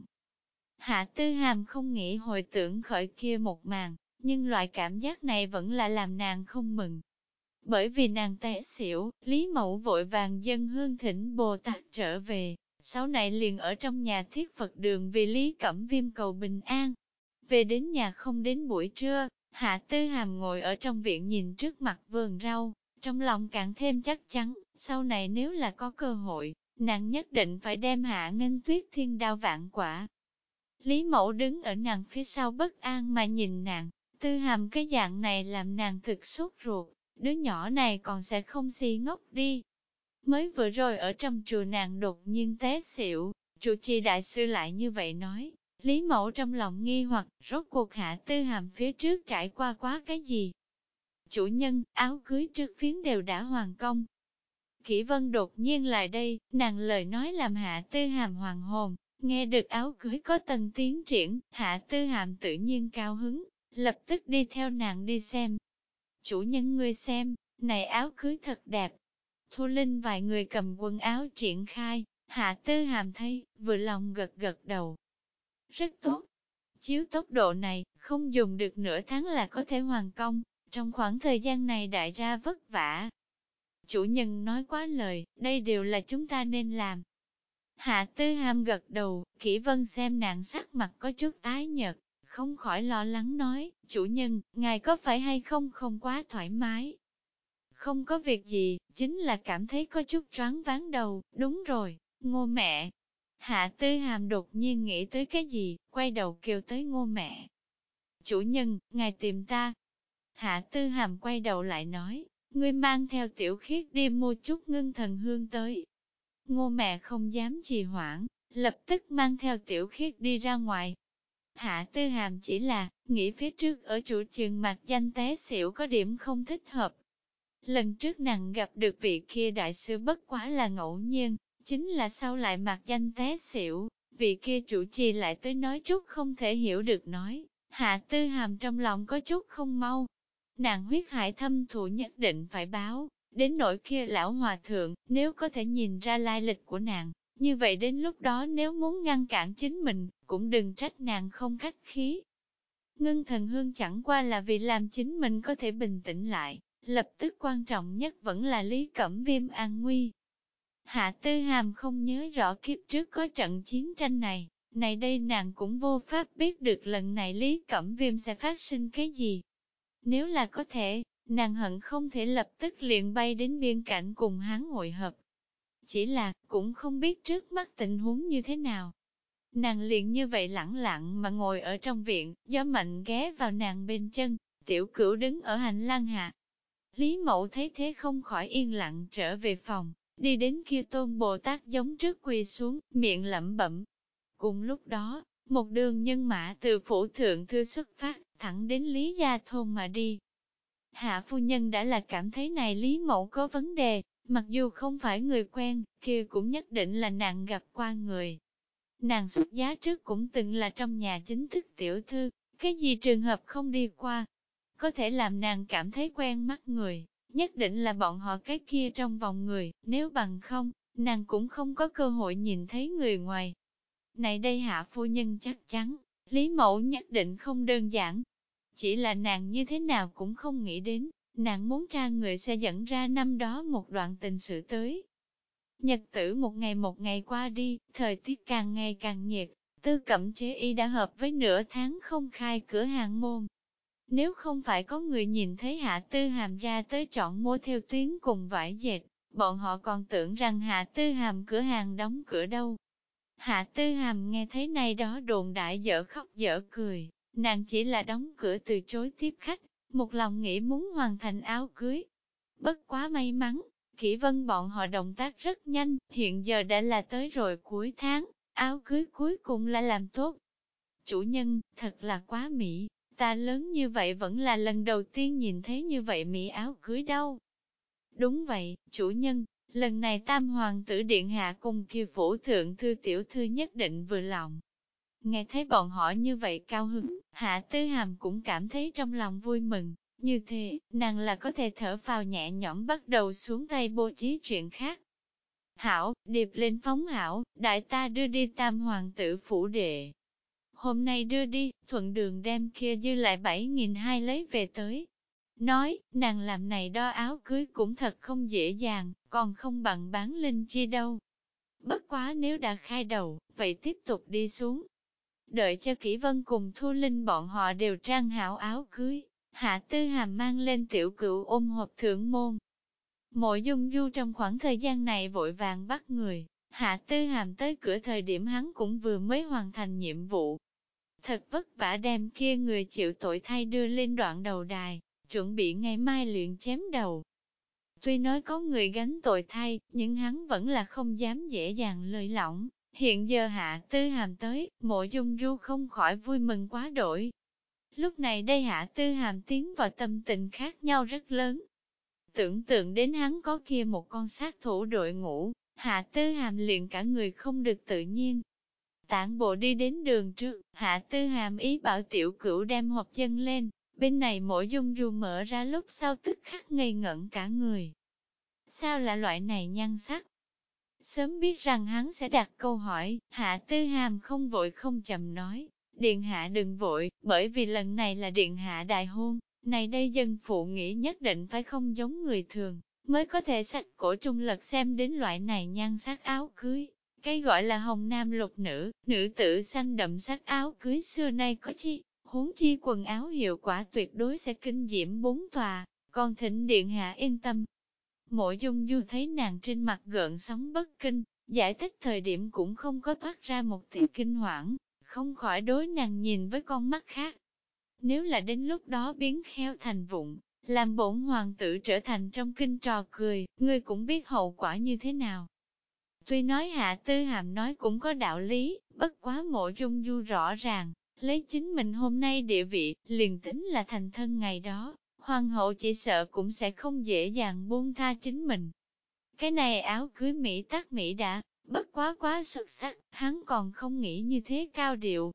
Hạ Tư Hàm không nghĩ hồi tưởng khởi kia một màn, nhưng loại cảm giác này vẫn là làm nàng không mừng. Bởi vì nàng té xỉu, Lý Mẫu vội vàng dâng hương thỉnh Bồ Tát trở về, sau này liền ở trong nhà thiết Phật đường vì Lý Cẩm Viêm cầu bình an. Về đến nhà không đến buổi trưa, Hạ Tư Hàm ngồi ở trong viện nhìn trước mặt vườn rau, trong lòng càng thêm chắc chắn, sau này nếu là có cơ hội, nàng nhất định phải đem Hạ Nghênh Tuyết thiên đao vạn quả. Lý Mẫu đứng ở nàng phía sau bất an mà nhìn nàng, Tư Hàm cái dạng này làm nàng thực sốt ruột, đứa nhỏ này còn sẽ không si ngốc đi. Mới vừa rồi ở trong chùa nàng đột nhiên té xỉu, trụ trì đại sư lại như vậy nói. Lý Mẫu trong lòng nghi hoặc, rốt cuộc Hạ Tư Hàm phía trước trải qua quá cái gì? Chủ nhân, áo cưới trước phiến đều đã hoàn công. Kỷ Vân đột nhiên lại đây, nàng lời nói làm Hạ Tư Hàm hoàng hồn, nghe được áo cưới có tầng tiến triển, Hạ Tư Hàm tự nhiên cao hứng, lập tức đi theo nàng đi xem. Chủ nhân ngươi xem, này áo cưới thật đẹp. Thu Linh vài người cầm quần áo triển khai, Hạ Tư Hàm thấy, vừa lòng gật gật đầu. Rất tốt. Chiếu tốc độ này, không dùng được nửa tháng là có thể hoàn công, trong khoảng thời gian này đại ra vất vả. Chủ nhân nói quá lời, đây đều là chúng ta nên làm. Hạ Tư Hàm gật đầu, Kỷ Vân xem nàng sắc mặt có chút tái nhợt, không khỏi lo lắng nói, chủ nhân, ngài có phải hay không quá thoải mái? Không có việc gì, chính là cảm thấy có chút choáng váng đầu, đúng rồi, Ngô mẹ. Hạ Tư Hàm đột nhiên nghĩ tới cái gì, quay đầu kêu tới Ngô mẹ. Chủ nhân, ngài tìm ta. Hạ Tư Hàm quay đầu lại nói, ngươi mang theo Tiểu Khiết đi mua chút ngưng thần hương tới. Ngô mẹ không dám trì hoãn, lập tức mang theo Tiểu Khiết đi ra ngoài. Hạ Tư Hàm chỉ là, nghĩ phía trước ở chủ trường mặt danh té xỉu có điểm không thích hợp. Lần trước nàng gặp được vị kia đại sư bất quá là ngẫu nhiên, chính là sau lại mặt danh té xỉu, vị kia chủ trì lại tới nói chút không thể hiểu được nói, Hạ Tư Hàm trong lòng có chút không mau. Nàng huyết hải thâm thù nhất định phải báo, đến nỗi kia lão hòa thượng, nếu có thể nhìn ra lai lịch của nàng, như vậy đến lúc đó nếu muốn ngăn cản chính mình, cũng đừng trách nàng không khách khí. Ngưng thần hương chẳng qua là vì làm chính mình có thể bình tĩnh lại, lập tức quan trọng nhất vẫn là Lý Cẩm Viêm an nguy. Hạ Tư Hàm không nhớ rõ kiếp trước có trận chiến tranh này, này đây nàng cũng vô pháp biết được lần này Lý Cẩm Viêm sẽ phát sinh cái gì. Nếu là có thể, nàng hận không thể lập tức liền bay đến biên cảnh cùng hắn hội hợp. Chỉ là, cũng không biết trước mắt tình huống như thế nào. Nàng liền như vậy lẳng lặng mà ngồi ở trong viện, gió mạnh ghé vào nàng bên chân, Tiểu Cửu đứng ở hành lang hạ. Lý Mẫu thấy thế không khỏi yên lặng trở về phòng, đi đến kia Tôn Bồ Tát giống trước quỳ xuống, miệng lẩm bẩm. Cùng lúc đó, một đường nhân mã từ phủ thượng thư xuất phát, thẳng đến Lý Gia Thôn mà đi. Hạ phu nhân đã là cảm thấy này Lý Mẫu có vấn đề, mặc dù không phải người quen, kia cũng nhất định là nàng gặp qua người. Nàng xuất giá trước cũng từng là trong nhà chính thức tiểu thư, cái gì trường hợp không đi qua, có thể làm nàng cảm thấy quen mắt người, nhất định là bọn họ cái kia trong vòng người, nếu bằng không, nàng cũng không có cơ hội nhìn thấy người ngoài. Này đây hạ phu nhân chắc chắn, Lý Mẫu nhất định không đơn giản. Chỉ là nàng như thế nào cũng không nghĩ đến, nàng muốn tra người sẽ dẫn ra năm đó một đoạn tình sự tới. Nhật tử một ngày qua đi, thời tiết càng ngày càng nhiệt, Tư Cẩm chế y đã hợp với nửa tháng không khai cửa hàng môn. Nếu không phải có người nhìn thấy Hạ Tư Hàm ra tới chọn mua theo tuyến cùng vải dệt, bọn họ còn tưởng rằng Hạ Tư Hàm cửa hàng đóng cửa đâu. Hạ Tư Hàm nghe thấy này đó đồn đại dở khóc dở cười, nàng chỉ là đóng cửa từ chối tiếp khách, một lòng nghĩ muốn hoàn thành áo cưới. Bất quá may mắn, Kỷ Vân bọn họ động tác rất nhanh, hiện giờ đã là tới rồi cuối tháng, áo cưới cuối cùng là làm tốt. Chủ nhân, thật là quá mỹ, ta lớn như vậy vẫn là lần đầu tiên nhìn thấy như vậy mỹ áo cưới đâu. Đúng vậy, chủ nhân, lần này Tam Hoàng tử Điện Hạ cùng kiều phủ thượng thư tiểu thư nhất định vừa lòng. Nghe thấy bọn họ như vậy cao hứng, Hạ Tư Hàm cũng cảm thấy trong lòng vui mừng, như thế, nàng là có thể thở phào nhẹ nhõm bắt đầu xuống tay bố trí chuyện khác. Hảo, điệp lên phóng hảo, đại ta đưa đi Tam Hoàng tử phủ đệ. Hôm nay đưa đi, thuận đường đem kia dư lại 7.200 lấy về tới. Nói, nàng làm này đo áo cưới cũng thật không dễ dàng, còn không bằng bán linh chi đâu. Bất quá nếu đã khai đầu, vậy tiếp tục đi xuống. Đợi cho Kỷ Vân cùng Thu Linh bọn họ đều trang hảo áo cưới, Hạ Tư Hàm mang lên tiểu cựu ôm hộp thượng môn. Mộ Dung Du trong khoảng thời gian này vội vàng bắt người, Hạ Tư Hàm tới cửa thời điểm hắn cũng vừa mới hoàn thành nhiệm vụ. Thật vất vả đem kia người chịu tội thay đưa lên đoạn đầu đài, chuẩn bị ngày mai luyện chém đầu. Tuy nói có người gánh tội thay, nhưng hắn vẫn là không dám dễ dàng lơi lỏng. Hiện giờ Hạ Tư Hàm tới, Mộ Dung Du không khỏi vui mừng quá đổi. Lúc này đây Hạ Tư Hàm tiến vào tâm tình khác nhau rất lớn. Tưởng tượng đến hắn có kia một con sát thủ đội ngũ, Hạ Tư Hàm liền cả người không được tự nhiên. Tản bộ đi đến đường trước, Hạ Tư Hàm ý bảo tiểu cửu đem hộp chân lên, bên này Mộ Dung Du mở ra lúc sau tức khắc ngây ngẩn cả người. Sao là loại này nhan sắc? Sớm biết rằng hắn sẽ đặt câu hỏi, Hạ Tư Hàm không vội không chậm nói, Điện Hạ đừng vội, bởi vì lần này là Điện Hạ đại hôn, này đây dân phụ nghĩ nhất định phải không giống người thường, mới có thể sách cổ trung lật xem đến loại này nhan sắc áo cưới. Cái gọi là hồng nam lục nữ, nữ tử xanh đậm sắc áo cưới xưa nay có chi, huống chi quần áo hiệu quả tuyệt đối sẽ kinh diễm bốn tòa, còn thỉnh Điện Hạ yên tâm. Mộ Dung Du thấy nàng trên mặt gợn sóng bất kinh, giải thích thời điểm cũng không có toát ra một tia kinh hoảng, không khỏi đối nàng nhìn với con mắt khác. Nếu là đến lúc đó biến khéo thành vụng, làm bổn hoàng tử trở thành trong kinh trò cười, ngươi cũng biết hậu quả như thế nào. Tuy nói Hạ Tư Hàm nói cũng có đạo lý, bất quá Mộ Dung Du rõ ràng, lấy chính mình hôm nay địa vị, liền tính là thành thân ngày đó, hoàng hậu chỉ sợ cũng sẽ không dễ dàng buông tha chính mình. Cái này áo cưới Mỹ tác Mỹ đã, bất quá xuất sắc, hắn còn không nghĩ như thế cao điệu.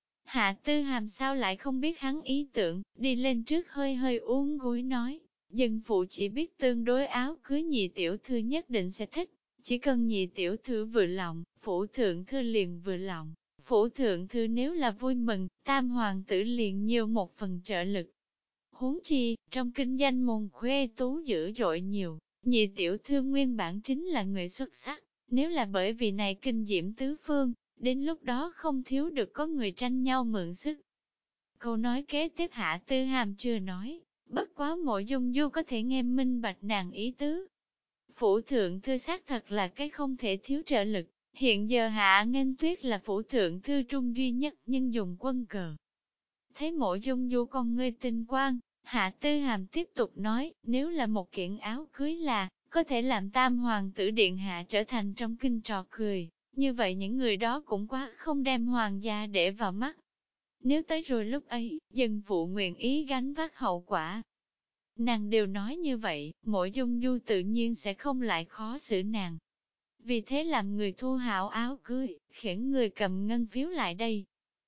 Hạ Tư Hàm sao lại không biết hắn ý tưởng, đi lên trước hơi hơi uốn gối nói, dân phụ chỉ biết tương đối áo cưới nhị tiểu thư nhất định sẽ thích, chỉ cần nhị tiểu thư vừa lòng, phủ thượng thư liền vừa lòng, phủ thượng thư nếu là vui mừng, tam hoàng tử liền nhiều một phần trợ lực. Huống chi, trong kinh danh môn khuê tú dữ dội nhiều, nhị tiểu thư nguyên bản chính là người xuất sắc, nếu là bởi vì này kinh diễm tứ phương, đến lúc đó không thiếu được có người tranh nhau mượn sức. Câu nói kế tiếp Hạ Tư Hàm chưa nói, bất quá Mộ Dung Du có thể nghe minh bạch nàng ý tứ. Phủ thượng thư xác thật là cái không thể thiếu trợ lực, hiện giờ Hạ Nghênh Tuyết là phủ thượng thư trung duy nhất nhưng dùng quân cờ. Thấy Mộ Dung Du con ngươi tinh quang, Hạ Tư Hàm tiếp tục nói, nếu là một kiện áo cưới là, có thể làm tam hoàng tử điện hạ trở thành trong kinh trò cười, như vậy những người đó cũng quá không đem hoàng gia để vào mắt. Nếu tới rồi lúc ấy, dân phụ nguyện ý gánh vác hậu quả. Nàng đều nói như vậy, Mộ Dung Du tự nhiên sẽ không lại khó xử nàng. Vì thế làm người thu hảo áo cưới, khiển người cầm ngân phiếu lại đây.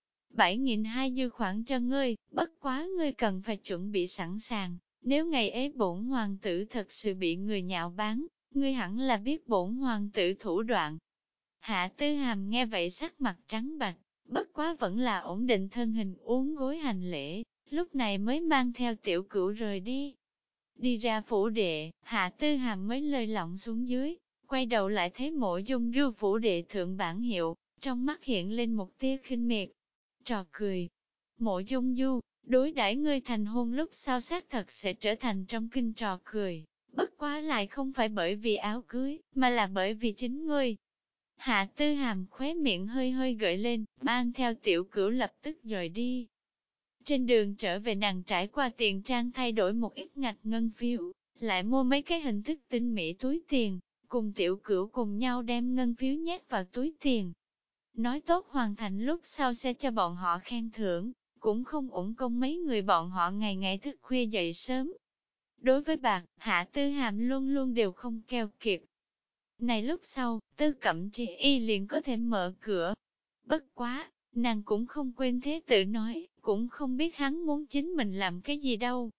7.200 dư khoản cho ngươi, bất quá ngươi cần phải chuẩn bị sẵn sàng, nếu ngày ấy bổn hoàng tử thật sự bị người nhạo báng, ngươi hẳn là biết bổn hoàng tử thủ đoạn. Hạ Tư Hàm nghe vậy sắc mặt trắng bạch, bất quá vẫn là ổn định thân hình uốn gối hành lễ, lúc này mới mang theo tiểu cửu rời đi. Đi ra phủ đệ, Hạ Tư Hàm mới lơi lỏng xuống dưới, quay đầu lại thấy Mộ Dung Du phủ đệ thượng bản hiệu, trong mắt hiện lên một tia khinh miệt, trò cười. Mộ Dung Du, đối đãi ngươi thành hôn lúc sau xác thật sẽ trở thành trong kinh trò cười, bất quá lại không phải bởi vì áo cưới, mà là bởi vì chính ngươi. Hạ Tư Hàm khóe miệng hơi hơi gợi lên, mang theo Tiểu Cửu lập tức rời đi. Trên đường trở về nàng trải qua tiền trang thay đổi một ít ngạch ngân phiếu, lại mua mấy cái hình thức tinh mỹ túi tiền, cùng Tiểu Cửu cùng nhau đem ngân phiếu nhét vào túi tiền. Nói tốt hoàn thành lúc sau sẽ cho bọn họ khen thưởng, cũng không uổng công mấy người bọn họ ngày ngày thức khuya dậy sớm. Đối với bạc, Hạ Tư Hàm luôn luôn đều không keo kiệt. Này lúc sau, Tư Cẩm Chi y liền có thể mở cửa. Bất quá, nàng cũng không quên thế tự nói, cũng không biết hắn muốn chính mình làm cái gì đâu.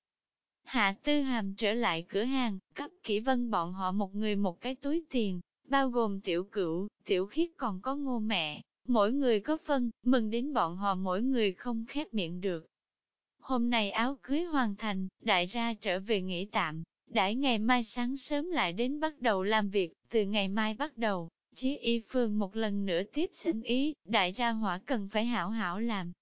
Hạ Tư Hàm trở lại cửa hàng, cấp Kỷ Vân bọn họ một người một cái túi tiền, bao gồm Tiểu Cửu, Tiểu Khiết còn có Ngô mẹ, mỗi người có phân, mừng đến bọn họ mỗi người không khép miệng được. Hôm nay áo cưới hoàn thành, đại gia trở về nghỉ tạm, đãi ngày mai sáng sớm lại đến bắt đầu làm việc, từ ngày mai bắt đầu, Chí Y Phương một lần nữa tiếp sinh ý, đại gia hỏa cần phải hảo hảo làm.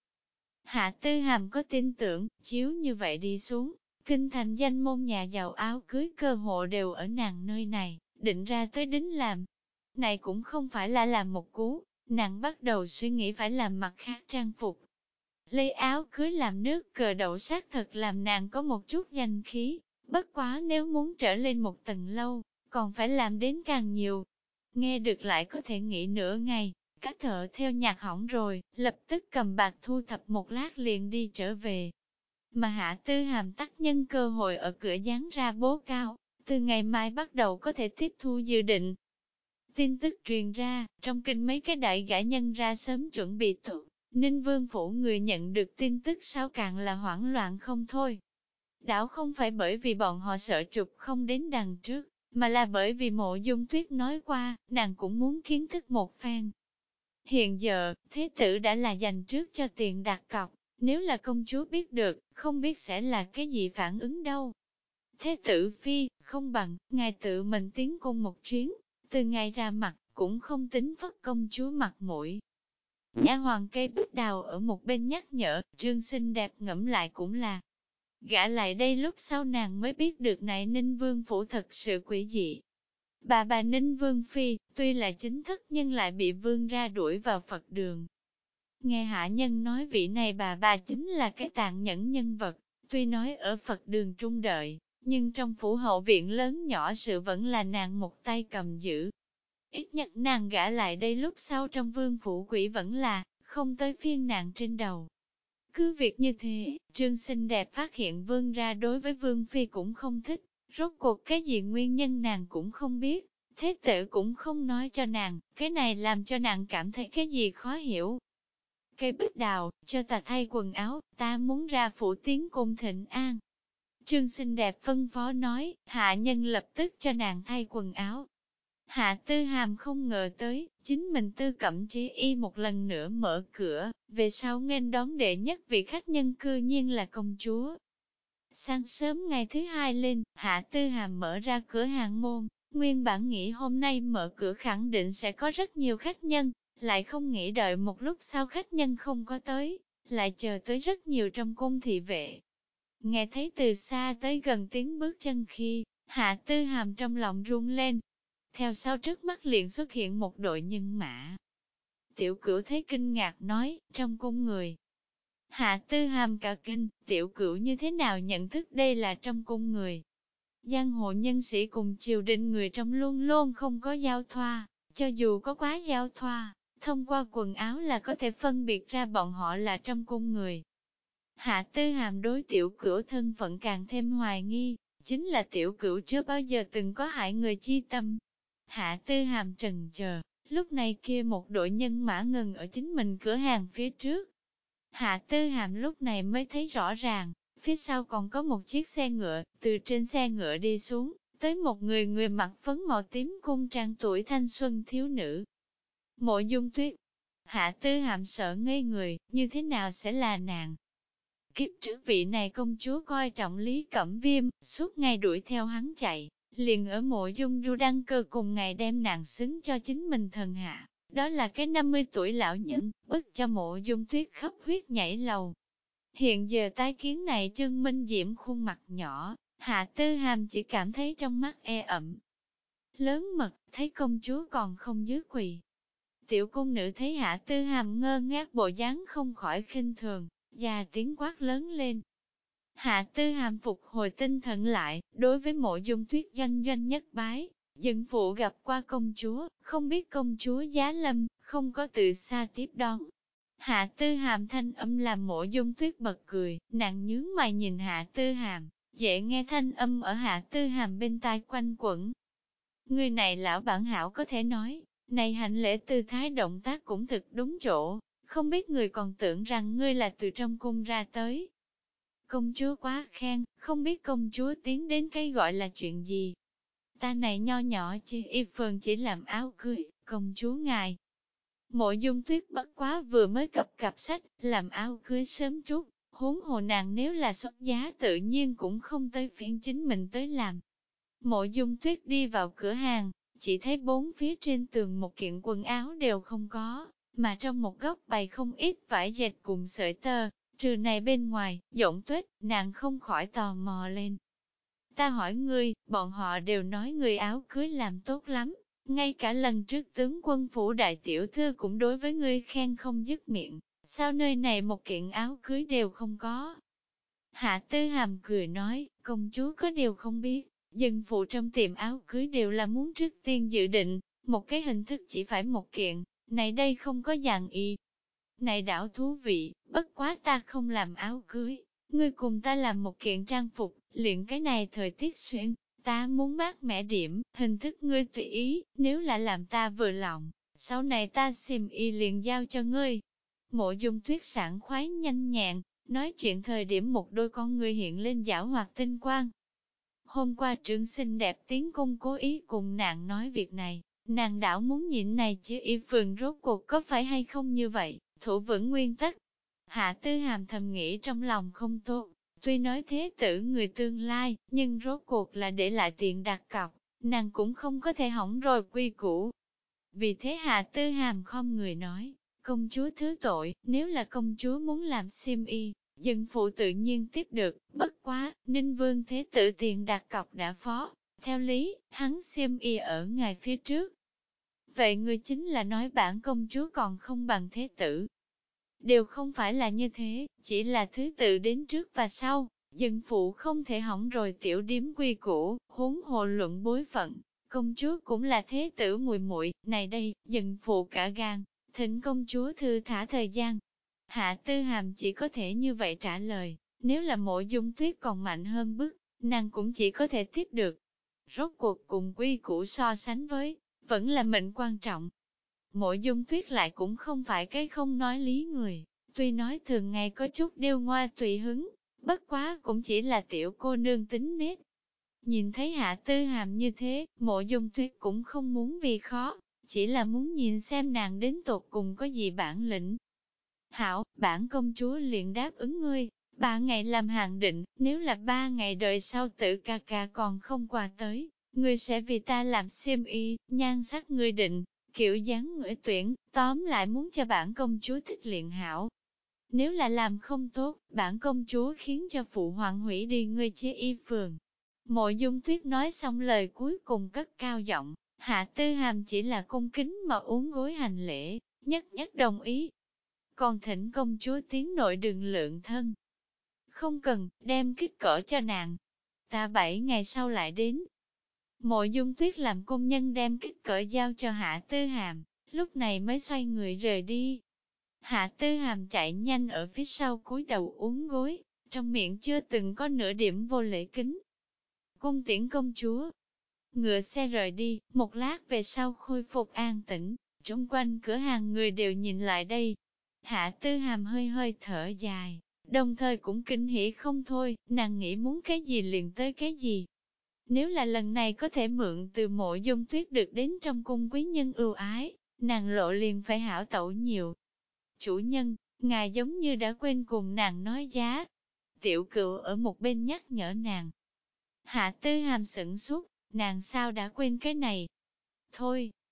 Hạ Tư Hàm có tin tưởng, chiếu như vậy đi xuống, kinh thành danh môn nhà giàu áo cưới cơ hộ đều ở nàng nơi này, định ra tới đính làm. Này cũng không phải là làm một cú, nàng bắt đầu suy nghĩ phải làm mặt khác trang phục. Lấy áo cưới làm nước cờ đậu xác thật làm nàng có một chút danh khí, bất quá nếu muốn trở lên một tầng lâu, còn phải làm đến càng nhiều. Nghe được lại có thể nghỉ nửa ngày, các thợ theo nhạc hỏng rồi, lập tức cầm bạc thu thập một lát liền đi trở về. Mà Hạ Tư Hàm tắc nhân cơ hội ở cửa dán ra bố cao, từ ngày mai bắt đầu có thể tiếp thu dự định. Tin tức truyền ra, trong kinh mấy cái đại gã nhân ra sớm chuẩn bị tụ. Ninh Vương phủ người nhận được tin tức sao càng là hoảng loạn không thôi. Đảo không phải bởi vì bọn họ sợ chụp không đến đằng trước, mà là bởi vì Mộ Dung Tuyết nói qua, nàng cũng muốn kiến thức một phen. Hiện giờ, thế tử đã là dành trước cho tiền đặt cọc, nếu là công chúa biết được, không biết sẽ là cái gì phản ứng đâu. Thế tử phi, không bằng, ngài tự mình tiến cung một chuyến, từ ngày ra mặt, cũng không tính vất công chúa mặt mũi. Nhã hoàng cây bích đào ở một bên nhắc nhở, Trương xinh đẹp ngẫm lại cũng là. Gã lại đây lúc sau nàng mới biết được này Ninh Vương phủ thật sự quỷ dị. Bà Ninh Vương Phi, tuy là chính thức nhưng lại bị vương ra đuổi vào Phật đường. Nghe hạ nhân nói vị này bà chính là cái tàn nhẫn nhân vật, tuy nói ở Phật đường trung đợi, nhưng trong phủ hậu viện lớn nhỏ sự vẫn là nàng một tay cầm giữ. Ít nhất nàng gã lại đây lúc sau trong vương phủ quỷ vẫn là, không tới phiên nàng trên đầu. Cứ việc như thế, Trương xinh đẹp phát hiện vương ra đối với vương phi cũng không thích, rốt cuộc cái gì nguyên nhân nàng cũng không biết, thế tử cũng không nói cho nàng, cái này làm cho nàng cảm thấy cái gì khó hiểu. Cây bích đào, cho ta thay quần áo, ta muốn ra phủ tiến cung thịnh an. Trương xinh đẹp phân phó nói, hạ nhân lập tức cho nàng thay quần áo. Hạ Tư Hàm không ngờ tới, chính mình Tư Cẩm Chi y một lần nữa mở cửa, về sau nghênh đón đệ nhất vị khách nhân cư nhiên là công chúa. Sáng sớm ngày thứ hai lên, Hạ Tư Hàm mở ra cửa hàng môn, nguyên bản nghĩ hôm nay mở cửa khẳng định sẽ có rất nhiều khách nhân, lại không nghĩ đợi một lúc sau khách nhân không có tới, lại chờ tới rất nhiều trong cung thị vệ. Nghe thấy từ xa tới gần tiếng bước chân khi, Hạ Tư Hàm trong lòng run lên. Theo sau trước mắt liền xuất hiện một đội nhân mã. Tiểu Cửu thấy kinh ngạc nói, trong cung người. Hạ Tư Hàm cả kinh, Tiểu Cửu như thế nào nhận thức đây là trong cung người. Giang hồ nhân sĩ cùng triều đình người trong luôn luôn không có giao thoa, cho dù có quá giao thoa, thông qua quần áo là có thể phân biệt ra bọn họ là trong cung người. Hạ Tư Hàm đối Tiểu Cửu thân phận càng thêm hoài nghi, chính là Tiểu Cửu chưa bao giờ từng có hại người chi tâm. Hạ Tư Hàm trần chờ, lúc này kia một đội nhân mã ngừng ở chính mình cửa hàng phía trước. Hạ Tư Hàm lúc này mới thấy rõ ràng, phía sau còn có một chiếc xe ngựa, từ trên xe ngựa đi xuống, tới một người mặc phấn màu tím cung trang tuổi thanh xuân thiếu nữ. Mộ Dung Tuyết. Hạ Tư Hàm sợ ngây người, như thế nào sẽ là nàng? Kiếp trước vị này công chúa coi trọng Lý Cẩm Viêm, suốt ngày đuổi theo hắn chạy. Liền ở Mộ Dung Du đăng cơ cùng ngày đem nàng xứng cho chính mình thần hạ, Đó là cái 50 tuổi lão nhân, bức cho Mộ Dung Tuyết khắp huyết nhảy lầu. Hiện giờ tái kiến này Trương Minh Diễm khuôn mặt nhỏ, Hạ Tư Hàm chỉ cảm thấy trong mắt e ẩm. Lớn mật, thấy công chúa còn không dưới quỳ. Tiểu cung nữ thấy Hạ Tư Hàm ngơ ngác bộ dáng không khỏi khinh thường, và tiếng quát lớn lên. Hạ Tư Hàm phục hồi tinh thần lại, đối với Mộ Dung Tuyết doanh doanh nhất bái. Dừng phụ gặp qua công chúa, không biết công chúa giá lâm, không có từ xa tiếp đón. Hạ Tư Hàm thanh âm làm Mộ Dung Tuyết bật cười, nàng nhướng mày nhìn Hạ Tư Hàm, dễ nghe thanh âm ở Hạ Tư Hàm bên tai quanh quẩn. Người này lão bản hảo có thể nói, này hành lễ tư thái động tác cũng thực đúng chỗ, không biết người còn tưởng rằng ngươi là từ trong cung ra tới. Công chúa quá khen, không biết công chúa tiến đến cái gọi là chuyện gì. Ta này nho nhỏ chỉ y phường chỉ làm áo cưới, công chúa ngài. Mộ Dung Tuyết bất quá vừa mới cập sách, làm áo cưới sớm chút, huống hồ nàng nếu là xuất giá tự nhiên cũng không tới phiên chính mình tới làm. Mộ Dung Tuyết đi vào cửa hàng, chỉ thấy bốn phía trên tường một kiện quần áo đều không có, mà trong một góc bày không ít vải dệt cùng sợi tơ, trừ này bên ngoài, Giọng Tuyết, nàng không khỏi tò mò lên. Ta hỏi ngươi, bọn họ đều nói người áo cưới làm tốt lắm, ngay cả lần trước tướng quân phủ đại tiểu thư cũng đối với ngươi khen không dứt miệng, sao nơi này một kiện áo cưới đều không có. Hạ Tư Hàm cười nói, công chúa có điều không biết, dân phụ trong tiệm áo cưới đều là muốn trước tiên dự định, một cái hình thức chỉ phải một kiện, này đây không có dạng y. Này đảo thú vị, bất quá ta không làm áo cưới, ngươi cùng ta làm một kiện trang phục, liền cái này thời tiết xuyên, ta muốn mát mẻ điểm, hình thức ngươi tùy ý, nếu là làm ta vừa lòng, sau này ta xiêm y liền giao cho ngươi. Mộ Dung Tuyết sảng khoái nhanh nhẹn, nói chuyện thời điểm một đôi con người hiện lên giảo hoạt tinh quang. Hôm qua trưởng xinh đẹp tiến cung cố ý cùng nàng nói việc này, nàng đảo muốn nhịn này chứ y phường rốt cuộc có phải hay không như vậy, thủ vững nguyên tắc. Hạ Tư Hàm thầm nghĩ trong lòng không tốt, tuy nói thế tử người tương lai, nhưng rốt cuộc là để lại tiền đặt cọc, nàng cũng không có thể hỏng rồi quy củ. Vì thế Hạ Tư Hàm không người nói, công chúa thứ tội, nếu là công chúa muốn làm xiêm y, dân phụ tự nhiên tiếp được, bất quá, Ninh Vương thế tử tiền đặt cọc đã phó, theo lý, hắn xiêm y ở ngài phía trước. Vậy người chính là nói bản công chúa còn không bằng thế tử. Đều không phải là như thế, chỉ là thứ tự đến trước và sau, dân phụ không thể hỏng rồi tiểu điếm quy củ, huống hồ luận bối phận, công chúa cũng là thế tử muội muội, này đây, dân phụ cả gan, thỉnh công chúa thư thả thời gian. Hạ Tư Hàm chỉ có thể như vậy trả lời, nếu là Mộ Dung Tuyết còn mạnh hơn bức, nàng cũng chỉ có thể tiếp được. Rốt cuộc cùng quy củ so sánh với, vẫn là mệnh quan trọng. Mộ Dung Tuyết lại cũng không phải cái không nói lý người, tuy nói thường ngày có chút điêu ngoa tùy hứng, bất quá cũng chỉ là tiểu cô nương tính nết. Nhìn thấy Hạ Tư Hàm như thế, Mộ Dung Tuyết cũng không muốn vì khó, chỉ là muốn nhìn xem nàng đến tột cùng có gì bản lĩnh. Hảo, bản công chúa liền đáp ứng ngươi, 3 ngày làm hạn định, nếu là 3 ngày đợi sau tử ca ca còn không qua tới, ngươi sẽ vì ta làm xiêm y, nhan sắc ngươi định, kiểu dáng người tuyển, tóm lại muốn cho bản công chúa thích luyện hảo. Nếu là làm không tốt, bản công chúa khiến cho phụ hoàng hủy đi ngươi chế y phường. Mộ Dung Tuyết nói xong lời cuối cùng cất cao giọng, Hạ Tư Hàm chỉ là cung kính mà uốn gối hành lễ, nhất nhất đồng ý. Còn thỉnh công chúa tiến nội đừng lượng thân. Không cần, đem kích cỡ cho nàng. Ta 7 ngày sau lại đến. Mộ Dung Tuyết làm công nhân đem kích cỡ giao cho Hạ Tư Hàm, lúc này mới xoay người rời đi. Hạ Tư Hàm chạy nhanh ở phía sau cúi đầu uốn gối, trong miệng chưa từng có nửa điểm vô lễ kính. Cung tiễn công chúa. Ngựa xe rời đi, một lát về sau khôi phục an tĩnh, xung quanh cửa hàng người đều nhìn lại đây. Hạ Tư Hàm hơi hơi thở dài, đồng thời cũng kinh hỉ không thôi, nàng nghĩ muốn cái gì liền tới cái gì. Nếu là lần này có thể mượn từ Mộ Dung Tuyết được đến trong cung quý nhân ưu ái, nàng lộ liền phải hảo tẩu nhiều. Chủ nhân, ngài giống như đã quên cùng nàng nói giá. Tiểu Cựu ở một bên nhắc nhở nàng. Hạ Tư Hàm sửng sốt, nàng sao đã quên cái này? Thôi,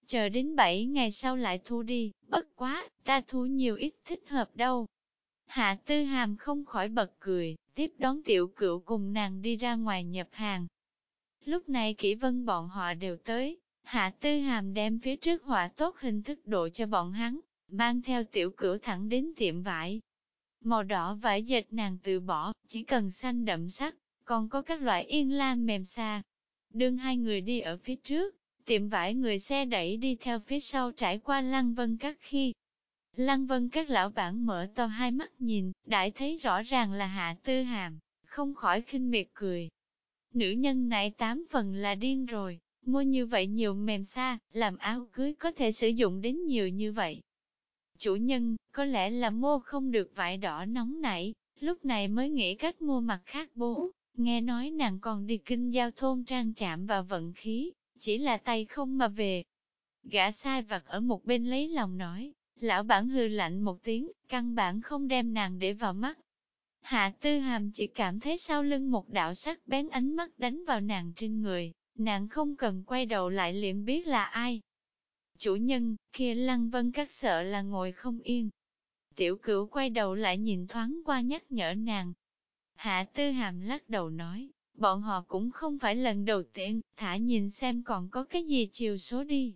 chờ đến 7 ngày sau lại thu đi, bất quá, ta thu nhiều ít thích hợp đâu. Hạ Tư Hàm không khỏi bật cười, tiếp đón Tiểu Cửu cùng nàng đi ra ngoài nhập hàng. Lúc này Kỷ Vân bọn họ đều tới, Hạ Tư Hàm đem phía trước họa tốt hình thức độ cho bọn hắn, mang theo Tiểu Cửu thẳng đến tiệm vải. Màu đỏ vải dệt nàng từ bỏ, chỉ cần xanh đậm sắc, còn có các loại yên lam mềm xa. Đương hai người đi ở phía trước, tiệm vải người xe đẩy đi theo phía sau trải qua Lăng Vân Các khi. Lăng Vân Các lão bản mở to hai mắt nhìn, đại thấy rõ ràng là Hạ Tư Hàm, không khỏi khinh miệt cười. Nữ nhân này 8 phần là điên rồi, mua như vậy nhiều mềm xa, làm áo cưới có thể sử dụng đến nhiều như vậy. Chủ nhân, có lẽ là mua không được vải đỏ nóng nảy, lúc này mới nghĩ cách mua mặt khác bố, nghe nói nàng còn đi kinh giao thôn trang chạm vào vận khí, chỉ là tay không mà về. Gã sai vặt ở một bên lấy lòng nói, lão bản hư lạnh một tiếng, căn bản không đem nàng để vào mắt. Hạ Tư Hàm chỉ cảm thấy sau lưng một đạo sắc bén ánh mắt đánh vào nàng trên người, nàng không cần quay đầu lại liền biết là ai. Chủ nhân, kia Lăng Vân Các sợ là ngồi không yên. Tiểu Cửu quay đầu lại nhìn thoáng qua nhắc nhở nàng. Hạ Tư Hàm lắc đầu nói, bọn họ cũng không phải lần đầu tiên, thả nhìn xem còn có cái gì chiều số đi.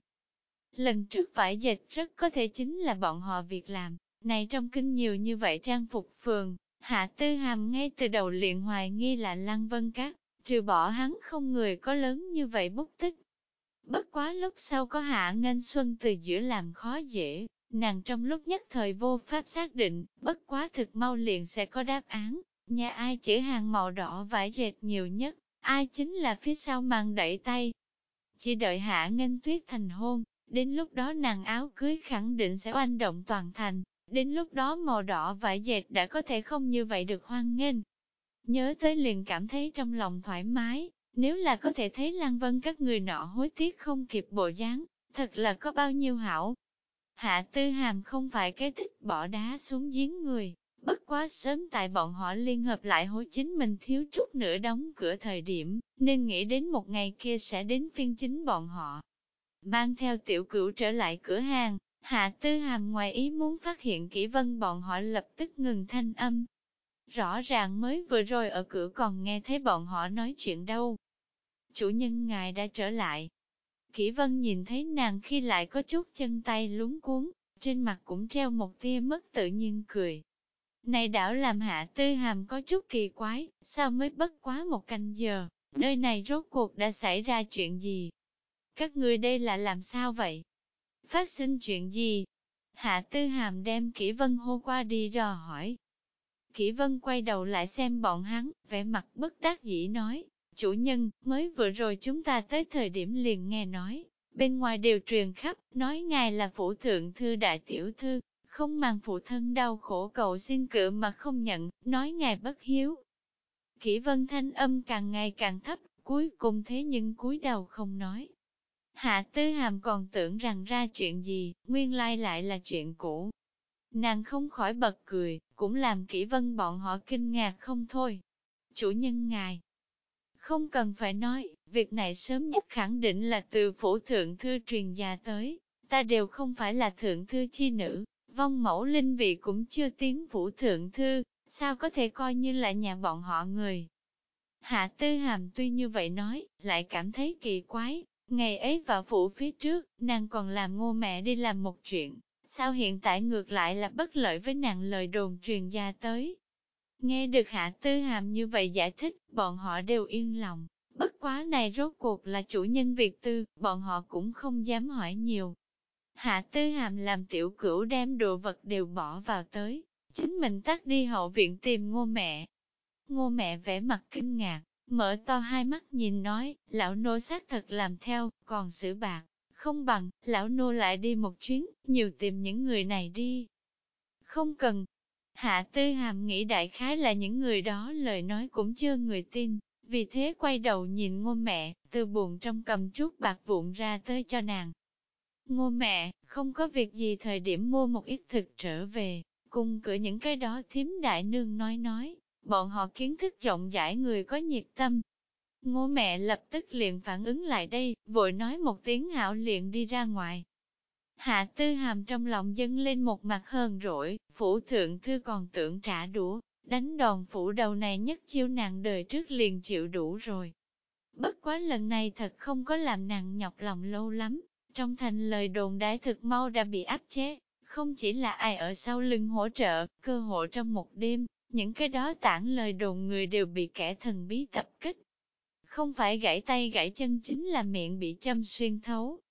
Lần trước vải dệt rất có thể chính là bọn họ việc làm, này trong kinh nhiều như vậy trang phục phường, Hạ Tư Hàm ngay từ đầu liền hoài nghi là Lăng Vân Các, trừ bỏ hắn không người có lớn như vậy bút tích. Bất quá lúc sau có Hạ Nghênh Xuân từ giữa làm khó dễ, nàng trong lúc nhất thời vô pháp xác định, bất quá thực mau liền sẽ có đáp án, nhà ai chữ hàng màu đỏ vải dệt nhiều nhất, ai chính là phía sau màn đẩy tay. Chỉ đợi Hạ Nghênh Tuyết thành hôn, đến lúc đó nàng áo cưới khẳng định sẽ oanh động toàn thành, đến lúc đó màu đỏ vải dệt đã có thể không như vậy được hoan nghênh. Nhớ tới liền cảm thấy trong lòng thoải mái, nếu là có thể thấy Lăng Vân các người nọ hối tiếc không kịp bộ dáng, thật là có bao nhiêu hảo. Hạ Tư Hàm không phải cái thích bỏ đá xuống giếng người, bất quá sớm tại bọn họ liên hợp lại hối chính mình thiếu chút nữa đóng cửa thời điểm, nên nghĩ đến một ngày kia sẽ đến phiên chính bọn họ. Mang theo Tiểu Cửu trở lại cửa hàng, Hạ Tư Hàm ngoài ý muốn phát hiện Kỷ Vân bọn họ lập tức ngừng thanh âm. Rõ ràng mới vừa rồi ở cửa còn nghe thấy bọn họ nói chuyện đâu. Chủ nhân ngài đã trở lại. Kỷ Vân nhìn thấy nàng khi lại có chút chân tay luống cuống, trên mặt cũng treo một tia mất tự nhiên cười. Này đảo làm Hạ Tư Hàm có chút kỳ quái, sao mới bất quá một canh giờ, nơi này rốt cuộc đã xảy ra chuyện gì? Các người đây là làm sao vậy? Phát sinh chuyện gì? Hạ Tư Hàm đem Kỷ Vân hô qua đi dò hỏi. Kỷ Vân quay đầu lại xem bọn hắn, vẻ mặt bất đắc dĩ nói, chủ nhân, mới vừa rồi chúng ta tới thời điểm liền nghe nói, bên ngoài đều truyền khắp, nói ngài là phủ thượng thư đại tiểu thư, không màng phụ thân đau khổ cầu xin cự mà không nhận, nói ngài bất hiếu. Kỷ Vân thanh âm càng ngày càng thấp, cuối cùng thế nhưng cúi đầu không nói. Hạ Tư Hàm còn tưởng rằng ra chuyện gì, nguyên lai lại là chuyện cũ. Nàng không khỏi bật cười, cũng làm Kỷ Vân bọn họ kinh ngạc không thôi. Chủ nhân ngài, không cần phải nói, việc này sớm nhất khẳng định là từ phủ thượng thư truyền gia tới, ta đều không phải là thượng thư chi nữ, vong mẫu linh vị cũng chưa tiến phủ thượng thư, sao có thể coi như là nhà bọn họ người. Hạ Tư Hàm tuy như vậy nói, lại cảm thấy kỳ quái, ngày ấy vào phủ phía trước, nàng còn làm Ngô mẹ đi làm một chuyện, sao hiện tại ngược lại là bất lợi với nàng lời đồn truyền gia tới. Nghe được Hạ Tư Hàm như vậy giải thích, bọn họ đều yên lòng, bất quá này rốt cuộc là chủ nhân việc tư, bọn họ cũng không dám hỏi nhiều. Hạ Tư Hàm làm Tiểu Cửu đem đồ vật đều bỏ vào tới, chính mình tắt đi hậu viện tìm Ngô mẹ. Ngô mẹ vẻ mặt kinh ngạc, mở to hai mắt nhìn nói, lão nô xác thật làm theo, còn xử bạc, không bằng, lão nô lại đi một chuyến, nhiều tìm những người này đi. Không cần. Hạ Tư Hàm nghĩ đại khái là những người đó lời nói cũng chưa người tin, vì thế quay đầu nhìn Ngô mẹ, từ buồn trong cầm chút bạc vụn ra tới cho nàng. Ngô mẹ, không có việc gì thời điểm mua một ít thực trở về, cùng cửa những cái đó thím đại nương nói, bọn họ kiến thức rộng rãi người có nhiệt tâm. Ngô mẹ lập tức liền phản ứng lại đây, vội nói một tiếng hảo liền đi ra ngoài. Hạ Tư Hàm trong lòng dâng lên một mặt hờn rỗi, phủ thượng thư còn tưởng trả đũa, đánh đòn phủ đầu này nhất chiêu nàng đời trước liền chịu đủ rồi. Bất quá lần này thật không có làm nàng nhọc lòng lâu lắm, trong thành lời đồn đãi thực mau đã bị áp chế, không chỉ là ai ở sau lưng hỗ trợ, cơ hội trong một đêm, những cái đó tản lời đồn người đều bị kẻ thần bí tập kích. Không phải gãy tay gãy chân chính là miệng bị châm xuyên thấu.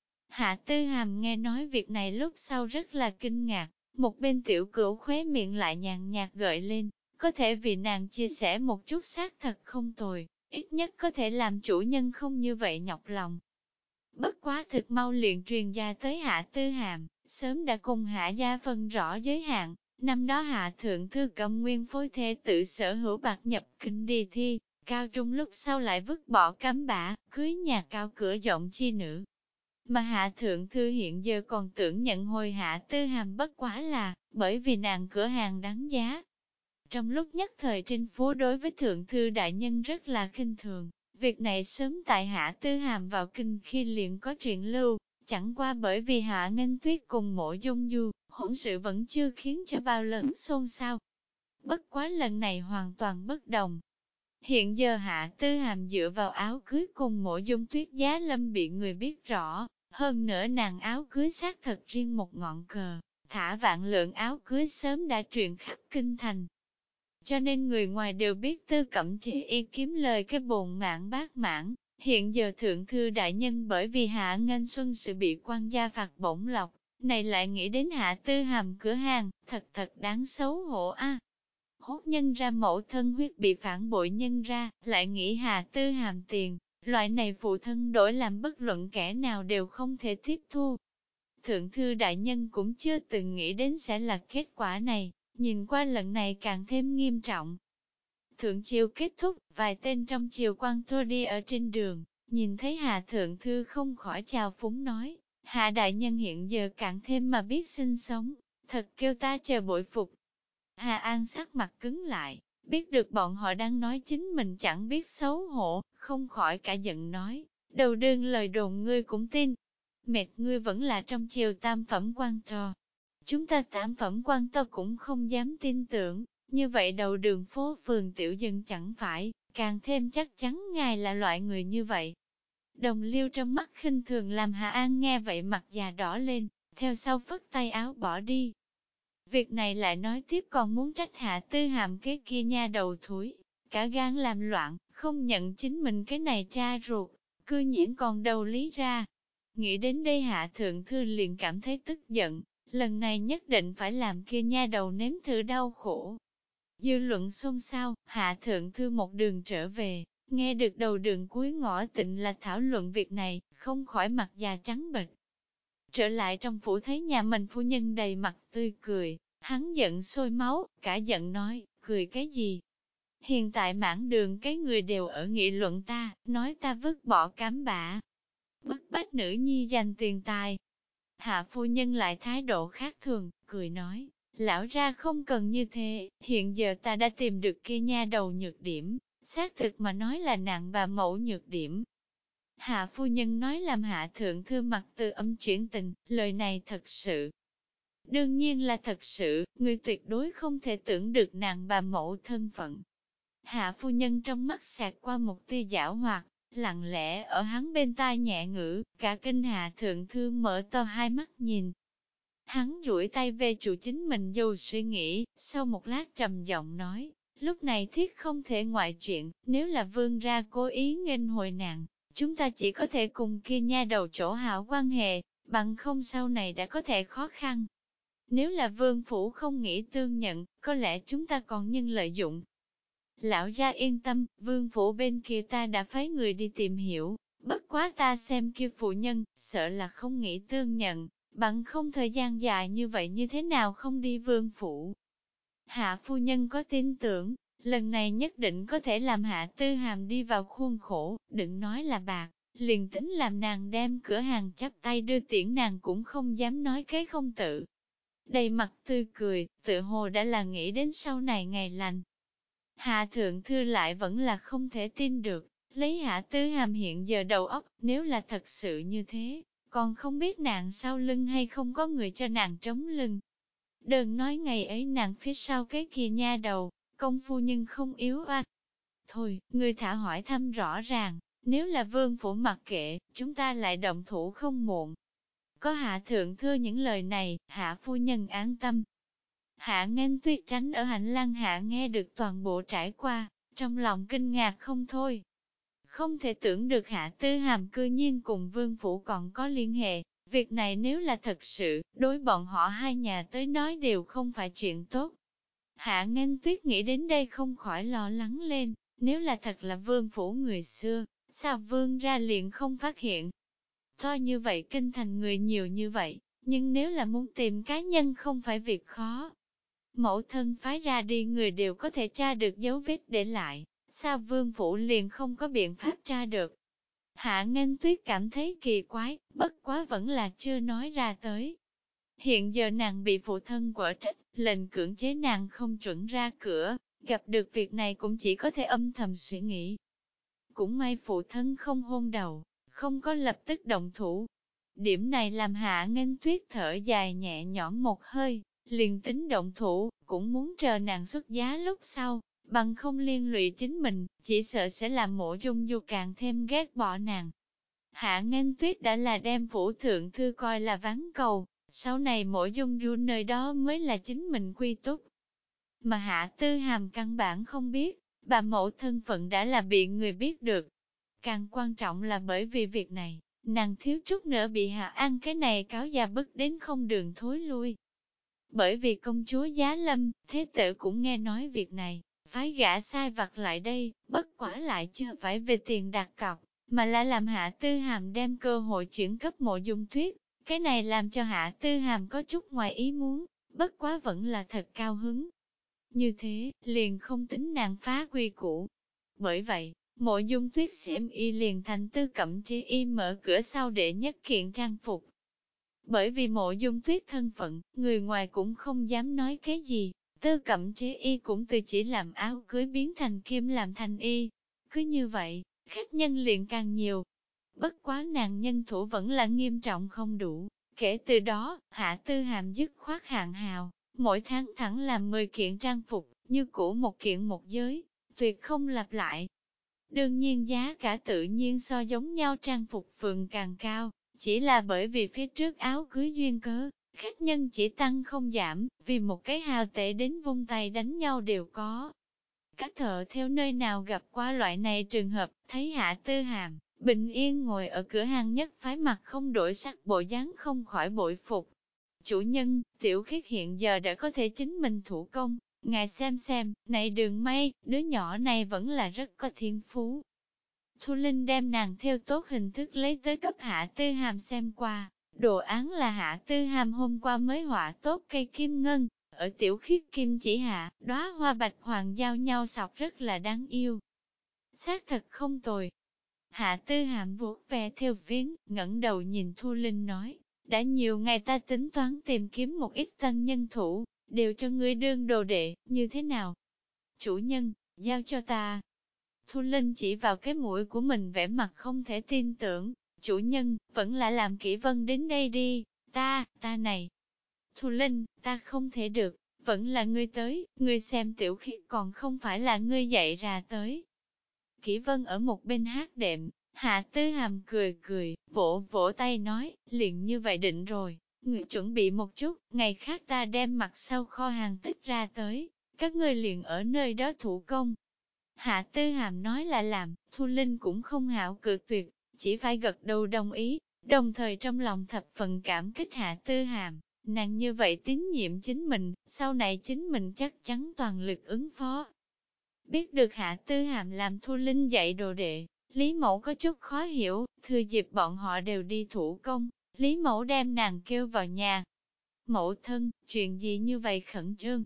Hạ Tư Hàm nghe nói việc này lúc sau rất là kinh ngạc, một bên tiểu cửu khóe miệng lại nhàn nhạt gợi lên, có thể vì nàng chia sẻ một chút xác thật không tồi, ít nhất có thể làm chủ nhân không như vậy nhọc lòng. Bất quá thực mau liền truyền ra tới Hạ Tư Hàm, sớm đã cùng Hạ gia phân rõ giới hạn, năm đó Hạ Thượng Thư Cầm nguyên phối thê tự sở hữu bạc nhập kinh đi thi, cao trung lúc sau lại vứt bỏ cắm bã, cưới nhà cao cửa rộng chi nữ. Mà Hạ Thượng Thư hiện giờ còn tưởng nhận hồi Hạ Tư Hàm bất quá là, bởi vì nàng cửa hàng đáng giá. Trong lúc nhất thời trên phố đối với Thượng Thư Đại Nhân rất là khinh thường, việc này sớm tại Hạ Tư Hàm vào kinh khi liền có chuyện lưu, chẳng qua bởi vì Hạ Nghênh Tuyết cùng Mộ Dung Du, hỗn sự vẫn chưa khiến cho bao lớn xôn xao. Bất quá lần này hoàn toàn bất đồng. Hiện giờ Hạ Tư Hàm dựa vào áo cưới cùng Mộ Dung Tuyết giá lâm bị người biết rõ, hơn nữa nàng áo cưới xác thật riêng một ngọn cờ, thả vạn lượng áo cưới sớm đã truyền khắp kinh thành. Cho nên người ngoài đều biết Tư Cẩm Chỉ y kiếm lời cái bồn mạng bát mãn, hiện giờ Thượng Thư Đại Nhân bởi vì Hạ Nghênh Xuân sự bị quan gia phạt bổng lộc, này lại nghĩ đến Hạ Tư Hàm cửa hàng, thật đáng xấu hổ a. Hốt nhân ra mẫu thân huyết bị phản bội nhân ra, lại nghĩ Hạ Tư Hàm tiền, loại này phụ thân đổi làm bất luận kẻ nào đều không thể tiếp thu. Thượng Thư Đại Nhân cũng chưa từng nghĩ đến sẽ là kết quả này, nhìn qua lần này càng thêm nghiêm trọng. Thượng triều kết thúc, vài tên trong triều quan thua đi ở trên đường, nhìn thấy Hạ Thượng Thư không khỏi chào phúng nói, Hạ Đại Nhân hiện giờ càng thêm mà biết sinh sống, thật kêu ta chờ bội phục. Hà An sắc mặt cứng lại, biết được bọn họ đang nói chính mình chẳng biết xấu hổ, không khỏi cả giận nói, đầu đương lời đồn ngươi cũng tin. Mệt ngươi vẫn là trong triều tam phẩm quan trò. Chúng ta tam phẩm quan to cũng không dám tin tưởng, như vậy đầu đường phố phường tiểu dân chẳng phải, càng thêm chắc chắn ngài là loại người như vậy. Đồng Liêu trong mắt khinh thường làm Hà An nghe vậy mặt già đỏ lên, theo sau phất tay áo bỏ đi. Việc này lại nói tiếp còn muốn trách Hạ Tư Hàm cái kia nha đầu thúi, cả gan làm loạn, không nhận chính mình cái này cha ruột, cư nhiên còn đầu lý ra. Nghĩ đến đây Hạ Thượng Thư liền cảm thấy tức giận, lần này nhất định phải làm kia nha đầu nếm thử đau khổ. Dư luận xôn xao, Hạ Thượng Thư một đường trở về, nghe được đầu đường cuối ngõ Tịnh là thảo luận việc này, không khỏi mặt già trắng bệch. Trở lại trong phủ thấy nhà mình phu nhân đầy mặt tươi cười, hắn giận sôi máu, cả giận nói, cười cái gì? Hiện tại mãn đường cái người đều ở nghị luận ta, nói ta vứt bỏ cám bã. Bức bách nữ nhi dành tiền tài. Hạ phu nhân lại thái độ khác thường, cười nói, lão ra không cần như thế, hiện giờ ta đã tìm được kia nha đầu nhược điểm, xác thực mà nói là nặng bà mẫu nhược điểm. Hạ phu nhân nói làm Hạ Thượng Thư mặt từ âm chuyển tình, lời này thật sự. Đương nhiên là thật sự, người tuyệt đối không thể tưởng được nàng bà mẫu thân phận. Hạ phu nhân trong mắt xẹt qua một tia giảo hoạt, lặng lẽ ở hắn bên tai nhẹ ngữ, cả kinh Hạ Thượng Thư mở to hai mắt nhìn. Hắn duỗi tay về chủ chính mình dù suy nghĩ, sau một lát trầm giọng nói, lúc này thiết không thể ngoại chuyện, nếu là vương ra cố ý nghênh hồi nàng, chúng ta chỉ có thể cùng kia nha đầu chỗ hảo quan hệ, bằng không sau này đã có thể khó khăn. Nếu là vương phủ không nghĩ tương nhận, có lẽ chúng ta còn nhân lợi dụng. Lão ra yên tâm, vương phủ bên kia ta đã phái người đi tìm hiểu, bất quá ta xem kia phụ nhân, sợ là không nghĩ tương nhận, bằng không thời gian dài như vậy như thế nào không đi vương phủ. Hạ phu nhân có tin tưởng, lần này nhất định có thể làm Hạ Tư Hàm đi vào khuôn khổ, đừng nói là bạc, liền tính làm nàng đem cửa hàng chắp tay đưa tiễn nàng cũng không dám nói cái không tự. Đầy mặt tươi cười, tự hồ đã là nghĩ đến sau này ngày lành. Hạ Thượng Thư lại vẫn là không thể tin được, Lấy Hạ Tư Hàm hiện giờ đầu óc, nếu là thật sự như thế, còn không biết nàng sau lưng hay không có người cho nàng trống lưng. Đừng nói ngày ấy nàng phía sau cái kia nha đầu, công phu nhưng không yếu à. Thôi, người thả hỏi thăm rõ ràng, nếu là vương phủ mặc kệ, chúng ta lại động thủ không muộn. Có Hạ Thượng Thư những lời này, Hạ Phu Nhân an tâm. Hạ Nghênh Tuyết tránh ở hành lang Hạ nghe được toàn bộ trải qua, trong lòng kinh ngạc không thôi. Không thể tưởng được Hạ Tư Hàm cư nhiên cùng vương phủ còn có liên hệ, việc này nếu là thật sự, đối bọn họ hai nhà tới nói đều không phải chuyện tốt. Hạ Nghênh Tuyết nghĩ đến đây không khỏi lo lắng lên, nếu là thật là vương phủ người xưa, sao vương ra liền không phát hiện. To như vậy kinh thành người nhiều như vậy, nhưng nếu là muốn tìm cá nhân không phải việc khó. Mẫu thân phái ra đi người đều có thể tra được dấu vết để lại, sao vương phủ liền không có biện pháp tra được. Hạ Nghênh Tuyết cảm thấy kỳ quái, bất quá vẫn là chưa nói ra tới. Hiện giờ nàng bị phụ thân quở trách, lệnh cưỡng chế nàng không chuẩn ra cửa, gặp được việc này cũng chỉ có thể âm thầm suy nghĩ. Cũng may phụ thân không hôn đầu, không có lập tức động thủ. Điểm này làm Hạ Nghênh Tuyết thở dài nhẹ nhõm một hơi, liền tính động thủ, cũng muốn chờ nàng xuất giá lúc sau, bằng không liên lụy chính mình, chỉ sợ sẽ làm Mộ Dung Du càng thêm ghét bỏ nàng. Hạ Nghênh Tuyết đã là đem phủ thượng thư coi là ván cầu, sau này Mộ Dung Du nơi đó mới là chính mình quy túc. Mà Hạ Tư Hàm căn bản không biết, bà mẫu thân phận đã là bị người biết được. Càng quan trọng là bởi vì việc này, nàng thiếu chút nữa bị Hạ An cái này cáo già bức đến không đường thối lui. Bởi vì công chúa Giá Lâm, thế tử cũng nghe nói việc này, phái gã sai vặt lại đây, bất quả lại chưa phải về tiền đặt cọc, mà là làm Hạ Tư Hàm đem cơ hội chuyển cấp Mộ Dung Tuyết. Cái này làm cho Hạ Tư Hàm có chút ngoài ý muốn, bất quá vẫn là thật cao hứng. Như thế, liền không tính nàng phá quy củ. Bởi vậy, Mộ Dung Tuyết xem y liền thành Tư Cẩm Chi y mở cửa sau để nhất kiện trang phục. Bởi vì Mộ Dung Tuyết thân phận, người ngoài cũng không dám nói cái gì, Tư Cẩm Chi y cũng từ chỉ làm áo cưới biến thành kim làm thành y. Cứ như vậy, khách nhân liền càng nhiều. Bất quá nàng nhân thủ vẫn là nghiêm trọng không đủ. Kể từ đó, Hạ Tư Hàm dứt khoát hạn hào, mỗi tháng thẳng làm 10 kiện trang phục, như cũ một kiện một giới, tuyệt không lặp lại. Đương nhiên giá cả tự nhiên so giống nhau trang phục phường càng cao, chỉ là bởi vì phía trước áo cưới duyên cớ, khách nhân chỉ tăng không giảm, vì một cái hào tệ đến vung tay đánh nhau đều có. Các thợ theo nơi nào gặp qua loại này trường hợp, thấy Hạ Tư Hàm bình yên ngồi ở cửa hàng nhất phái mặt không đổi sắc bộ dáng không khỏi bội phục. Chủ nhân, tiểu khiết hiện giờ đã có thể chính mình thủ công, ngài xem, này Đường Mây, đứa nhỏ này vẫn là rất có thiên phú. Thu Linh đem nàng theo tốt hình thức lấy tới cấp Hạ Tư Hàm xem qua, đồ án là Hạ Tư Hàm hôm qua mới họa tốt cây kim ngân, ở tiểu khiết kim chỉ hạ, đóa hoa bạch hoàng giao nhau sọc rất là đáng yêu. Xác thật không tồi. Hạ Tư Hàm vuốt ve theo phiến, ngẩng đầu nhìn Thu Linh nói, đã nhiều ngày ta tính toán tìm kiếm một ít tân nhân thủ, đều cho ngươi đương đồ đệ, như thế nào? Chủ nhân, giao cho ta. Thu Linh chỉ vào cái mũi của mình vẻ mặt không thể tin tưởng, chủ nhân, vẫn là làm Kỷ Vân đến đây đi, ta này. Thu Linh, ta không thể được, vẫn là ngươi tới, ngươi xem tiểu khiết còn không phải là ngươi dạy ra tới. Kỷ Vân ở một bên hát đệm, Hạ Tư Hàm cười, vỗ vỗ tay nói, liền như vậy định rồi, ngươi chuẩn bị một chút, ngày khác ta đem mặt sau kho hàng tích ra tới, các ngươi liền ở nơi đó thủ công. Hạ Tư Hàm nói là làm, Thu Linh cũng không hảo cự tuyệt, chỉ phải gật đầu đồng ý, đồng thời trong lòng thập phần cảm kích Hạ Tư Hàm, nàng như vậy tín nhiệm chính mình, sau này chính mình chắc chắn toàn lực ứng phó. Biết được Hạ Tư Hàm làm Thu Linh dạy đồ đệ, Lý Mẫu có chút khó hiểu, thừa dịp bọn họ đều đi thủ công, Lý Mẫu đem nàng kêu vào nhà. Mẫu thân, chuyện gì như vậy khẩn trương?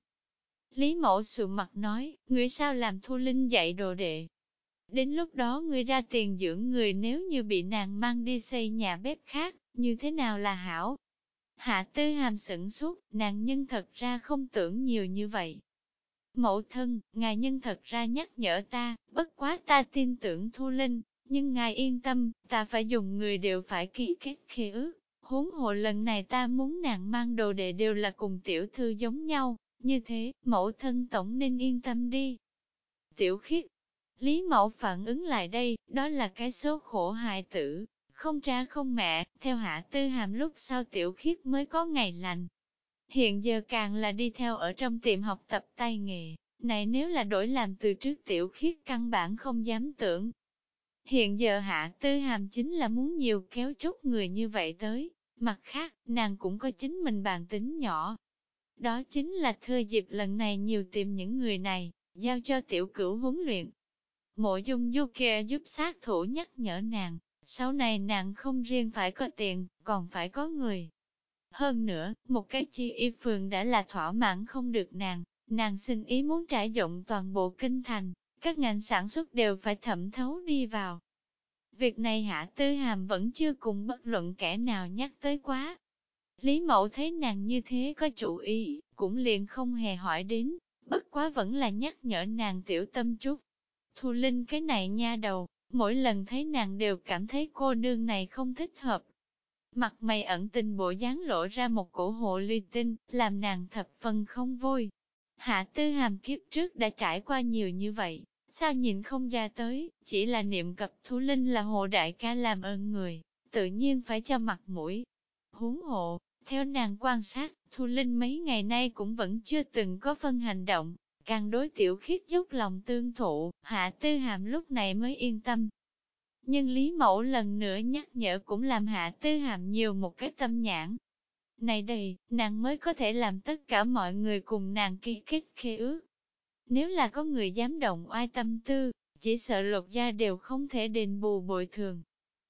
Lý Mẫu sụ mặt nói, ngươi sao làm Thu Linh dạy đồ đệ? Đến lúc đó ngươi ra tiền dưỡng người nếu như bị nàng mang đi xây nhà bếp khác, như thế nào là hảo? Hạ Tư Hàm sửng sốt, nàng nhân thật ra không tưởng nhiều như vậy. Mẫu thân, ngài nhân thật ra nhắc nhở ta, bất quá ta tin tưởng Thu Linh, nhưng ngài yên tâm, ta phải dùng người đều phải ký kết khế ước. Huống hồ lần này ta muốn nàng mang đồ đệ đều là cùng tiểu thư giống nhau, như thế, mẫu thân tổng nên yên tâm đi. Tiểu Khiết, Lý Mẫu phản ứng lại đây, đó là cái số khổ hài tử, không cha không mẹ, theo Hạ Tư Hàm lúc sau Tiểu Khiết mới có ngày lành. Hiện giờ càng là đi theo ở trong tiệm học tập tay nghề, này nếu là đổi làm từ trước Tiểu Khiết căn bản không dám tưởng. Hiện giờ Hạ Tư Hàm chính là muốn nhiều kéo chút người như vậy tới, mặt khác, nàng cũng có chính mình bàn tính nhỏ. Đó chính là thừa dịp lần này nhiều tìm những người này, giao cho Tiểu Cửu huấn luyện. Mộ Dung Du kia giúp sát thủ nhắc nhở nàng, sau này nàng không riêng phải có tiền, còn phải có người. Hơn nữa, một cái chi y phường đã là thỏa mãn không được nàng xin ý muốn trải rộng toàn bộ kinh thành, các ngành sản xuất đều phải thẩm thấu đi vào. Việc này Hạ Tư Hàm vẫn chưa cùng bất luận kẻ nào nhắc tới quá. Lý Mẫu thấy nàng như thế có chủ ý, cũng liền không hề hỏi đến, bất quá vẫn là nhắc nhở nàng tiểu tâm chút. Thu Linh cái này nha đầu, mỗi lần thấy nàng đều cảm thấy cô nương này không thích hợp. Mặt mày ẩn tình bộ dáng lộ ra một cổ hồ ly tinh, làm nàng thập phần không vui. Hạ Tư Hàm kiếp trước đã trải qua nhiều như vậy, sao nhìn không ra tới, chỉ là niệm cập Thu Linh là hộ đại ca làm ơn người, tự nhiên phải cho mặt mũi. Huống hộ, theo nàng quan sát, Thu Linh mấy ngày nay cũng vẫn chưa từng có phân hành động, càng đối Tiểu Khiết dốc lòng tương thụ, Hạ Tư Hàm lúc này mới yên tâm. Nhưng Lý Mẫu lần nữa nhắc nhở cũng làm Hạ Tư Hàm nhiều một cái tâm nhãn. Này đây, nàng mới có thể làm tất cả mọi người cùng nàng ký kết khế ước. Nếu là có người dám động oai tâm tư, chỉ sợ Lột Gia đều không thể đền bù bồi thường.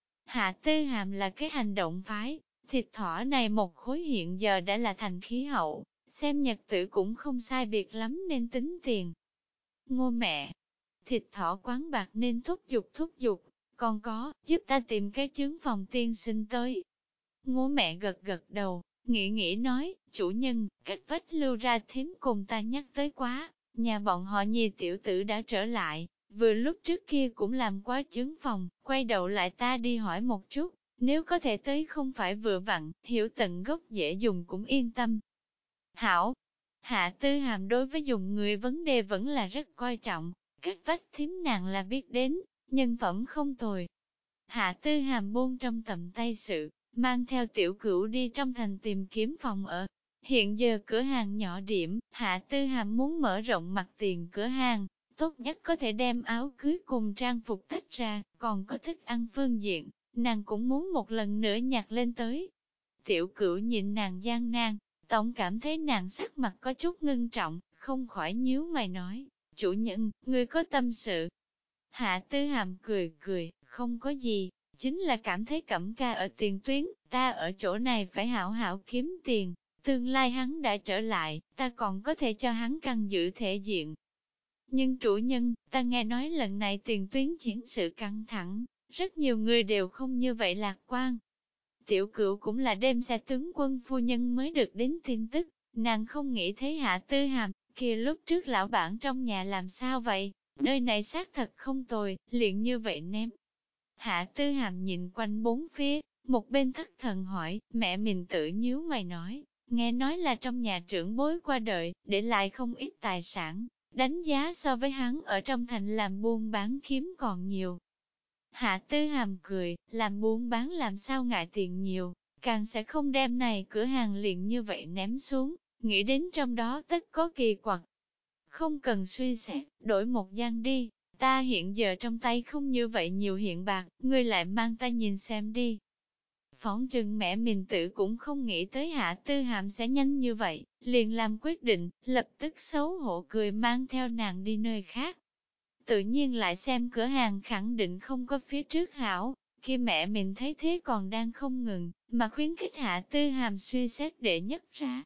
Hạ Tư Hàm là cái hành động phái, thịt thỏ này một khối hiện giờ đã là thành khí hậu, xem nhật tử cũng không sai biệt lắm nên tính tiền. Ngô mẹ, thịt thỏ quán bạc nên thúc giục, còn có, giúp ta tìm cái trướng phòng tiên sinh tới. Ngô mẹ gật gật đầu, nghĩ nói, chủ nhân, cách vách lưu ra thím cùng ta nhắc tới quá, nhà bọn họ Nhi tiểu tử đã trở lại, vừa lúc trước kia cũng làm quá trướng phòng, quay đầu lại ta đi hỏi một chút, nếu có thể tới không phải vừa vặn, hiểu tận gốc dễ dùng cũng yên tâm. Hảo, Hạ Tư Hàm đối với dùng người vấn đề vẫn là rất coi trọng, cách vách thím nàng là biết đến, nhân phẩm không tồi. Hạ Tư Hàm buông trong tầm tay sự, mang theo Tiểu Cửu đi trong thành tìm kiếm phòng ở. Hiện giờ cửa hàng nhỏ điểm, Hạ Tư Hàm muốn mở rộng mặt tiền cửa hàng, tốt nhất có thể đem áo cưới cùng trang phục tách ra, còn có thức ăn phương diện, nàng cũng muốn một lần nữa nhặt lên tới. Tiểu Cửu nhìn nàng gian nan, tổng cảm thấy nàng sắc mặt có chút ngưng trọng, không khỏi nhíu mày nói, chủ nhân, ngươi có tâm sự. Hạ Tư Hàm cười, không có gì, chính là cảm thấy Cẩm Ca ở tiền tuyến, ta ở chỗ này phải hảo hảo kiếm tiền, tương lai hắn đã trở lại, ta còn có thể cho hắn căng giữ thể diện. Nhưng chủ nhân, ta nghe nói lần này tiền tuyến chiến sự căng thẳng, rất nhiều người đều không như vậy lạc quan. Tiểu Cửu cũng là đêm xe tướng quân phu nhân mới được đến tin tức, nàng không nghĩ thấy Hạ Tư Hàm, kia lúc trước lão bản trong nhà làm sao vậy, nơi này xác thật không tồi, liền như vậy ném. Hạ Tư Hàm nhìn quanh bốn phía, một bên thất thần hỏi, mẹ mình tự nhíu mày nói, nghe nói là trong nhà trưởng bối qua đời, để lại không ít tài sản, đánh giá so với hắn ở trong thành làm buôn bán kiếm còn nhiều. Hạ Tư Hàm cười, làm buôn bán làm sao ngại tiền nhiều, càng sẽ không đem này cửa hàng liền như vậy ném xuống, nghĩ đến trong đó tất có kỳ quặc. Không cần suy xét, đổi một gian đi, ta hiện giờ trong tay không như vậy nhiều hiện bạc, ngươi lại mang ta nhìn xem đi. Phỏng chừng mẹ mình tự cũng không nghĩ tới Hạ Tư Hàm sẽ nhanh như vậy, liền làm quyết định, lập tức xấu hổ cười mang theo nàng đi nơi khác. Tự nhiên lại xem cửa hàng khẳng định không có phía trước hảo, khi mẹ mình thấy thế còn đang không ngừng, mà khuyến khích Hạ Tư Hàm suy xét để nhất ra.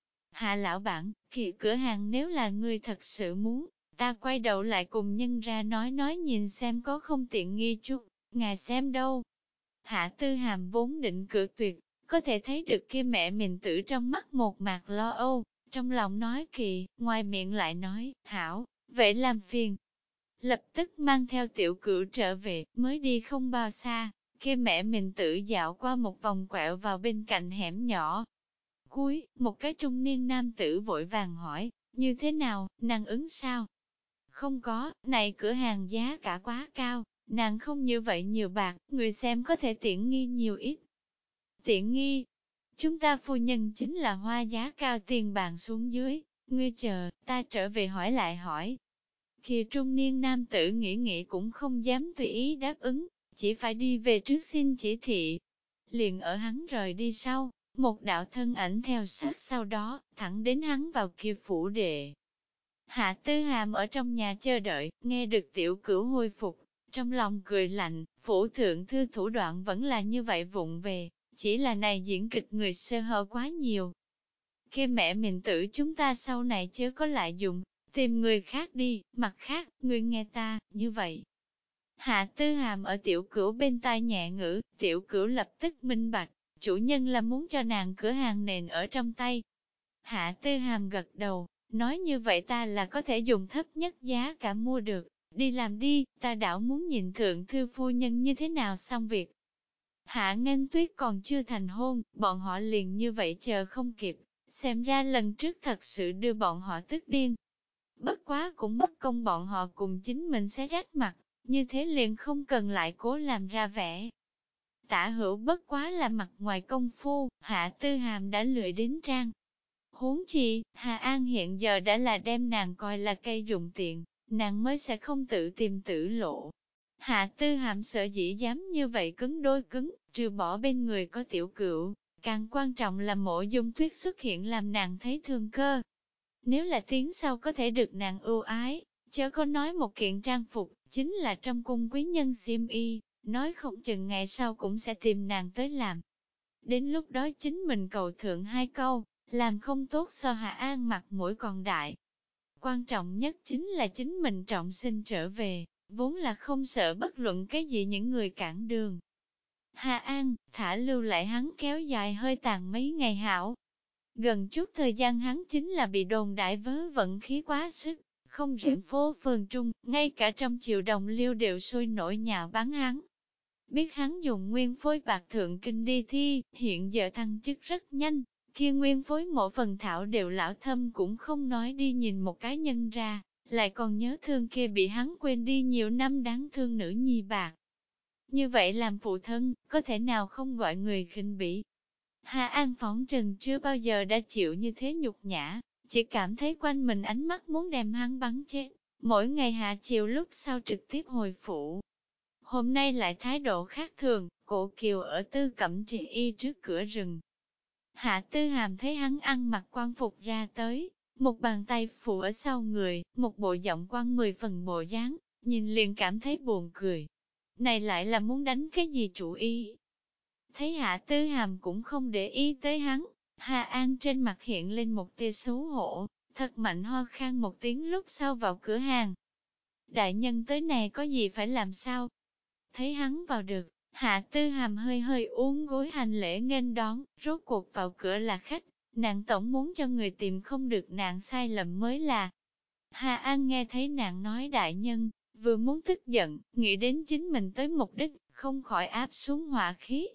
Hạ lão bản, kỳ cửa hàng nếu là ngươi thật sự muốn, ta quay đầu lại cùng nhân ra nói nhìn xem có không tiện nghi chút, ngài xem đâu. Hạ Tư Hàm vốn định cự tuyệt, có thể thấy được kia mẹ mình tử trong mắt một mạc lo âu, trong lòng nói kỳ, ngoài miệng lại nói, hảo, vậy làm phiền. Lập tức mang theo tiểu cửu trở về, mới đi không bao xa, kia mẹ mình tự dạo qua một vòng quẹo vào bên cạnh hẻm nhỏ. Cuối, một cái trung niên nam tử vội vàng hỏi, như thế nào, nàng ứng sao? Không có, này cửa hàng giá cả quá cao, nàng không như vậy nhiều bạc, người xem có thể tiện nghi nhiều ít. Tiện nghi, chúng ta phu nhân chính là hoa giá cao tiền bàn xuống dưới, ngươi chờ, ta trở về hỏi lại hỏi. Khi trung niên nam tử nghĩ cũng không dám tùy ý đáp ứng, chỉ phải đi về trước xin chỉ thị. Liền ở hắn rời đi sau, một đạo thân ảnh theo sát sau đó, thẳng đến hắn vào kia phủ đệ. Hạ Tư Hàm ở trong nhà chờ đợi, nghe được tiểu cửu hồi phục, trong lòng cười lạnh, phủ thượng thư thủ đoạn vẫn là như vậy vụng về, chỉ là này diễn kịch người sơ hở quá nhiều. Kia mẹ mình tử chúng ta sau này chớ có lại dùng, tìm người khác đi, mặt khác, người nghe ta, như vậy. Hạ Tư Hàm ở tiểu cửu bên tai nhẹ ngữ, tiểu cửu lập tức minh bạch, chủ nhân là muốn cho nàng cửa hàng nền ở trong tay. Hạ Tư Hàm gật đầu, nói như vậy ta là có thể dùng thấp nhất giá cả mua được, đi làm đi, ta đảo muốn nhìn thượng thư phu nhân như thế nào xong việc. Hạ Nghênh Tuyết còn chưa thành hôn, bọn họ liền như vậy chờ không kịp, xem ra lần trước thật sự đưa bọn họ tức điên. Bất quá cũng bất công bọn họ cùng chính mình sẽ rách mặt, như thế liền không cần lại cố làm ra vẻ. Tả hữu bất quá là mặt ngoài công phu, Hạ Tư Hàm đã lười đến trang. Huống chi, Hà An hiện giờ đã là đem nàng coi là cây dụng tiện, nàng mới sẽ không tự tìm tử lộ. Hạ Tư Hàm sợ dĩ dám như vậy cứng đôi cứng, trừ bỏ bên người có tiểu cửu, càng quan trọng là Mộ Dung Tuyết xuất hiện làm nàng thấy thương cơ. Nếu là tiếng sau có thể được nàng ưu ái, chớ có nói một kiện trang phục, chính là trong cung quý nhân xiêm y, nói không chừng ngày sau cũng sẽ tìm nàng tới làm. Đến lúc đó chính mình cầu thượng hai câu, làm không tốt so Hạ An mặt mũi còn đại. Quan trọng nhất chính là chính mình trọng sinh trở về, vốn là không sợ bất luận cái gì những người cản đường. Hạ An, thả lưu lại hắn kéo dài hơi tàn mấy ngày hảo. Gần chút thời gian hắn chính là bị đồn đại vớ vận khí quá sức, không riêng phố phường trung, ngay cả trong triều đồng liêu đều sôi nổi nhạo báng hắn. Biết hắn dùng nguyên phối bạc thượng kinh đi thi, hiện giờ thăng chức rất nhanh, kia nguyên phối mỗi phần thảo đều lão thâm cũng không nói đi nhìn một cái nhân ra, lại còn nhớ thương kia bị hắn quên đi nhiều năm đáng thương nữ nhi bạc. Như vậy làm phụ thân, có thể nào không gọi người khinh bỉ. Hà An phỏng trừng chưa bao giờ đã chịu như thế nhục nhã, chỉ cảm thấy quanh mình ánh mắt muốn đem hắn bắn chết, mỗi ngày hạ chiều lúc sau trực tiếp hồi phủ. Hôm nay lại thái độ khác thường, cổ kiều ở Tư Cẩm Trì Y trước cửa rừng. Hạ Tư Hàm thấy hắn ăn mặc quan phục ra tới, một bàn tay phụ ở sau người, một bộ giọng quan 10 phần bộ dáng, nhìn liền cảm thấy buồn cười. Này lại là muốn đánh cái gì chủ ý? Thấy Hạ Tư Hàm cũng không để ý tới hắn, Hà An trên mặt hiện lên một tia xấu hổ, thật mạnh ho khan một tiếng lúc sau vào cửa hàng. Đại nhân tới này có gì phải làm sao? Thấy hắn vào được, Hạ Tư Hàm hơi hơi uốn gối hành lễ nghênh đón, rốt cuộc vào cửa là khách, nàng tổng muốn cho người tìm không được nàng sai lầm mới là. Hà An nghe thấy nàng nói đại nhân, vừa muốn tức giận, nghĩ đến chính mình tới mục đích, không khỏi áp xuống hỏa khí.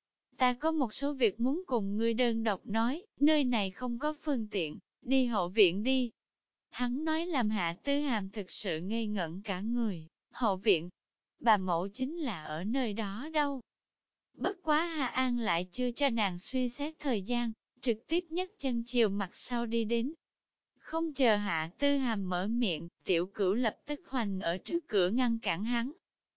Ta có một số việc muốn cùng ngươi đơn độc nói, nơi này không có phương tiện, đi hậu viện đi. Hắn nói làm Hạ Tư Hàm thực sự ngây ngẩn cả người, hậu viện. Bà mẫu chính là ở nơi đó đâu. Bất quá Hà An lại chưa cho nàng suy xét thời gian, trực tiếp nhấc chân chiều mặt sau đi đến. Không chờ Hạ Tư Hàm mở miệng, tiểu cửu lập tức hoành ở trước cửa ngăn cản hắn.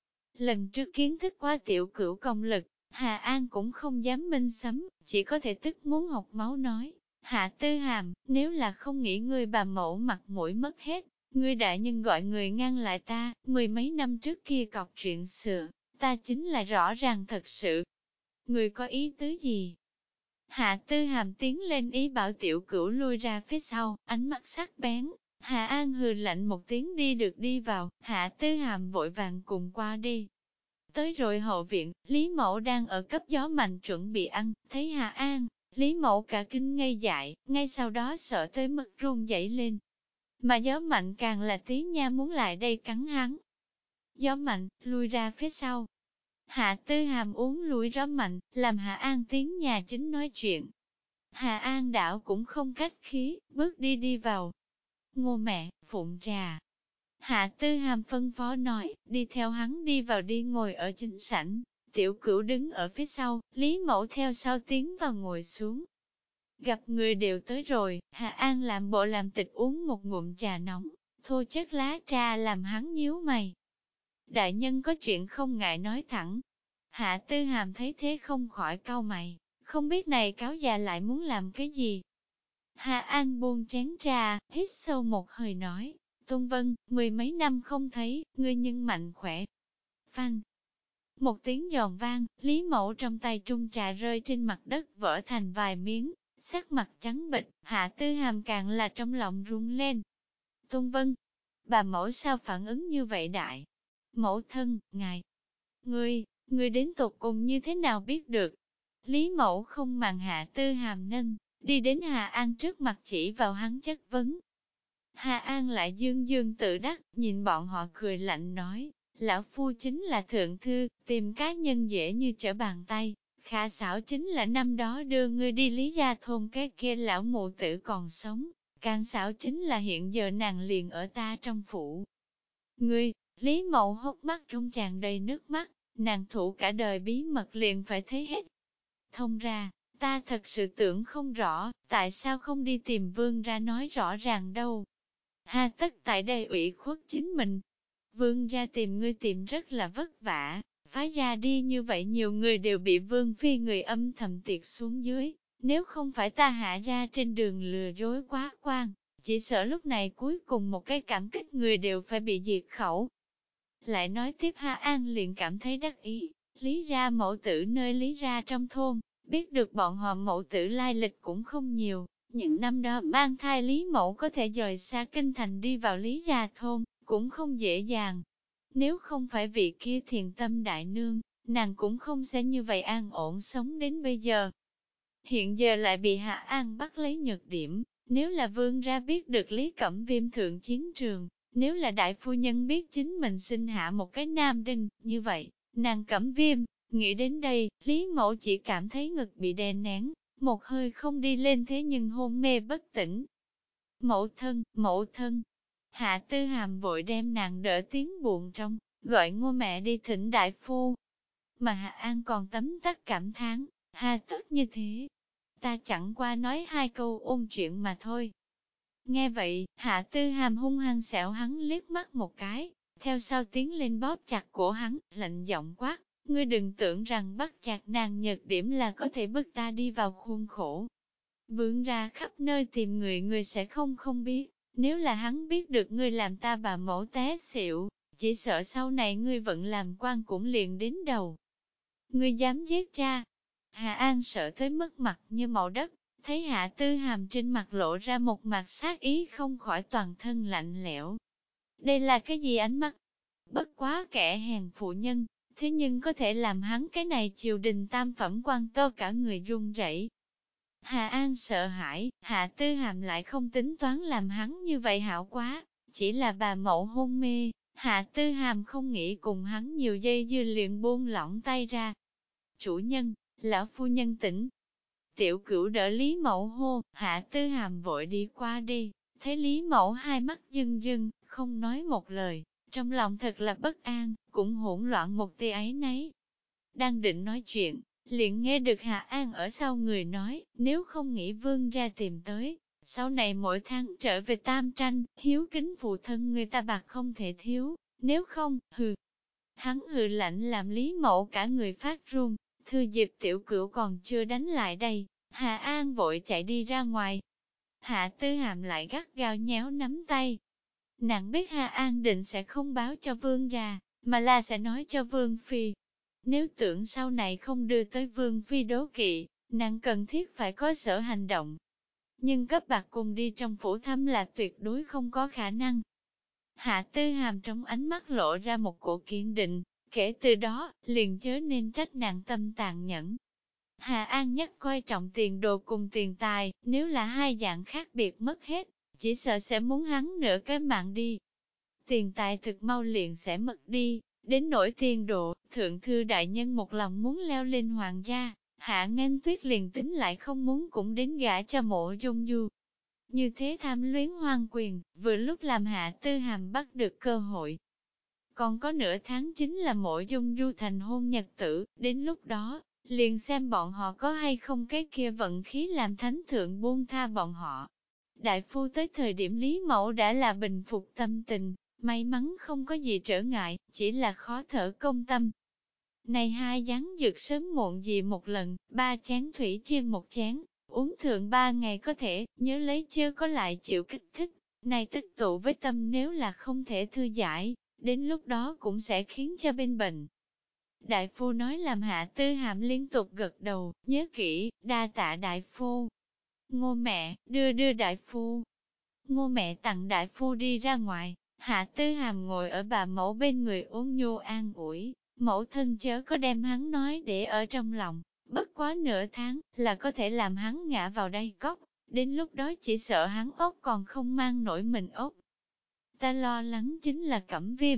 Lần trước kiến thức qua tiểu cửu công lực, Hà An cũng không dám minh sấm, chỉ có thể tức muốn học máu nói. Hạ Tư Hàm, nếu là không nghĩ ngươi bà mẫu mặt mũi mất hết, ngươi đại nhân gọi người ngăn lại ta, 10 mấy năm trước kia cọc chuyện xưa, ta chính là rõ ràng thật sự. Ngươi có ý tứ gì? Hạ Tư Hàm tiến lên ý bảo tiểu cửu lui ra phía sau, ánh mắt sắc bén. Hạ An hừ lạnh một tiếng đi được đi vào, Hạ Tư Hàm vội vàng cùng qua đi. Tới rồi hậu viện, Lý Mẫu đang ở cấp gió mạnh chuẩn bị ăn, thấy Hạ An, Lý Mẫu cả kinh ngây dại, ngay sau đó sợ tới mức run rẩy lên. Mà gió mạnh càng là tí nha muốn lại đây cắn hắn. Gió mạnh, lui ra phía sau. Hạ Tư Hàm uống lùi gió mạnh, làm Hạ An tiến nhà chính nói chuyện. Hạ An đảo cũng không cách khí, bước đi vào. Ngô mẹ, phụng trà. Hạ Tư Hàm phân phó nói, đi theo hắn đi vào đi ngồi ở chính sảnh. Tiểu Cửu đứng ở phía sau, Lý Mẫu theo sau tiến vào ngồi xuống. Gặp người đều tới rồi, Hạ An làm bộ làm tịch uống một ngụm trà nóng, thô chất lá trà làm hắn nhíu mày. Đại nhân có chuyện không ngại nói thẳng. Hạ Tư Hàm thấy thế không khỏi cau mày, không biết này cáo già lại muốn làm cái gì. Hạ An buông chén trà, hít sâu một hơi nói, Tôn Vân, mười mấy năm không thấy, ngươi nhưng mạnh khỏe. Phanh. Một tiếng giòn vang, Lý Mẫu trong tay trung trà rơi trên mặt đất vỡ thành vài miếng, sắc mặt trắng bệch, Hạ Tư Hàm càng là trong lòng run lên. Tôn Vân, bà mẫu sao phản ứng như vậy đại? Mẫu thân, ngài, ngươi đến tột cùng như thế nào biết được? Lý Mẫu không màng Hạ Tư Hàm nâng, đi đến Hà An trước mặt chỉ vào hắn chất vấn. Hà An lại dương dương tự đắc, nhìn bọn họ cười lạnh nói, lão phu chính là thượng thư, tìm cá nhân dễ như trở bàn tay, khả xảo chính là năm đó đưa ngươi đi Lý Gia thôn cái kia lão mụ tử còn sống, càng xảo chính là hiện giờ nàng liền ở ta trong phủ. Ngươi, Lý Mậu hốc mắt trong tràn đầy nước mắt, nàng thủ cả đời bí mật liền phải thấy hết. Thông ra, ta thật sự tưởng không rõ, tại sao không đi tìm vương ra nói rõ ràng đâu. Hà tất tại đây ủy khuất chính mình. Vương ra tìm ngươi tìm rất là vất vả, phái ra đi như vậy nhiều người đều bị vương phi người âm thầm tiệt xuống dưới. Nếu không phải ta hạ ra trên đường lừa dối quá quan, chỉ sợ lúc này cuối cùng một cái cảm kích người đều phải bị diệt khẩu. Lại nói tiếp Hà An liền cảm thấy đắc ý, Lý ra mẫu tử nơi Lý ra trong thôn, biết được bọn họ mẫu tử lai lịch cũng không nhiều, những năm đó mang thai Lý mẫu có thể rời xa kinh thành đi vào Lý ra thôn, cũng không dễ dàng. Nếu không phải vị kia thiền tâm đại nương, nàng cũng không sẽ như vậy an ổn sống đến bây giờ. Hiện giờ lại bị Hạ An bắt lấy nhược điểm, nếu là vương ra biết được Lý Cẩm Viêm thượng chiến trường, nếu là đại phu nhân biết chính mình sinh hạ một cái nam đinh, như vậy, nàng Cẩm Viêm, nghĩ đến đây, Lý Mẫu chỉ cảm thấy ngực bị đè nén, một hơi không đi lên thế nhưng hôn mê bất tỉnh. Mẫu thân, Hạ Tư Hàm vội đem nàng đỡ tiếng buồn trong, gọi Ngô mẹ đi thỉnh đại phu. Mà Hạ An còn tấm tắc cảm thán, hà tất như thế. Ta chẳng qua nói hai câu ôn chuyện mà thôi. Nghe vậy, Hạ Tư Hàm hung hăng xẻo hắn liếc mắt một cái, theo sau tiến lên bóp chặt cổ hắn, lạnh giọng quát, ngươi đừng tưởng rằng bắt chặt nàng nhược điểm là có thể bức ta đi vào khuôn khổ. Vươn ra khắp nơi tìm người sẽ không biết, nếu là hắn biết được ngươi làm ta bà mẫu té xỉu, chỉ sợ sau này ngươi vẫn làm quan cũng liền đến đầu. Ngươi dám giết cha. Hạ An sợ tới mức mặt như màu đất, thấy Hạ Tư Hàm trên mặt lộ ra một mặt sát ý không khỏi toàn thân lạnh lẽo. Đây là cái gì ánh mắt? Bất quá kẻ hèn phụ nhân, thế nhưng có thể làm hắn cái này triều đình tam phẩm quan to cả người run rẩy. Hạ An sợ hãi, Hạ Tư Hàm lại không tính toán làm hắn như vậy hảo quá, chỉ là bà mẫu hôn mê, Hạ Tư Hàm không nghĩ cùng hắn nhiều giây dư liền buông lỏng tay ra. Chủ nhân, lão phu nhân tỉnh. Tiểu Cửu đỡ Lý Mẫu hô, Hạ Tư Hàm vội đi qua đi, thấy Lý Mẫu hai mắt rưng rưng, không nói một lời, trong lòng thật là bất an, cũng hỗn loạn một tia ấy nấy. Đang định nói chuyện, liền nghe được Hạ An ở sau người nói, nếu không nghĩ vương ra tìm tới, sau này mỗi tháng trở về Tam Tranh, hiếu kính phụ thân người ta bạc không thể thiếu, nếu không, hừ. Hắn hừ lạnh làm Lý Mẫu cả người phát run, Thư dịp Tiểu Cửu còn chưa đánh lại đây, Hạ An vội chạy đi ra ngoài. Hạ Tư Hàm lại gắt gao nhéo nắm tay. Nàng biết Hạ An định sẽ không báo cho vương ra, mà là sẽ nói cho vương phi. Nếu tưởng sau này không đưa tới vương phi đố kỵ, nàng cần thiết phải có sở hành động. Nhưng cấp bạc cùng đi trong phủ thăm là tuyệt đối không có khả năng. Hạ Tư Hàm trong ánh mắt lộ ra một cổ kiên định, kể từ đó, liền chớ nên trách nàng tâm tàn nhẫn. Hà An nhất coi trọng tiền đồ cùng tiền tài, nếu là hai dạng khác biệt mất hết, chỉ sợ sẽ muốn hắn nửa cái mạng đi. Tiền tài thực mau liền sẽ mất đi, đến nỗi tiền độ, thượng thư đại nhân một lòng muốn leo lên hoàng gia, Hạ Nghênh Tuyết liền tính lại không muốn cũng đến gả cho Mộ Dung Du. Như thế tham luyến hoang quyền, vừa lúc làm Hạ Tư Hàm bắt được cơ hội. Còn có nửa tháng chính là Mộ Dung Du thành hôn nhật tử, đến lúc đó, liền xem bọn họ có hay không cái kia vận khí làm thánh thượng buông tha bọn họ. Đại phu tới thời điểm Lý Mẫu đã là bình phục tâm tình, may mắn không có gì trở ngại, chỉ là khó thở công tâm. Này hai gián dược sớm muộn gì một lần, 3 chén thủy chiên một chén, uống thượng 3 ngày có thể, nhớ lấy chưa có lại chịu kích thích. Này tích tụ với tâm nếu là không thể thư giải, đến lúc đó cũng sẽ khiến cho bên bệnh. Đại phu nói làm Hạ Tư Hàm liên tục gật đầu, nhớ kỹ, đa tạ đại phu. Ngô mẹ, đưa đại phu. Ngô mẹ tặng đại phu đi ra ngoài, Hạ Tư Hàm ngồi ở bà mẫu bên người ôn nhu an ủi, mẫu thân chớ có đem hắn nói để ở trong lòng, bất quá nửa tháng là có thể làm hắn ngã vào đây cốc, đến lúc đó chỉ sợ hắn ốc còn không mang nổi mình ốc. Ta lo lắng chính là Cẩm Viêm,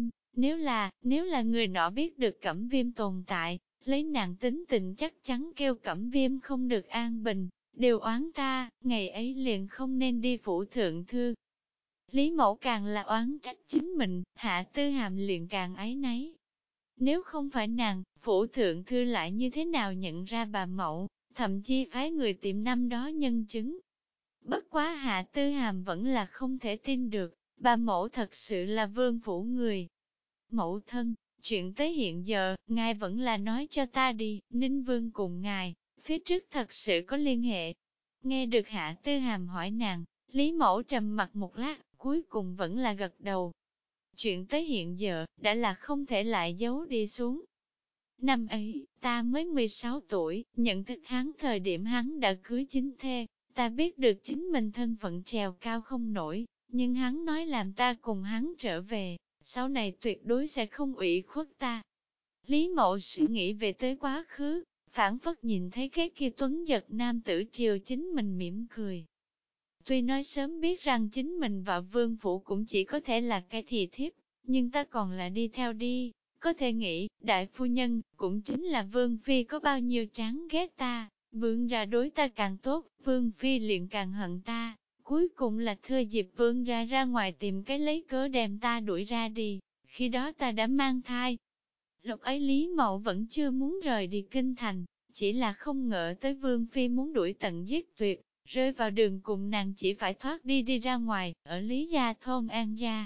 nếu là người nọ biết được Cẩm Viêm tồn tại, lấy nàng tính tình chắc chắn kêu Cẩm Viêm không được an bình, đều oán ta, ngày ấy liền không nên đi phủ thượng thư. Lý Mẫu càng là oán trách chính mình, Hạ Tư Hàm liền càng áy náy. Nếu không phải nàng, phủ thượng thư lại như thế nào nhận ra bà Mẫu, thậm chí phái người tìm năm đó nhân chứng. Bất quá Hạ Tư Hàm vẫn là không thể tin được, bà Mẫu thật sự là vương phủ người. Mẫu thân, chuyện tới hiện giờ, ngài vẫn là nói cho ta đi, Ninh Vương cùng ngài, phía trước thật sự có liên hệ. Nghe được Hạ Tư Hàm hỏi nàng, Lý Mẫu trầm mặt một lát, cuối cùng vẫn là gật đầu. Chuyện tới hiện giờ, đã là không thể lại giấu đi xuống. Năm ấy, ta mới 16 tuổi, nhận thức hắn thời điểm hắn đã cưới chính thê, ta biết được chính mình thân phận trèo cao không nổi, nhưng hắn nói làm ta cùng hắn trở về, sau này tuyệt đối sẽ không ủy khuất ta. Lý Mậu suy nghĩ về tới quá khứ, phản phất nhìn thấy cái kia tuấn giật nam tử chiều chính mình mỉm cười. Tuy nói sớm biết rằng chính mình vào vương phủ cũng chỉ có thể là cái thị thiếp, nhưng ta còn là đi theo đi, có thể nghĩ, đại phu nhân, cũng chính là vương phi có bao nhiêu chán ghét ta, vương ra đối ta càng tốt, vương phi liền càng hận ta, cuối cùng là thừa dịp vương ra ngoài tìm cái lấy cớ đem ta đuổi ra đi, khi đó ta đã mang thai. Lúc ấy Lý Mậu vẫn chưa muốn rời đi kinh thành, chỉ là không ngờ tới vương phi muốn đuổi tận giết tuyệt, rơi vào đường cùng nàng chỉ phải thoát đi ra ngoài, ở Lý Gia thôn An Gia.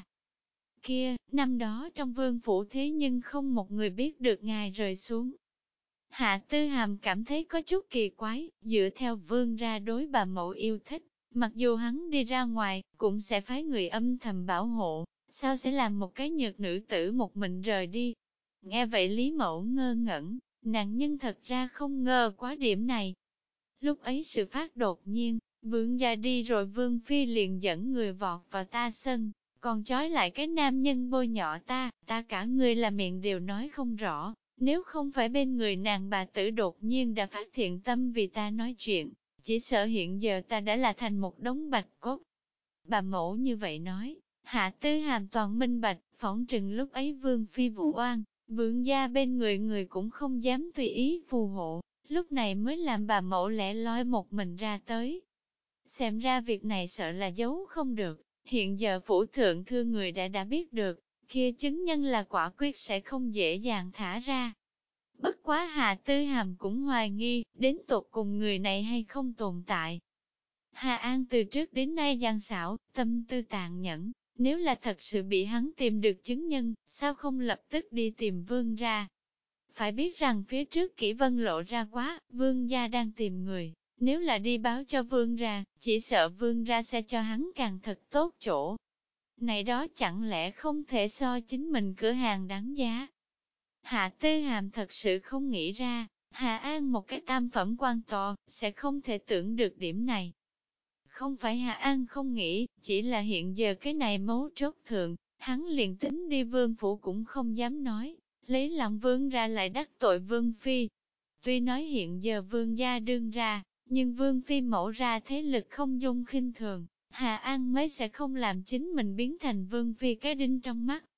Kia, năm đó trong vương phủ thế nhưng không một người biết được ngài rời xuống. Hạ Tư Hàm cảm thấy có chút kỳ quái, dựa theo vương ra đối bà mẫu yêu thích, mặc dù hắn đi ra ngoài, cũng sẽ phái người âm thầm bảo hộ, sao sẽ làm một cái nhược nữ tử một mình rời đi. Nghe vậy Lý Mẫu ngơ ngẩn, nàng nhân thật ra không ngờ quá điểm này. Lúc ấy sự phát đột nhiên, vương gia đi rồi vương phi liền dẫn người vọt vào ta sân, còn trói lại cái nam nhân bôi nhọ ta cả người là miệng đều nói không rõ, nếu không phải bên người nàng bà tử đột nhiên đã phát hiện tâm vì ta nói chuyện, chỉ sợ hiện giờ ta đã là thành một đống bạch cốt. Bà mẫu như vậy nói, Hạ Tư Hàm toàn minh bạch, phỏng trừng lúc ấy vương phi vụ oan, vương gia bên người cũng không dám tùy ý phù hộ, lúc này mới làm bà mẫu lẻ loi một mình ra tới. Xem ra việc này sợ là giấu không được, hiện giờ phủ thượng thư người đã biết được, kia chứng nhân là quả quyết sẽ không dễ dàng thả ra. Bất quá Hà Tư Hàm cũng hoài nghi, đến tột cùng người này hay không tồn tại. Hà An từ trước đến nay gian xảo, tâm tư tàn nhẫn, nếu là thật sự bị hắn tìm được chứng nhân, sao không lập tức đi tìm vương ra. Phải biết rằng phía trước Kỷ Vân lộ ra quá, vương gia đang tìm người, nếu là đi báo cho vương ra, chỉ sợ vương ra sẽ cho hắn càng thật tốt chỗ. Này đó chẳng lẽ không thể so chính mình cửa hàng đáng giá. Hạ Tư Hàm thật sự không nghĩ ra, Hà An một cái tam phẩm quan to, sẽ không thể tưởng được điểm này. Không phải Hà An không nghĩ, chỉ là hiện giờ cái này mấu chốt thượng, hắn liền tính đi vương phủ cũng không dám nói, lấy lòng vương ra lại đắc tội vương phi. Tuy nói hiện giờ vương gia đương ra, nhưng vương phi mẫu ra thế lực không dung khinh thường, Hạ An mới sẽ không làm chính mình biến thành vương phi cái đinh trong mắt.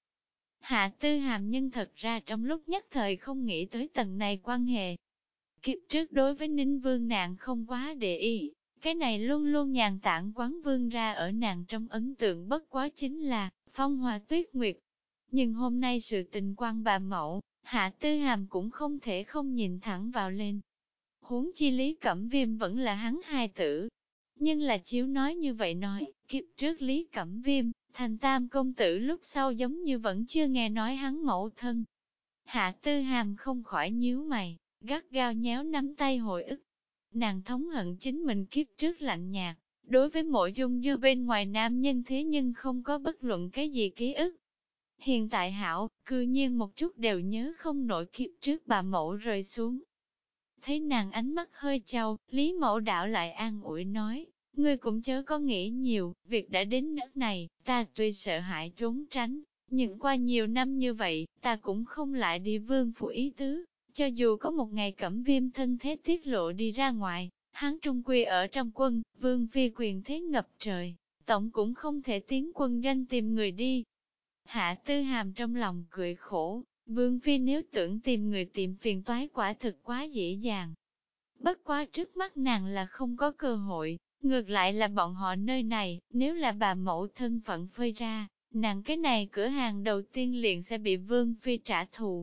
Hạ Tư Hàm nhưng thật ra trong lúc nhất thời không nghĩ tới tầng này quan hệ. Kiếp trước đối với Ninh Vương nàng không quá để ý, cái này luôn luôn nhàn tản quán vương ra ở nàng trong ấn tượng bất quá chính là phong hòa tuyết nguyệt. Nhưng hôm nay sự tình quan bà mẫu, Hạ Tư Hàm cũng không thể không nhìn thẳng vào lên. Huống chi Lý Cẩm Viêm vẫn là hắn hài tử. Nhưng là chiếu nói như vậy nói, kiếp trước Lý Cẩm Viêm, thành tam công tử lúc sau giống như vẫn chưa nghe nói hắn mẫu thân. Hạ Tư Hàm không khỏi nhíu mày, gắt gao nhéo nắm tay hồi ức. Nàng thống hận chính mình kiếp trước lạnh nhạt, đối với Mộ Dung Dư bên ngoài nam nhân thế nhưng không có bất luận cái gì ký ức. Hiện tại hảo, cư nhiên một chút đều nhớ không nổi kiếp trước bà mẫu rơi xuống. Thấy nàng ánh mắt hơi trao, Lý Mẫu Đạo lại an ủi nói, ngươi cũng chớ có nghĩ nhiều, việc đã đến nước này, ta tuy sợ hãi trốn tránh, nhưng qua nhiều năm như vậy, ta cũng không lại đi vương phủ ý tứ, cho dù có một ngày Cẩm Viêm thân thế tiết lộ đi ra ngoài, hắn trung quy ở trong quân, vương phi quyền thế ngập trời, tổng cũng không thể tiến quân doanh tìm người đi. Hạ Tư Hàm trong lòng cười khổ, vương phi nếu tưởng tìm người tìm phiền toái quả thực quá dễ dàng. Bất quá trước mắt nàng là không có cơ hội, ngược lại là bọn họ nơi này, nếu là bà mẫu thân phận phơi ra, nàng cái này cửa hàng đầu tiên liền sẽ bị vương phi trả thù.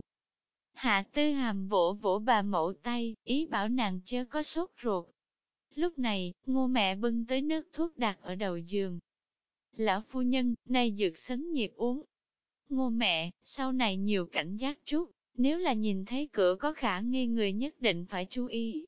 Hạ Tư Hàm vỗ vỗ bà mẫu tay, ý bảo nàng chớ có sốt ruột. Lúc này, Ngô mẹ bưng tới nước thuốc đặt ở đầu giường. Lão phu nhân, này dược sấn nhiệt uống. Ngô mẹ, sau này nhiều cảnh giác chút, nếu là nhìn thấy cửa có khả nghi người nhất định phải chú ý.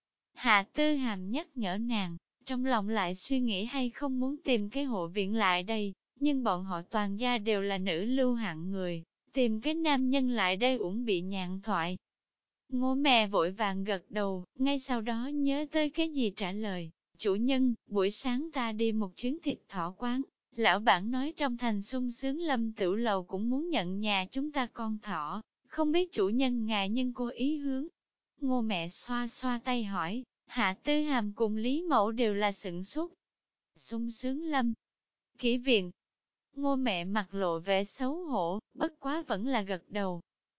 Hạ Tư Hàm nhắc nhở nàng, trong lòng lại suy nghĩ hay không muốn tìm cái hộ viện lại đây, nhưng bọn họ toàn gia đều là nữ lưu hạng người, tìm cái nam nhân lại đây uổng bị nhạn thoại. Ngô mẹ vội vàng gật đầu, ngay sau đó nhớ tới cái gì trả lời, chủ nhân, buổi sáng ta đi một chuyến thịt thỏ quán, lão bản nói trong thành sung sướng Lâm Tửu Lầu cũng muốn nhận nhà chúng ta con thỏ, không biết chủ nhân ngài nhưng cô ý hướng. Ngô mẹ xoa xoa tay hỏi, Hạ Tư Hàm cùng Lý Mẫu đều là sửng sốt. Sung sướng Lâm, kỹ viện. Ngô mẹ mặt lộ vẻ xấu hổ, bất quá vẫn là gật đầu.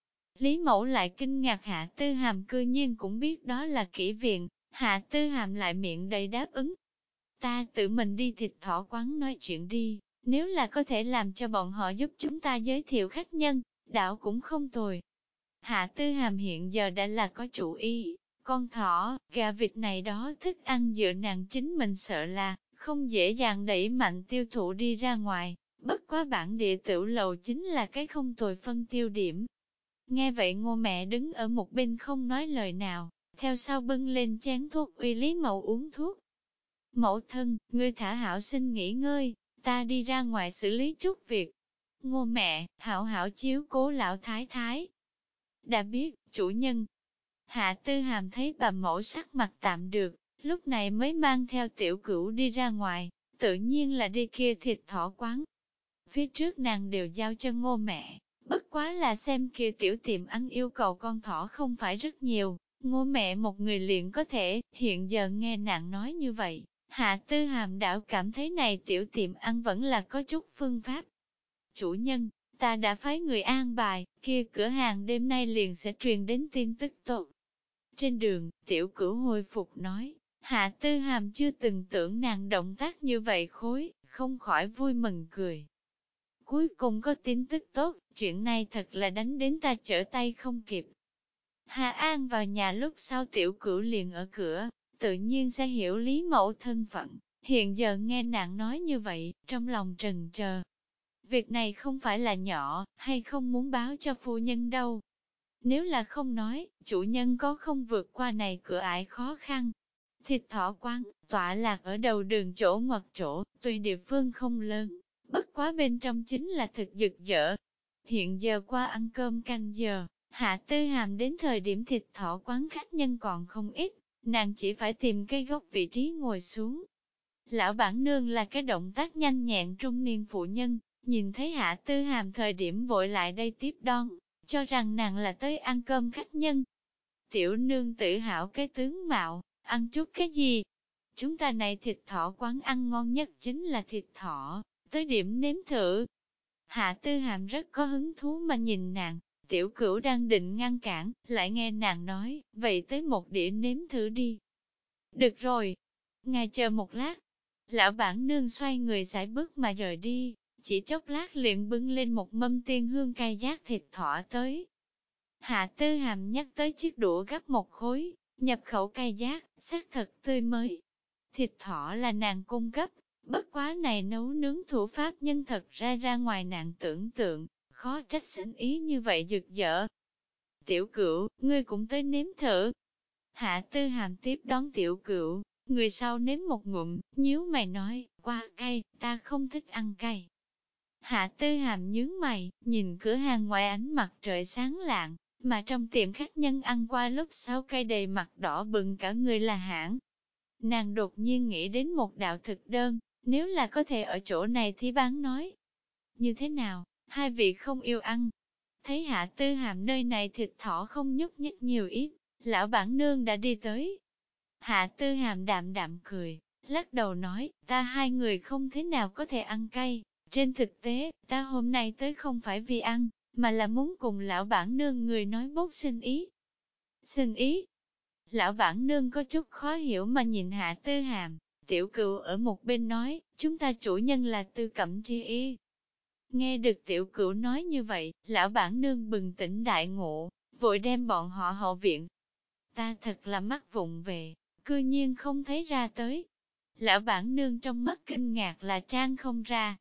Lý Mẫu lại kinh ngạc Hạ Tư Hàm cư nhiên cũng biết đó là kỹ viện, Hạ Tư Hàm lại miệng đầy đáp ứng. Ta tự mình đi thịt thỏ quán nói chuyện đi, nếu là có thể làm cho bọn họ giúp chúng ta giới thiệu khách nhân, đạo cũng không tồi. Hạ Tư Hàm hiện giờ đã là có chủ ý, con thỏ, gà vịt này đó thức ăn dựa nàng chính mình sợ là không dễ dàng đẩy mạnh tiêu thụ đi ra ngoài, bất quá bản địa tiểu lầu chính là cái không tồi phân tiêu điểm. Nghe vậy Ngô mẹ đứng ở một bên không nói lời nào, theo sau bưng lên chén thuốc uy Lý Mẫu uống thuốc. Mẫu thân, ngươi thả Hảo sinh nghỉ ngơi, ta đi ra ngoài xử lý chút việc. Ngô mẹ, Hảo Hảo chiếu cố lão thái thái. Đã biết, chủ nhân. Hạ Tư Hàm thấy bà mẫu sắc mặt tạm được, lúc này mới mang theo tiểu cửu đi ra ngoài, tự nhiên là đi kia thịt thỏ quán. Phía trước nàng đều giao cho Ngô mẹ, bất quá là xem kia tiểu tiệm ăn yêu cầu con thỏ không phải rất nhiều, Ngô mẹ một người liền có thể, hiện giờ nghe nàng nói như vậy. Hạ Tư Hàm đảo cảm thấy này tiểu tiệm ăn vẫn là có chút phương pháp. Chủ nhân, ta đã phái người an bài, kia cửa hàng đêm nay liền sẽ truyền đến tin tức tốt. Trên đường, tiểu cửu hồi phục nói, Hạ Tư Hàm chưa từng tưởng nàng động tác như vậy khối, không khỏi vui mừng cười. Cuối cùng có tin tức tốt, chuyện này thật là đánh đến ta trở tay không kịp. Hà An vào nhà lúc sau tiểu cửu liền ở cửa, tự nhiên sẽ hiểu Lý Mẫu thân phận, hiện giờ nghe nàng nói như vậy, trong lòng trần chờ. Việc này không phải là nhỏ, hay không muốn báo cho phu nhân đâu. Nếu là không nói, chủ nhân có không vượt qua này cửa ải khó khăn. Thịt thỏ quán, tọa lạc ở đầu đường chỗ ngoặt chỗ, tuy địa phương không lớn, bất quá bên trong chính là thực dực dở. Hiện giờ qua ăn cơm canh giờ, Hạ Tư Hàm đến thời điểm thịt thỏ quán khách nhân còn không ít, nàng chỉ phải tìm cái góc vị trí ngồi xuống. Lão bản nương là cái động tác nhanh nhẹn trung niên phụ nhân, nhìn thấy Hạ Tư Hàm thời điểm vội lại đây tiếp đón, cho rằng nàng là tới ăn cơm khách nhân. Tiểu nương tự hảo cái tướng mạo, ăn chút cái gì? Chúng ta này thịt thỏ quán ăn ngon nhất chính là thịt thỏ, tới điểm nếm thử. Hạ Tư Hàm rất có hứng thú mà nhìn nàng, tiểu cửu đang định ngăn cản, lại nghe nàng nói, vậy tới một đĩa nếm thử đi. Được rồi, ngài chờ một lát. Lão bản nương xoay người sải bước mà rời đi, chỉ chốc lát liền bưng lên một mâm tiên hương cay giác thịt thỏ tới. Hạ Tư Hàm nhắc tới chiếc đũa gắp một khối, nhập khẩu cay giác, xác thật tươi mới. Thịt thỏ là nàng cung cấp, bất quá này nấu nướng thủ pháp nhân thật ra ngoài nàng tưởng tượng, khó trách sinh ý như vậy rực rỡ. Tiểu Cửu, ngươi cũng tới nếm thử. Hạ Tư Hàm tiếp đón Tiểu Cửu, người sau nếm một ngụm, nhíu mày nói, qua cay, ta không thích ăn cay. Hạ Tư Hàm nhướng mày, nhìn cửa hàng ngoài ánh mặt trời sáng lạng, mà trong tiệm khách nhân ăn qua lúc sau cay đầy mặt đỏ bừng cả người là hãng. Nàng đột nhiên nghĩ đến một đạo thực đơn, nếu là có thể ở chỗ này thì bán nói. Như thế nào, hai vị không yêu ăn? Thấy Hạ Tư Hàm nơi này thịt thỏ không nhúc nhích nhiều ít, lão bản nương đã đi tới. Hạ Tư Hàm đạm đạm cười, lắc đầu nói, ta hai người không thế nào có thể ăn cay. Trên thực tế, ta hôm nay tới không phải vì ăn, mà là muốn cùng lão bản nương người nói bốc sinh ý. Sinh ý? Lão bản nương có chút khó hiểu mà nhìn Hạ Tư Hàm, Tiểu Cửu ở một bên nói, chúng ta chủ nhân là Tư Cẩm Chi Y. Nghe được Tiểu Cửu nói như vậy, lão bản nương bừng tỉnh đại ngộ, vội đem bọn họ hậu viện. Ta thật là mắt vụng về, cư nhiên không thấy ra tới. Lão bản nương trong mắt kinh ngạc là trang không ra.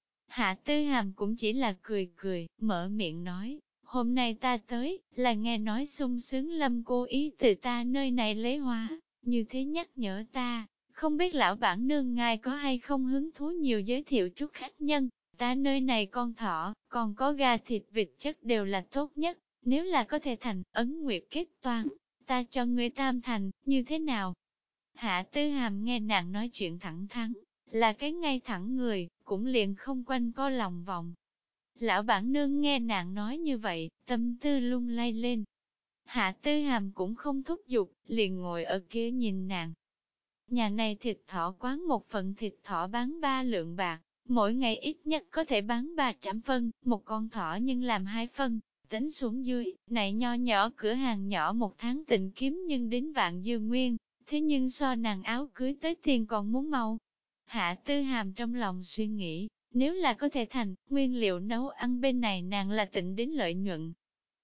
Hạ Tư Hàm cũng chỉ là cười cười, mở miệng nói, hôm nay ta tới, là nghe nói sung sướng Lâm cố ý từ ta nơi này lấy hoa, như thế nhắc nhở ta, không biết lão bản nương ngài có hay không hứng thú nhiều giới thiệu chút khách nhân, ta nơi này con thỏ, còn có gà thịt vịt chất đều là tốt nhất, nếu là có thể thành ấn nguyệt kết toán, ta cho người tam thành, như thế nào? Hạ Tư Hàm nghe nàng nói chuyện thẳng thắn, là cái ngay thẳng người, cũng liền không quanh co lòng vòng. Lão bản nương nghe nàng nói như vậy, tâm tư lung lay lên. Hạ Tư Hàm cũng không thúc giục, liền ngồi ở kia nhìn nàng. Nhà này thịt thỏ quán một phần thịt thỏ bán 3 lượng bạc, mỗi ngày ít nhất có thể bán 300 phân, một con thỏ nhưng làm 2 phân. Tính xuống dưới, này nho nhỏ cửa hàng nhỏ một tháng tình kiếm nhưng đến vạn dư nguyên, thế nhưng so nàng áo cưới tới tiền còn muốn mau. Hạ Tư Hàm trong lòng suy nghĩ, nếu là có thể thành, nguyên liệu nấu ăn bên này nàng là tịnh đến lợi nhuận.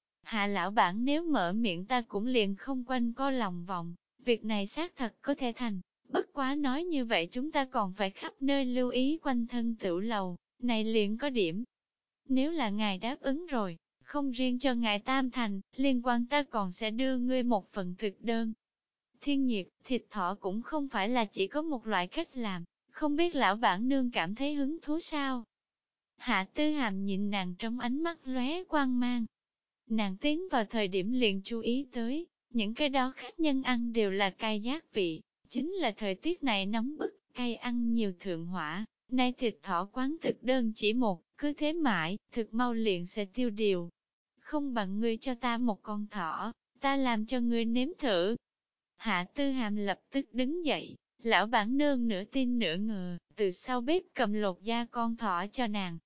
Hạ lão bản nếu mở miệng ta cũng liền không quanh co lòng vòng, việc này xác thật có thể thành, bất quá nói như vậy chúng ta còn phải khắp nơi lưu ý quanh thân tửu lầu, này liền có điểm. Nếu là ngài đáp ứng rồi, không riêng cho ngài tam thành, liên quan ta còn sẽ đưa ngươi một phần thực đơn. Thiên nhiệt, thịt thỏ cũng không phải là chỉ có một loại cách làm, không biết lão bản nương cảm thấy hứng thú sao? Hạ Tư Hàm nhìn nàng trong ánh mắt lóe quang mang. Nàng tiến vào thời điểm liền chú ý tới, những cái đó khách nhân ăn đều là cay giác vị, chính là thời tiết này nóng bức, cay ăn nhiều thượng hỏa. Nay thịt thỏ quán thực đơn chỉ một, cứ thế mãi, thực mau liền sẽ tiêu điều. Không bằng ngươi cho ta một con thỏ, ta làm cho ngươi nếm thử. Hạ Tư Hàm lập tức đứng dậy, lão bản nương nửa tin nửa ngờ, từ sau bếp cầm lột da con thỏ cho nàng.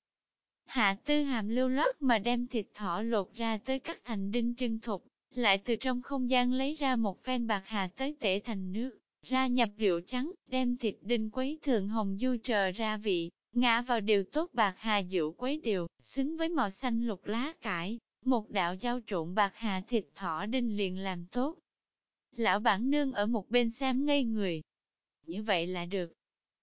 Hạ Tư Hàm lưu loát mà đem thịt thỏ lột ra tới cắt thành đinh trưng thục, lại từ trong không gian lấy ra một phen bạc hà tới tể thành nước, ra nhập rượu trắng, đem thịt đinh quấy thường hồng du trờ ra vị, ngã vào điều tốt bạc hà rượu quấy đều, xứng với màu xanh lục lá cải, một đạo dao trộn bạc hà thịt thỏ đinh liền làm tốt. Lão bản nương ở một bên xem ngây người. Như vậy là được.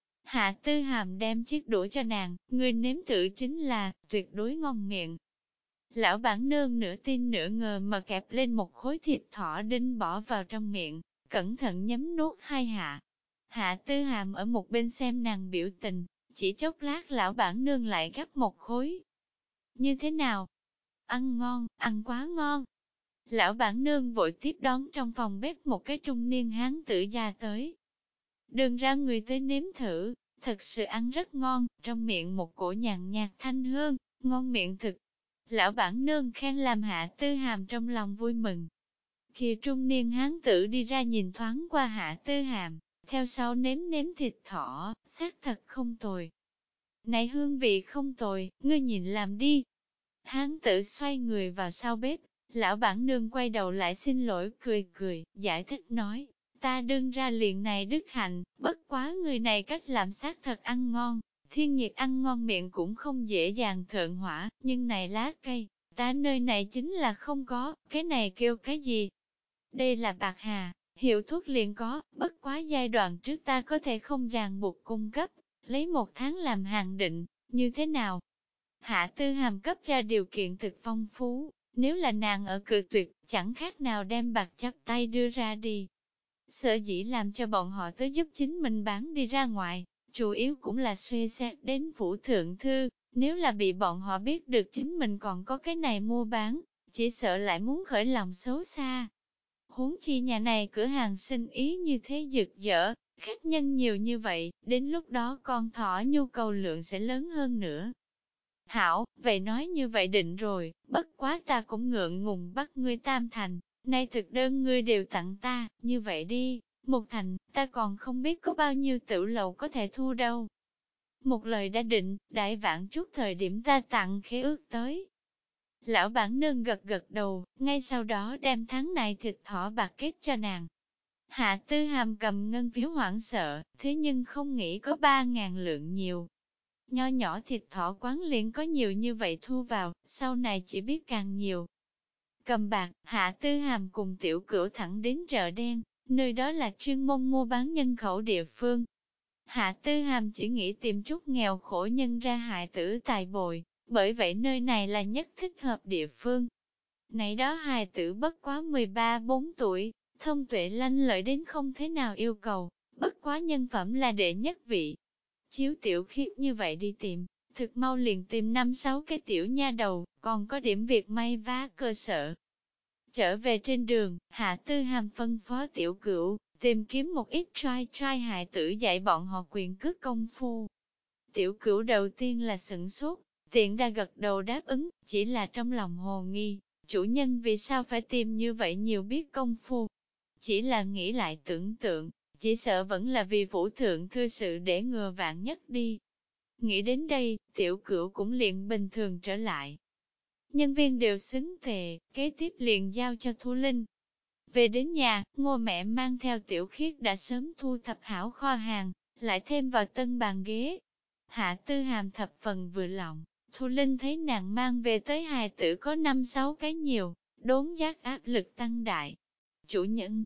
Hạ Tư Hàm đem chiếc đũa cho nàng, người nếm thử chính là, tuyệt đối ngon miệng. Lão bản nương nửa tin nửa ngờ mà kẹp lên một khối thịt thỏ đinh bỏ vào trong miệng, cẩn thận nhấm nuốt 2 hạ. Hạ Tư Hàm ở một bên xem nàng biểu tình, chỉ chốc lát lão bản nương lại gắp một khối. Như thế nào? Ăn ngon, ăn quá ngon. Lão bản nương vội tiếp đón trong phòng bếp một cái trung niên hán tử gia tới. Đừng ra người tới nếm thử, thật sự ăn rất ngon, trong miệng một cổ nhàn nhạt thanh hương, ngon miệng thực. Lão bản nương khen làm Hạ Tư Hàm trong lòng vui mừng. Kia trung niên hán tử đi ra nhìn thoáng qua Hạ Tư Hàm, theo sau nếm nếm thịt thỏ, xác thật không tồi. Này hương vị không tồi, ngươi nhìn làm đi. Hán tử xoay người vào sau bếp, lão bản nương quay đầu lại xin lỗi cười cười, giải thích nói, ta đương ra liền này đức hạnh, bất quá người này cách làm xác thật ăn ngon, thiên nhiệt ăn ngon miệng cũng không dễ dàng thượng hỏa, nhưng này lá cây, ta nơi này chính là không có, cái này kêu cái gì? Đây là bạc hà, hiệu thuốc liền có, bất quá giai đoạn trước ta có thể không ràng buộc cung cấp, lấy 1 tháng làm hạn định, như thế nào? Hạ Tư Hàm cấp ra điều kiện thực phong phú, nếu là nàng ở cự tuyệt, chẳng khác nào đem bạc chắp tay đưa ra đi. Sở dĩ làm cho bọn họ tới giúp chính mình bán đi ra ngoài, chủ yếu cũng là suy xét đến phủ thượng thư, nếu là bị bọn họ biết được chính mình còn có cái này mua bán, chỉ sợ lại muốn khởi lòng xấu xa. Huống chi nhà này cửa hàng sinh ý như thế rực rỡ, khách nhân nhiều như vậy, đến lúc đó con thỏ nhu cầu lượng sẽ lớn hơn nữa. Hảo, vậy nói như vậy định rồi, bất quá ta cũng ngượng ngùng bắt ngươi tam thành, nay thực đơn ngươi đều tặng ta, như vậy đi, 1 thành, ta còn không biết có bao nhiêu tiểu lầu có thể thu đâu. Một lời đã định, đại vãn chút thời điểm ta tặng khế ước tới. Lão bản nương gật gật đầu, ngay sau đó đem tháng này thịt thỏ bạc kết cho nàng. Hạ Tư Hàm cầm ngân phiếu hoảng sợ, thế nhưng không nghĩ có 3.000 lượng nhiều. Nho nhỏ thịt thỏ quán liền có nhiều như vậy thu vào, sau này chỉ biết càng nhiều. Cầm bạc, Hạ Tư Hàm cùng tiểu cửu thẳng đến chợ đen, nơi đó là chuyên môn mua bán nhân khẩu địa phương. Hạ Tư Hàm chỉ nghĩ tìm chút nghèo khổ nhân ra hại tử tài bồi, bởi vậy nơi này là nhất thích hợp địa phương. Nãy đó hài tử bất quá 13-14 tuổi, thông tuệ lanh lợi đến không thế nào yêu cầu, bất quá nhân phẩm là đệ nhất vị. Chiếu tiểu khiết như vậy đi tìm, thực mau liền tìm 5-6 cái tiểu nha đầu, còn có điểm việc may vá cơ sở. Trở về trên đường, Hạ Tư Hàm phân phó tiểu cửu, tìm kiếm một ít trai hài tử dạy bọn họ quyền cước công phu. Tiểu cửu đầu tiên là sửng sốt, tiện đa gật đầu đáp ứng, chỉ là trong lòng hồ nghi, chủ nhân vì sao phải tìm như vậy nhiều biết công phu. Chỉ là nghĩ lại tưởng tượng, chỉ sợ vẫn là vì phủ thượng thư sự để ngừa vạn nhất đi. Nghĩ đến đây, tiểu cửu cũng liền bình thường trở lại. Nhân viên đều xứng thề, kế tiếp liền giao cho Thu Linh. Về đến nhà, Ngô mẹ mang theo tiểu khiết đã sớm thu thập hảo kho hàng, lại thêm vào tân bàn ghế. Hạ Tư Hàm thập phần vừa lòng, Thu Linh thấy nàng mang về tới hài tử có 5-6 cái nhiều, đốn giác áp lực tăng đại. Chủ nhân,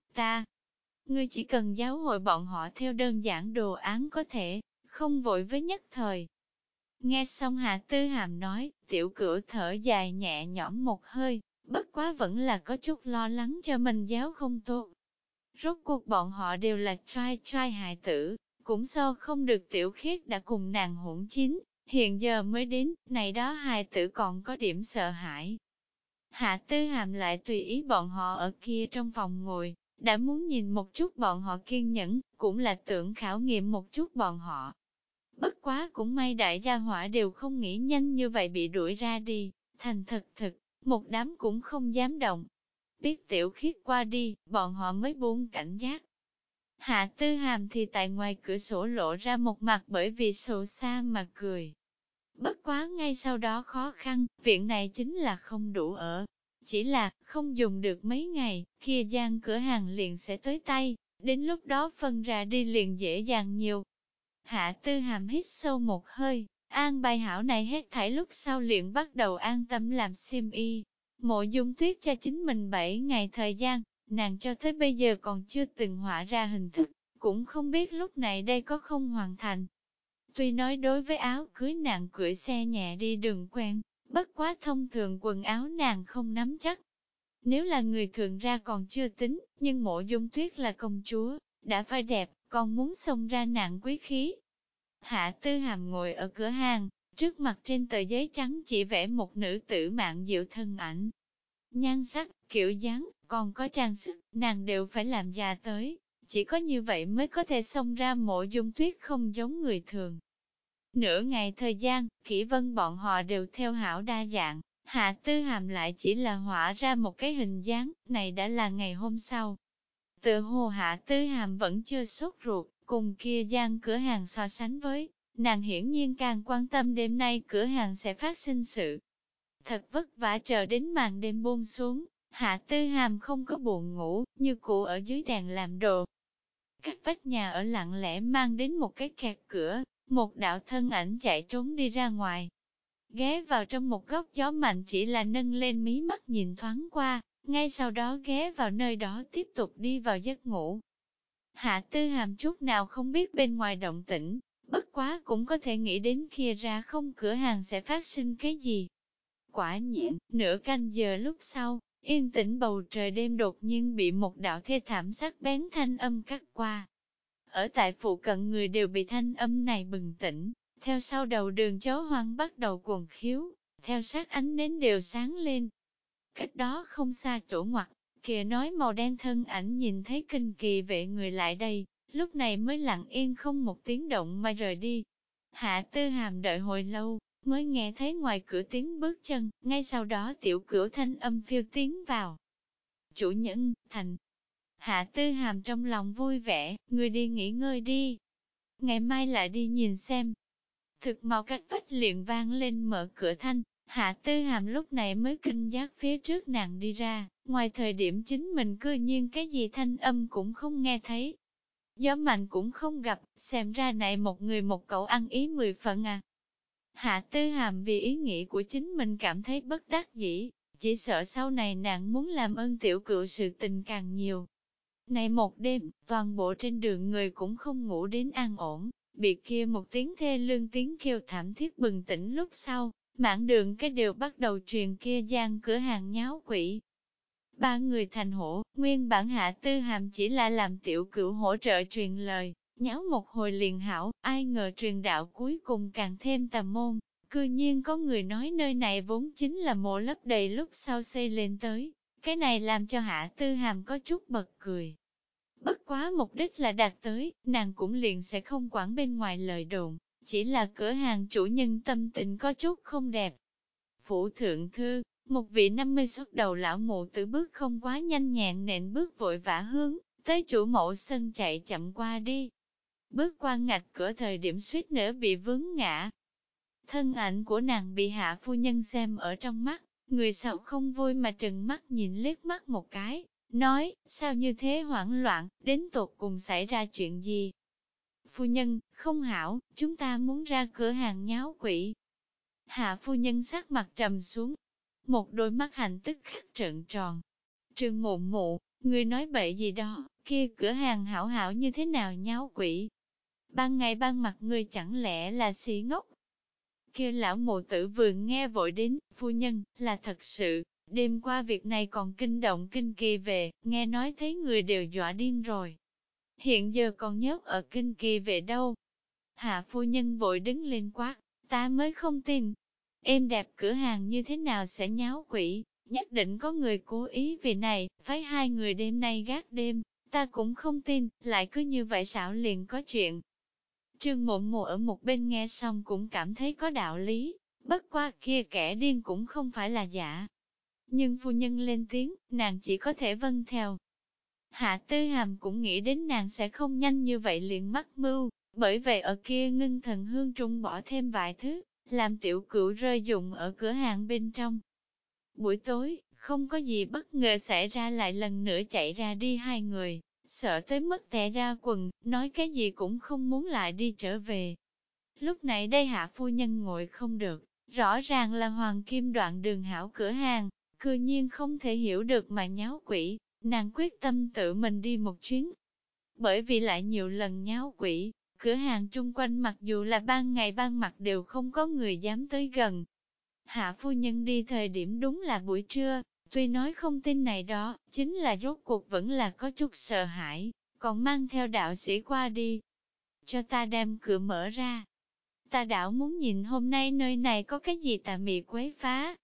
ngươi chỉ cần giáo hội bọn họ theo đơn giản đồ án có thể, không vội với nhất thời. Nghe xong Hạ Tư Hàm nói, tiểu cửu thở dài nhẹ nhõm một hơi, bất quá vẫn là có chút lo lắng cho mình giáo không tốt. Rốt cuộc bọn họ đều là trai hài tử, cũng so không được tiểu khiết đã cùng nàng hỗn chín, hiện giờ mới đến, này đó hài tử còn có điểm sợ hãi. Hạ Tư Hàm lại tùy ý bọn họ ở kia trong phòng ngồi, đã muốn nhìn một chút bọn họ kiên nhẫn, cũng là tưởng khảo nghiệm một chút bọn họ. Bất quá cũng may đại gia hỏa đều không nghĩ nhanh như vậy bị đuổi ra đi, thành thật thực, một đám cũng không dám động. Biết tiểu khiết qua đi, bọn họ mới buông cảnh giác. Hạ Tư Hàm thì tại ngoài cửa sổ lộ ra một mặt bởi vì sầu xa mà cười. Bất quá ngay sau đó khó khăn, viện này chính là không đủ ở. Chỉ là, không dùng được mấy ngày, kia gian cửa hàng liền sẽ tới tay, đến lúc đó phân ra đi liền dễ dàng nhiều. Hạ Tư Hàm hít sâu một hơi, an bài hảo này hết thảy lúc sau liền bắt đầu an tâm làm xiêm y. Mộ Dung Tuyết cho chính mình 7 ngày thời gian, nàng cho tới bây giờ còn chưa từng họa ra hình thức, cũng không biết lúc này đây có không hoàn thành. Tuy nói đối với áo cưới nàng cưỡi xe nhẹ đi đường quen, bất quá thông thường quần áo nàng không nắm chắc. Nếu là người thường ra còn chưa tính, nhưng Mộ Dung Tuyết là công chúa, đã phải đẹp, còn muốn xông ra nàng quý khí. Hạ Tư Hàm ngồi ở cửa hàng, trước mặt trên tờ giấy trắng chỉ vẽ một nữ tử mạn diệu thân ảnh. Nhan sắc, kiểu dáng, còn có trang sức, nàng đều phải làm già tới, chỉ có như vậy mới có thể xông ra Mộ Dung Tuyết không giống người thường. Nửa ngày thời gian, Kỷ Vân bọn họ đều theo hảo đa dạng, Hạ Tư Hàm lại chỉ là họa ra một cái hình dáng, này đã là ngày hôm sau. Tự hồ Hạ Tư Hàm vẫn chưa sốt ruột, cùng kia gian cửa hàng so sánh với, nàng hiển nhiên càng quan tâm đêm nay cửa hàng sẽ phát sinh sự. Thật vất vả chờ đến màn đêm buông xuống, Hạ Tư Hàm không có buồn ngủ, như cụ ở dưới đèn làm đồ. Cách vách nhà ở lặng lẽ mang đến một cái kẹt cửa, một đạo thân ảnh chạy trốn đi ra ngoài. Ghé vào trong một góc gió mạnh chỉ là nâng lên mí mắt nhìn thoáng qua, ngay sau đó ghé vào nơi đó tiếp tục đi vào giấc ngủ. Hạ Tư Hàm chút nào không biết bên ngoài động tĩnh, bất quá cũng có thể nghĩ đến kia ra không cửa hàng sẽ phát sinh cái gì. Quả nhiên, nửa canh giờ lúc sau, yên tĩnh bầu trời đêm đột nhiên bị một đạo thê thảm sắc bén thanh âm cắt qua. Ở tại phụ cận người đều bị thanh âm này bừng tỉnh, theo sau đầu đường chó hoang bắt đầu cuồng khiếu, theo sát ánh nến đều sáng lên. Cách đó không xa chỗ ngoặt, kìa nói màu đen thân ảnh nhìn thấy kinh kỳ vệ người lại đây, lúc này mới lặng yên không một tiếng động mà rời đi. Hạ Tư Hàm đợi hồi lâu, mới nghe thấy ngoài cửa tiếng bước chân, ngay sau đó tiểu cửu thanh âm phiêu tiến vào. Chủ nhân, thành. Hạ Tư Hàm trong lòng vui vẻ, người đi nghỉ ngơi đi. Ngày mai lại đi nhìn xem. Thực mau cách vách liền vang lên mở cửa thanh, Hạ Tư Hàm lúc này mới kinh giác phía trước nàng đi ra, ngoài thời điểm chính mình cư nhiên cái gì thanh âm cũng không nghe thấy. Gió mạnh cũng không gặp, xem ra này một người một cậu ăn ý 10 phần à. Hạ Tư Hàm vì ý nghĩ của chính mình cảm thấy bất đắc dĩ, chỉ sợ sau này nàng muốn làm ơn tiểu cựu sự tình càng nhiều. Này một đêm, toàn bộ trên đường người cũng không ngủ đến an ổn, bị kia một tiếng thê lương tiếng kêu thảm thiết bừng tỉnh lúc sau, mảng đường cái đều bắt đầu truyền kia gian cửa hàng nháo quỷ. Ba người thành hổ, nguyên bản Hạ Tư Hàm chỉ là làm tiểu cửu hỗ trợ truyền lời, nháo một hồi liền hảo, ai ngờ truyền đạo cuối cùng càng thêm tà môn, cư nhiên có người nói nơi này vốn chính là mộ lấp đầy lúc sau xây lên tới, cái này làm cho Hạ Tư Hàm có chút bật cười. Bất quá mục đích là đạt tới, nàng cũng liền sẽ không quản bên ngoài lời đồn, chỉ là cửa hàng chủ nhân tâm tình có chút không đẹp. Phủ thượng thư, một vị 50 xuất đầu lão mụ tử bước không quá nhanh nhẹn nện bước vội vã hướng, tới chủ mẫu sân chạy chậm qua đi. Bước qua ngạch cửa thời điểm suýt nữa bị vướng ngã. Thân ảnh của nàng bị hạ phu nhân xem ở trong mắt, người sau không vui mà trừng mắt nhìn liếc mắt một cái, nói, sao như thế hoảng loạn, đến tột cùng xảy ra chuyện gì? Phu nhân, không hảo, chúng ta muốn ra cửa hàng nháo quỷ. Hạ phu nhân sắc mặt trầm xuống, một đôi mắt hành tức khắc trợn tròn. Trương mụ mụ, người nói bậy gì đó, kia cửa hàng hảo hảo như thế nào nháo quỷ? Ban ngày ban mặt người chẳng lẽ là si ngốc? Kia lão mụ tử vừa nghe vội đến, phu nhân, là thật sự, đêm qua việc này còn kinh động kinh kỳ về, nghe nói thấy người đều dọa điên rồi. Hiện giờ còn nhốt ở kinh kỳ về đâu? Hạ phu nhân vội đứng lên quát, ta mới không tin. Em đẹp cửa hàng như thế nào sẽ nháo quỷ, nhất định có người cố ý vì này, phái hai người đêm nay gác đêm, ta cũng không tin, lại cứ như vậy xảo liền có chuyện. Trương Mộ Mộ ở một bên nghe xong cũng cảm thấy có đạo lý, bất qua kia kẻ điên cũng không phải là giả. Nhưng phu nhân lên tiếng, nàng chỉ có thể vâng theo. Hạ Tư Hàm cũng nghĩ đến nàng sẽ không nhanh như vậy liền mắc mưu, bởi vậy ở kia ngưng thần hương trung bỏ thêm vài thứ, làm tiểu cửu rơi dụng ở cửa hàng bên trong. Buổi tối, không có gì bất ngờ xảy ra lại lần nữa chạy ra đi hai người, sợ tới mức tè ra quần, nói cái gì cũng không muốn lại đi trở về. Lúc này đây hạ phu nhân ngồi không được, rõ ràng là hoàng kim đoạn đường hảo cửa hàng, cư nhiên không thể hiểu được mà nháo quỷ, nàng quyết tâm tự mình đi một chuyến. Bởi vì lại nhiều lần nháo quỷ, cửa hàng chung quanh mặc dù là ban ngày ban mặt đều không có người dám tới gần. Hạ phu nhân đi thời điểm đúng là buổi trưa, tuy nói không tin này đó, chính là rốt cuộc vẫn là có chút sợ hãi, còn mang theo đạo sĩ qua đi. Cho ta đem cửa mở ra. Ta đảo muốn nhìn hôm nay nơi này có cái gì tà mị quấy phá.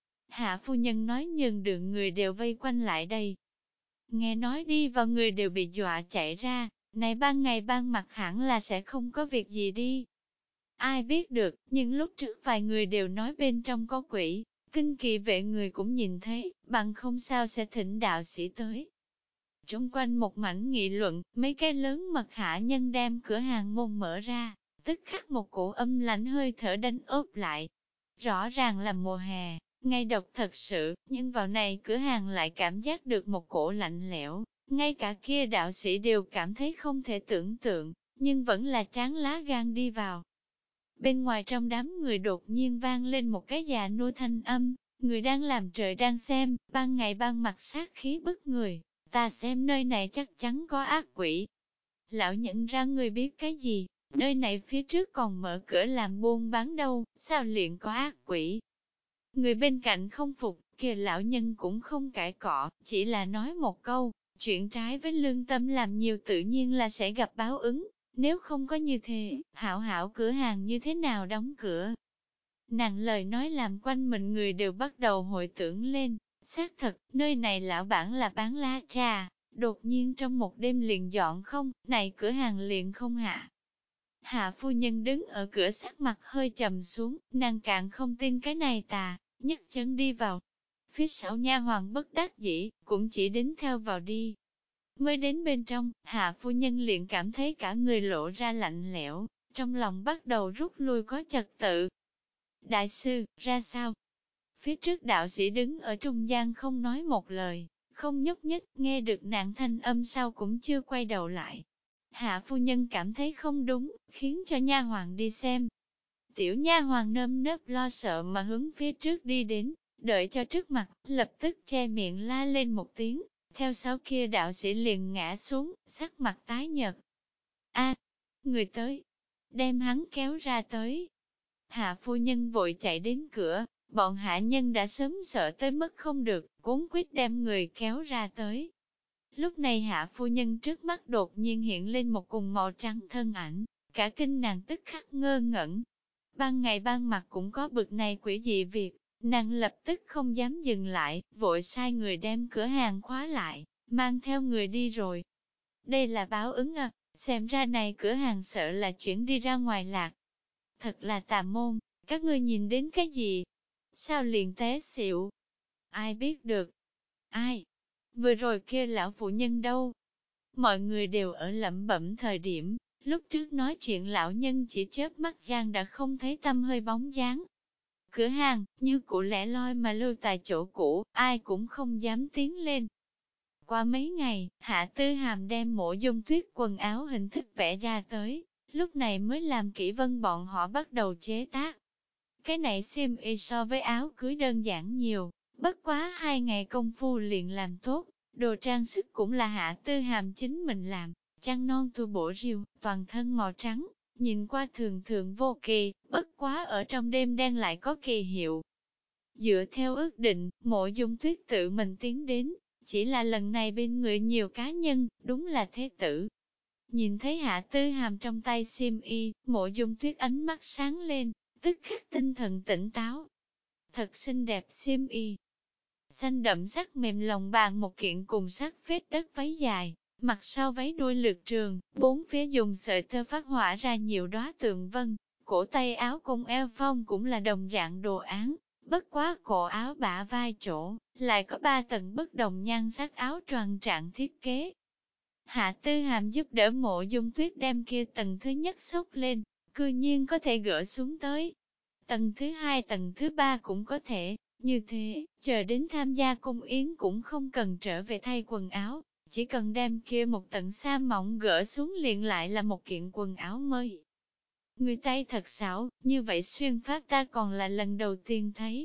Hạ phu nhân nói nhường đường người đều vây quanh lại đây. Nghe nói đi vào người đều bị dọa chạy ra, này ban ngày ban mặt hẳn là sẽ không có việc gì đi. Ai biết được, nhưng lúc trước vài người đều nói bên trong có quỷ, Kinh kỳ vệ người cũng nhìn thấy, bằng không sao sẽ thỉnh đạo sĩ tới. Trung quanh một mảnh nghị luận, mấy cái lớn mật hạ nhân đem cửa hàng môn mở ra, tức khắc một cổ âm lãnh hơi thở đánh ốp lại. Rõ ràng là mùa hè, ngày độc thật sự, nhưng vào này cửa hàng lại cảm giác được một cổ lạnh lẽo, ngay cả kia đạo sĩ đều cảm thấy không thể tưởng tượng, nhưng vẫn là tráng lá gan đi vào. Bên ngoài trong đám người đột nhiên vang lên một cái già nua thanh âm, người đang làm trời đang xem, ban ngày ban mặt sát khí bức người, ta xem nơi này chắc chắn có ác quỷ. Lão nhận ra người biết cái gì, nơi này phía trước còn mở cửa làm buôn bán đâu, sao liền có ác quỷ. Người bên cạnh không phục, kìa lão nhân cũng không cãi cọ, chỉ là nói một câu, chuyện trái với lương tâm làm nhiều tự nhiên là sẽ gặp báo ứng, nếu không có như thế, hảo hảo cửa hàng như thế nào đóng cửa. Nàng lời nói làm quanh mình người đều bắt đầu hồi tưởng lên, xác thật, nơi này lão bản là bán lá trà, đột nhiên trong một đêm liền dọn không, này cửa hàng liền không hạ. Hạ phu nhân đứng ở cửa sắc mặt hơi trầm xuống, nàng càng không tin cái này tà, nhấc chân đi vào. Phía sau nha hoàng bất đắc dĩ, cũng chỉ đính theo vào đi. Mới đến bên trong, hạ phu nhân liền cảm thấy cả người lộ ra lạnh lẽo, trong lòng bắt đầu rút lui có trật tự. Đại sư, ra sao? Phía trước đạo sĩ đứng ở trung gian không nói một lời, không nhúc nhích, nghe được nạn thanh âm sau cũng chưa quay đầu lại. Hạ phu nhân cảm thấy không đúng, khiến cho nha hoàng đi xem. Tiểu nha hoàng nơm nớp lo sợ mà hướng phía trước đi đến, đợi cho trước mặt, lập tức che miệng la lên một tiếng, theo sau kia đạo sĩ liền ngã xuống, sắc mặt tái nhợt. A, người tới, đem hắn kéo ra tới. Hạ phu nhân vội chạy đến cửa, bọn hạ nhân đã sớm sợ tới mức không được, cuốn quýt đem người kéo ra tới. Lúc này hạ phu nhân trước mắt đột nhiên hiện lên một cùng màu trắng thân ảnh, cả kinh nàng tức khắc ngơ ngẩn. Ban ngày ban mặt cũng có bực này quỷ dị việc, nàng lập tức không dám dừng lại, vội sai người đem cửa hàng khóa lại, mang theo người đi rồi. Đây là báo ứng à, xem ra này cửa hàng sợ là chuyển đi ra ngoài lạc. Thật là tà môn, các ngươi nhìn đến cái gì? Sao liền té xỉu? Ai biết được? Ai? Vừa rồi kia lão phụ nhân đâu? Mọi người đều ở lẩm bẩm thời điểm, lúc trước nói chuyện lão nhân chỉ chớp mắt gian đã không thấy tâm hơi bóng dáng. Cửa hàng, như cũ lẻ loi mà lưu tại chỗ cũ, ai cũng không dám tiến lên. Qua mấy ngày, Hạ Tư Hàm đem Mộ Dung Tuyết quần áo hình thức vẽ ra tới, lúc này mới làm Kỷ Vân bọn họ bắt đầu chế tác. Cái này xiêm y so với áo cưới đơn giản nhiều, bất quá 2 ngày công phu liền làm tốt, đồ trang sức cũng là Hạ Tư Hàm chính mình làm, trăng non thu bổ riêu, toàn thân màu trắng, nhìn qua thường thường vô kỳ, bất quá ở trong đêm đen lại có kỳ hiệu. Dựa theo ước định, Mộ Dung Tuyết tự mình tiến đến, chỉ là lần này bên người nhiều cá nhân, đúng là thế tử. Nhìn thấy Hạ Tư Hàm trong tay xiêm y, Mộ Dung Tuyết ánh mắt sáng lên, tức khắc tinh thần tỉnh táo. Thật xinh đẹp xiêm y. Xanh đậm sắc mềm lòng bàn một kiện cùng sắc phết đất váy dài, mặt sau váy đuôi lượt trường, bốn phía dùng sợi tơ phát họa ra nhiều đóa tượng vân, cổ tay áo cùng eo phong cũng là đồng dạng đồ án, bất quá cổ áo bả vai chỗ, lại có 3 tầng bất đồng nhan sắc áo choàng trạng thiết kế. Hạ Tư Hàm giúp đỡ Mộ Dung Tuyết đem kia tầng thứ nhất xốc lên, cư nhiên có thể gỡ xuống tới. Tầng thứ 2 tầng thứ 3 cũng có thể, như thế, chờ đến tham gia cung yến cũng không cần trở về thay quần áo, chỉ cần đem kia một tầng sa mỏng gỡ xuống liền lại là một kiện quần áo mới. Người Tây thật xảo, như vậy xuyên phát ta còn là lần đầu tiên thấy.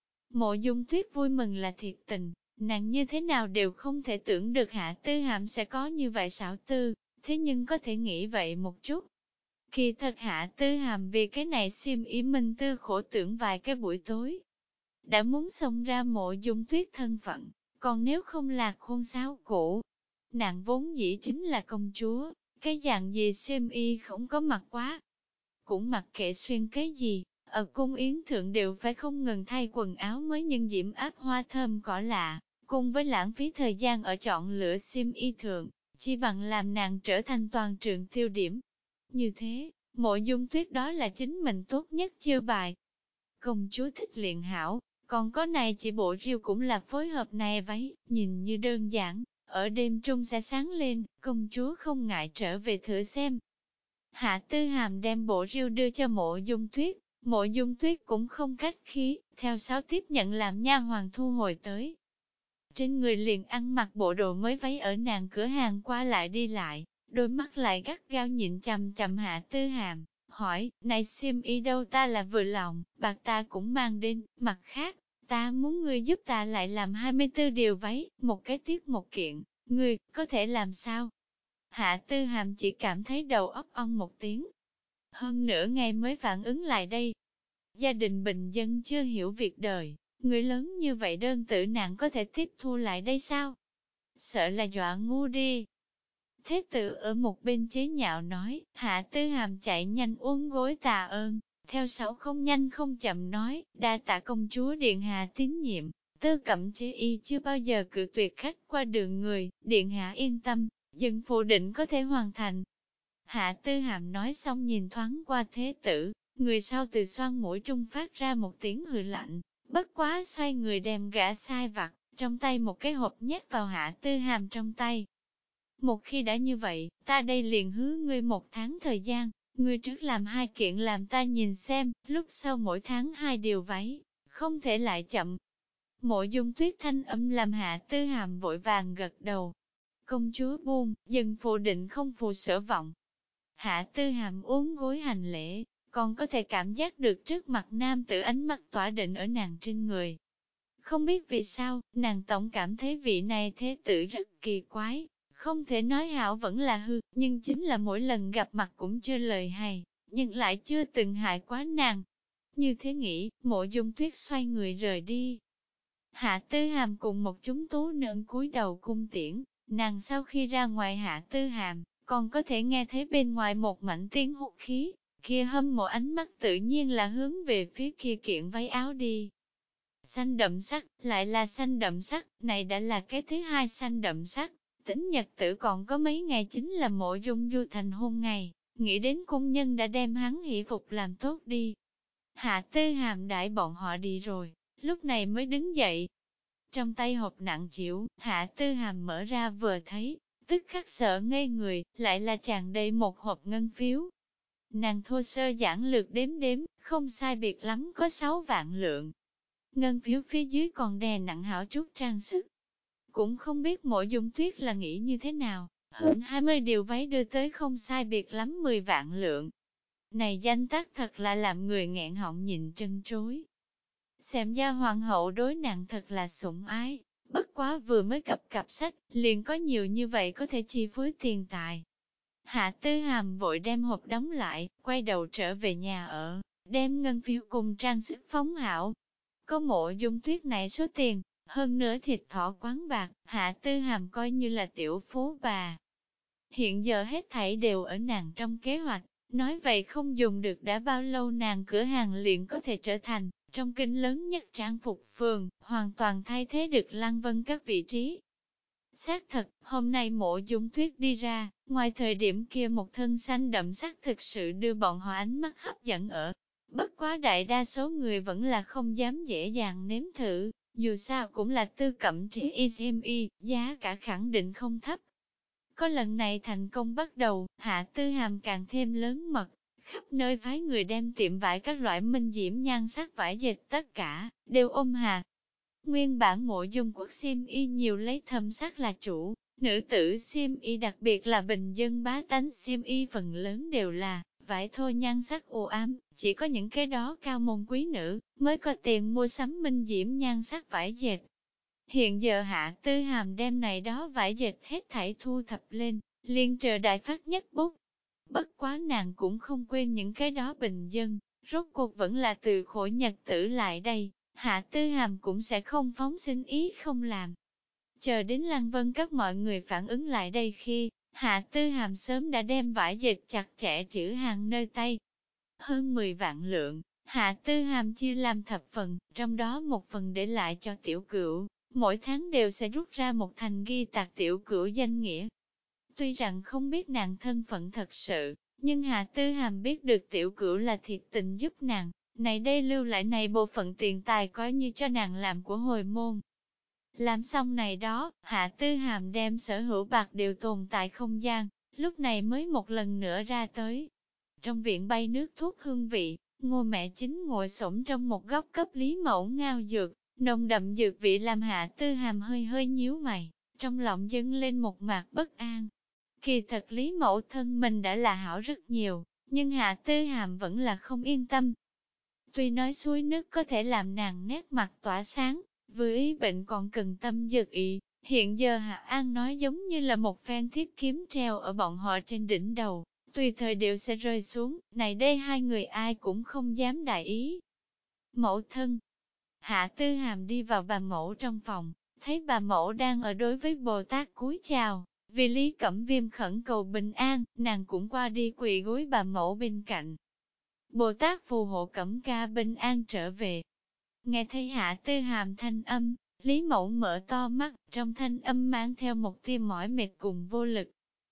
Mộ Dung Tuyết vui mừng là thiệt tình, nàng như thế nào đều không thể tưởng được Hạ Tư Hàm sẽ có như vậy xảo tư, thế nhưng có thể nghĩ vậy một chút. Kỳ thật Hạ Tư Hàm vì cái này xiêm y minh tư khổ tưởng vài cái buổi tối. Đã muốn xông ra Mộ Dung Tuyết thân phận, còn nếu không là khôn sáo cổ. Nàng vốn dĩ chính là công chúa, cái dạng gì xiêm y không có mặc quá. Cũng mặc kệ xuyên cái gì, ở cung yến thượng đều phải không ngừng thay quần áo mới nhưng diễm áp hoa thơm cỏ lạ, cùng với lãng phí thời gian ở chọn lựa xiêm y thượng, chỉ bằng làm nàng trở thành toàn trường tiêu điểm. Như thế, Mộ Dung Tuyết đó là chính mình tốt nhất chiêu bài. Công chúa thích liền hảo, Còn có này chỉ bộ rìu cũng là phối hợp này váy, nhìn như đơn giản, ở đêm trung sẽ sáng lên, công chúa không ngại trở về thử xem. Hạ Tư Hàm đem bộ rìu đưa cho Mộ Dung Tuyết cũng không khách khí, theo sau tiếp nhận làm nha hoàn thu hồi tới. Trên người liền ăn mặc bộ đồ mới váy ở nàng cửa hàng qua lại đi lại, đôi mắt lại gắt gao nhìn chằm chằm Hạ Tư Hàm, hỏi, này xiêm y đâu ta là vừa lòng, bạc ta cũng mang đến, mặt khác, ta muốn ngươi giúp ta lại làm 24 điều váy, một cái tiếp một kiện, ngươi, có thể làm sao? Hạ Tư Hàm chỉ cảm thấy đầu óc ong một tiếng. Hơn nửa ngày mới phản ứng lại đây. Gia đình bình dân chưa hiểu việc đời, người lớn như vậy đơn tử nàng có thể tiếp thu lại đây sao? Sợ là dọa ngu đi. Thế tử ở một bên chế nhạo nói, Hạ Tư Hàm chạy nhanh uốn gối tạ ơn, theo sau không nhanh không chậm nói, đa tạ công chúa điện hạ tín nhiệm, Tư Cẩm Chế Y chưa bao giờ cự tuyệt khách qua đường người, điện hạ yên tâm, dân phụ định có thể hoàn thành. Hạ Tư Hàm nói xong nhìn thoáng qua thế tử, người sau từ xoan mũi trung phát ra một tiếng hừ lạnh, bất quá xoay người đem gã sai vặt, trong tay một cái hộp nhét vào Hạ Tư Hàm trong tay. Một khi đã như vậy, ta đây liền hứa ngươi 1 tháng thời gian, ngươi trước làm 2 kiện làm ta nhìn xem, lúc sau mỗi tháng 2 điều váy, không thể lại chậm. Mộ Dung Tuyết thanh âm làm Hạ Tư Hàm vội vàng gật đầu. Công chúa buông, dần phụ định không phụ sở vọng. Hạ Tư Hàm uốn gối hành lễ, còn có thể cảm giác được trước mặt nam tử ánh mắt tỏa định ở nàng trên người. Không biết vì sao, nàng tổng cảm thấy vị này thế tử rất kỳ quái, không thể nói hảo vẫn là hư, nhưng chính là mỗi lần gặp mặt cũng chưa lời hay, nhưng lại chưa từng hại quá nàng. Như thế nghĩ, Mộ Dung Tuyết xoay người rời đi. Hạ Tư Hàm cùng một chúng tú nương cúi đầu cung tiễn, nàng sau khi ra ngoài Hạ Tư Hàm, còn có thể nghe thấy bên ngoài một mảnh tiếng hút khí, kia hâm mộ ánh mắt tự nhiên là hướng về phía kia kiện váy áo đi. Xanh đậm sắc, lại là xanh đậm sắc, này đã là cái thứ hai xanh đậm sắc, tính nhật tử còn có mấy ngày chính là Mộ Dung Du thành hôn ngày, nghĩ đến cung nhân đã đem hắn hỷ phục làm tốt đi. Hạ Tư Hàm đãi bọn họ đi rồi, lúc này mới đứng dậy. Trong tay hộp nặng chịu, Hạ Tư Hàm mở ra vừa thấy, tức khắc sợ ngây người, lại là tràn đầy một hộp ngân phiếu. Nàng thô sơ giản lược đếm đếm, không sai biệt lắm có 6 vạn lượng. Ngân phiếu phía dưới còn đè nặng hảo chút trang sức. Cũng không biết Mộ Dung Tuyết là nghĩ như thế nào, hơn 20 điều váy đưa tới không sai biệt lắm 10 vạn lượng. Này danh tác thật là làm người nghẹn họng nhìn chân chối. Xem ra hoàng hậu đối nàng thật là sủng ái, bất quá vừa mới cập sách, liền có nhiều như vậy có thể chi phối tiền tài. Hạ Tư Hàm vội đem hộp đóng lại, quay đầu trở về nhà ở, đem ngân phiếu cùng trang sức phóng hảo. Có Mộ Dung Tuyết này số tiền, hơn nữa thịt thỏ quán bạc, Hạ Tư Hàm coi như là tiểu phú bà. Hiện giờ hết thảy đều ở nàng trong kế hoạch, nói vậy không dùng được đã bao lâu nàng cửa hàng liền có thể trở thành trong kinh lớn nhất trang phục phường, hoàn toàn thay thế được Lăng Vân các vị trí. Xác thật, hôm nay Mộ Dung Tuyết đi ra, ngoài thời điểm kia một thân xanh đậm sắc thực sự đưa bọn họ ánh mắt hấp dẫn ở. Bất quá đại đa số người vẫn là không dám dễ dàng nếm thử, dù sao cũng là Tư Cẩm Chế Y, giá cả khẳng định không thấp. Có lần này thành công bắt đầu, Hạ Tư Hàm càng thêm lớn mật, khắp nơi phái người đem tiệm vải các loại minh diễm nhan sắc vải dệt tất cả, đều ôm hà. Nguyên bản Mộ Dung Quốc xiêm y nhiều lấy thâm sắc là chủ, nữ tử xiêm y đặc biệt là bình dân bá tánh xiêm y phần lớn đều là vải thô nhan sắc u ám, chỉ có những cái đó cao môn quý nữ mới có tiền mua sắm minh diễm nhan sắc vải dệt. Hiện giờ Hạ Tư Hàm đem này đó vải dệt hết thảy thu thập lên, liền chờ đại phát nhất bút. Bất quá nàng cũng không quên những cái đó bình dân, rốt cuộc vẫn là từ khổ nhật tử lại đây, Hạ Tư Hàm cũng sẽ không phóng sinh ý không làm. Chờ đến Lăng Vân các mọi người phản ứng lại đây khi, Hạ Tư Hàm sớm đã đem vải dệt chặt chẽ chữ hàng nơi tay. Hơn 10 vạn lượng, Hạ Tư Hàm chia làm thập phần, trong đó một phần để lại cho tiểu cửu, mỗi tháng đều sẽ rút ra một thành ghi tạc tiểu cửu danh nghĩa. Tuy rằng không biết nàng thân phận thật sự, nhưng Hạ Tư Hàm biết được tiểu cửu là thiệt tình giúp nàng, Này đây lưu lại này bộ phận tiền tài coi như cho nàng làm của hồi môn. Làm xong này đó, Hạ Tư Hàm đem sở hữu bạc đều tồn tại không gian, lúc này mới một lần nữa ra tới. Trong viện bay nước thuốc hương vị, Ngô mẹ chính ngồi xổm trong một góc cấp Lý Mẫu ngao dược, nồng đậm dược vị làm Hạ Tư Hàm hơi hơi nhíu mày, trong lòng dâng lên một mạt bất an. Kỳ thật Lý Mẫu thân mình đã là hảo rất nhiều, nhưng Hạ Tư Hàm vẫn là không yên tâm. Tuy nói suối nước có thể làm nàng nét mặt tỏa sáng, vừa ý bệnh còn cần tâm dược ý, hiện giờ Hạ An nói giống như là một phen thiết kiếm treo ở bọn họ trên đỉnh đầu, tùy thời đều sẽ rơi xuống, này đây hai người ai cũng không dám đại ý. Mẫu thân, Hạ Tư Hàm đi vào bà mẫu trong phòng, thấy bà mẫu đang ở đối với Bồ Tát cúi chào, vì Lý Cẩm Viêm khẩn cầu bình an, nàng cũng qua đi quỳ gối bà mẫu bên cạnh. Bồ Tát phù hộ Cẩm ca bình an trở về. Nghe thấy Hạ Tư Hàm thanh âm, Lý Mẫu mở to mắt, trong thanh âm mang theo một tia mỏi mệt cùng vô lực.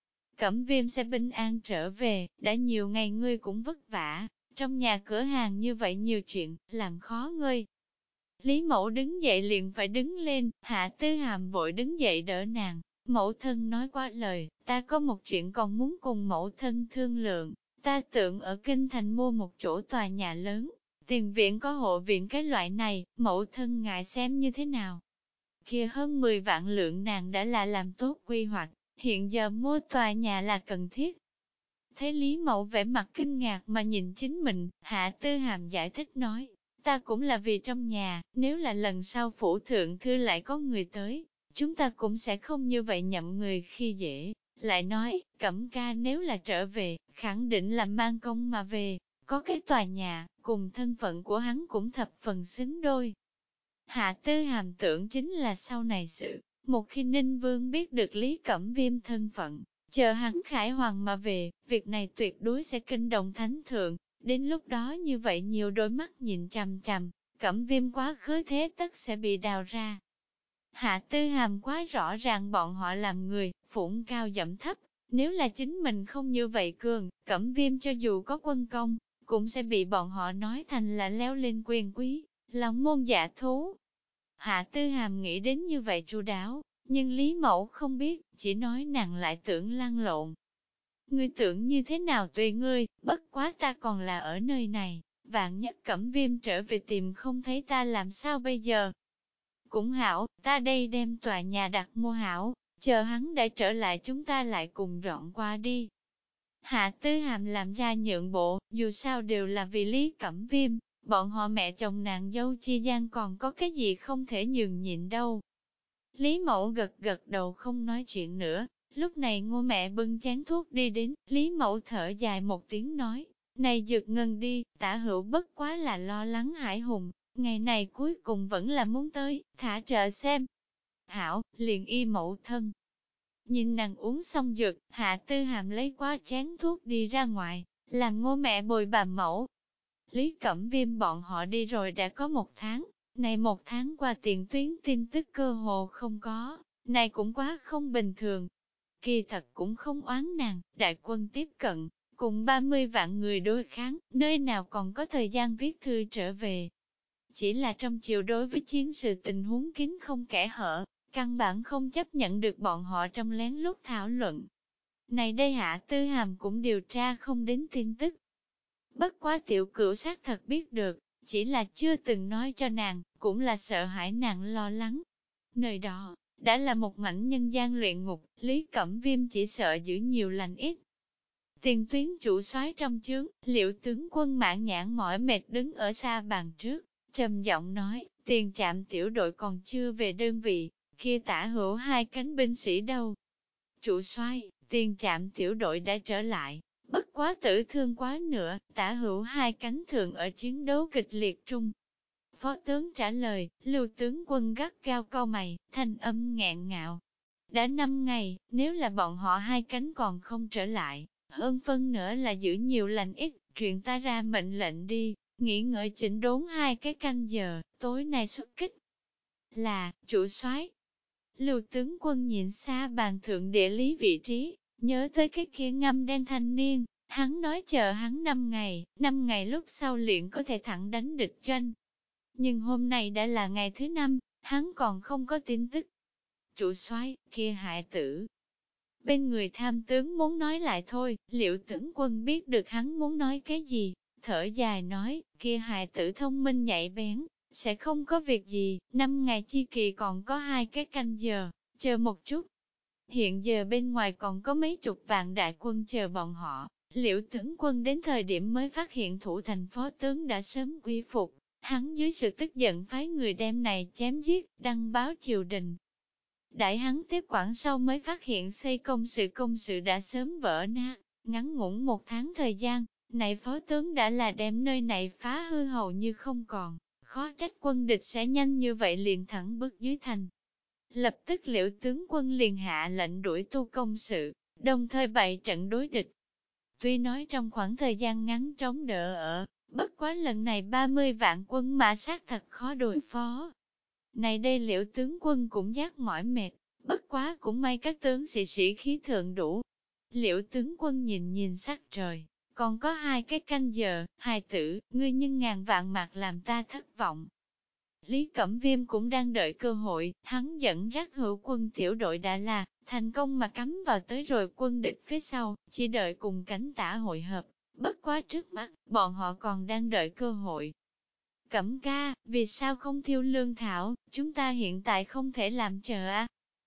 Cẩm Viêm sẽ bình an trở về, đã nhiều ngày ngươi cũng vất vả, trong nhà cửa hàng như vậy nhiều chuyện, làm khó ngươi. Lý Mẫu đứng dậy liền phải đứng lên, Hạ Tư Hàm vội đứng dậy đỡ nàng. Mẫu thân nói qua lời, ta có một chuyện còn muốn cùng mẫu thân thương lượng, ta tưởng ở Kinh Thành mua một chỗ tòa nhà lớn, tiền viện có hộ viện cái loại này, mẫu thân ngại xem như thế nào. Kia hơn 10 vạn lượng nàng đã là làm tốt quy hoạch, hiện giờ mua tòa nhà là cần thiết. Thấy Lý Mẫu vẻ mặt kinh ngạc mà nhìn chính mình, Hạ Tư Hàm giải thích nói, ta cũng là vì trong nhà, nếu là lần sau phủ thượng thư lại có người tới, chúng ta cũng sẽ không như vậy nhậm người khi dễ. Lại nói, Cẩm ca nếu là trở về, khẳng định là mang công mà về, có cái tòa nhà, cùng thân phận của hắn cũng thập phần xứng đôi. Hạ Tư Hàm tưởng chính là sau này sự, một khi Ninh Vương biết được Lý Cẩm Viêm thân phận, chờ hắn khải hoàng mà về, việc này tuyệt đối sẽ kinh động thánh thượng, đến lúc đó như vậy nhiều đôi mắt nhìn chằm chằm, Cẩm Viêm quá khứ thế tất sẽ bị đào ra. Hạ Tư Hàm quá rõ ràng bọn họ làm người, phủng cao dẫm thấp, nếu là chính mình không như vậy cường, Cẩm Viêm cho dù có quân công, cũng sẽ bị bọn họ nói thành là leo lên quyền quý, lòng môn dạ thú. Hạ Tư Hàm nghĩ đến như vậy chu đáo, nhưng Lý Mẫu không biết, chỉ nói nàng lại tưởng lăn lộn. Ngươi tưởng như thế nào tùy ngươi, bất quá ta còn là ở nơi này, vạn nhất Cẩm Viêm trở về tìm không thấy ta làm sao bây giờ. Cũng hảo, ta đây đem tòa nhà đặt mua hảo, chờ hắn đã trở lại chúng ta lại cùng dọn qua đi. Hạ Tư Hàm làm ra nhượng bộ, dù sao đều là vì Lý Cẩm Viêm, bọn họ mẹ chồng nàng dâu chi gian còn có cái gì không thể nhường nhịn đâu. Lý Mẫu gật gật đầu không nói chuyện nữa, lúc này Ngô mẹ bưng chén thuốc đi đến, Lý Mẫu thở dài một tiếng nói, này dược ngừng đi, Tả Hữu bất quá là lo lắng Hải Hùng, ngày này cuối cùng vẫn là muốn tới, thả trợ xem. Hảo, liền y mẫu thân. Nhìn nàng uống xong dược, Hạ Tư Hàm lấy qua chén thuốc đi ra ngoài, làm Ngô mẹ bồi bà mẫu. Lý Cẩm Viêm bọn họ đi rồi đã có 1 tháng, này 1 tháng qua tiền tuyến tin tức cơ hồ không có, này cũng quá không bình thường. Kỳ thật cũng không oán nàng, đại quân tiếp cận, cùng 30 vạn người đối kháng, nơi nào còn có thời gian viết thư trở về. Chỉ là trong chiều đối với chiến sự tình huống kín không kẽ hở, căn bản không chấp nhận được bọn họ trong lén lút thảo luận. Này đây Hạ Tư Hàm cũng điều tra không đến tin tức. Bất quá tiểu cửu xác thật biết được, chỉ là chưa từng nói cho nàng, cũng là sợ hãi nàng lo lắng. Nơi đó, đã là một mảnh nhân gian luyện ngục, Lý Cẩm Viêm chỉ sợ giữ nhiều lành ít. Tiền tuyến chủ soái trong chướng, Liệu tướng quân Mãn Nhãn mỏi mệt đứng ở xa bàn trước, trầm giọng nói, tiền trạm tiểu đội còn chưa về đơn vị, kia Tả Hữu 2 cánh binh sĩ đâu. Chủ soái, tiền trạm tiểu đội đã trở lại, bất quá tử thương quá nữa, Tả Hữu 2 cánh thường ở chiến đấu kịch liệt trung. Phó tướng trả lời, Lưu tướng quân gắt cao cau mày, thanh âm nghẹn ngạo. Đã 5 ngày, nếu là bọn họ 2 cánh còn không trở lại, hơn phân nữa là giữ nhiều lành ít, truyền ta ra mệnh lệnh đi, nghỉ ngơi chỉnh đốn 2 cái canh giờ, tối nay xuất kích. Là, chủ soái. Lưu tướng quân nhìn xa bàn thượng địa lý vị trí, nhớ tới cái kia ngăm đen thanh niên, Hắn nói chờ hắn 5 ngày lúc sau liền có thể thẳng đánh địch doanh. Nhưng hôm nay đã là ngày thứ 5, hắn còn không có tin tức. Chủ soái kia hại tử. Bên người tham tướng muốn nói lại thôi, Liệu Tưởng Quân biết được hắn muốn nói cái gì, thở dài nói, kia hài tử thông minh nhạy bén, sẽ không có việc gì, 5 ngày chi kỳ còn có 2 cái canh giờ, chờ một chút. Hiện giờ bên ngoài còn có mấy chục vạn đại quân chờ bọn họ, Liệu Tưởng Quân đến thời điểm mới phát hiện thủ thành phó tướng đã sớm quy phục, hắn dưới sự tức giận phái người đem này chém giết, đăng báo triều đình. Đại hắn tiếp quản sau mới phát hiện xây công sự đã sớm vỡ nát, ngắn ngủn 1 tháng thời gian, này phó tướng đã là đem nơi này phá hư hầu như không còn, khó trách quân địch sẽ nhanh như vậy liền thẳng bước dưới thành. Lập tức Liễu tướng quân liền hạ lệnh đuổi tu công sự, đồng thời bày trận đối địch. Tuy nói trong khoảng thời gian ngắn trống đỡ ở, bất quá lần này 30 vạn quân mã sát thật khó đối phó. Này đây Liễu tướng quân cũng giác mỏi mệt, bất quá cũng may các tướng sĩ khí thượng đủ. Liễu tướng quân nhìn sắc trời, còn có 2 cái canh giờ, hài tử, ngươi nhưng ngàn vạn mặt làm ta thất vọng. Lý Cẩm Viêm cũng đang đợi cơ hội, hắn dẫn dắt hữu quân tiểu đội đã là, thành công mà cắm vào tới rồi quân địch phía sau, chỉ đợi cùng cánh tả hội hợp, bất quá trước mắt, bọn họ còn đang đợi cơ hội. Cẩm ca, vì sao không thiêu lương thảo, chúng ta hiện tại không thể làm chờ à?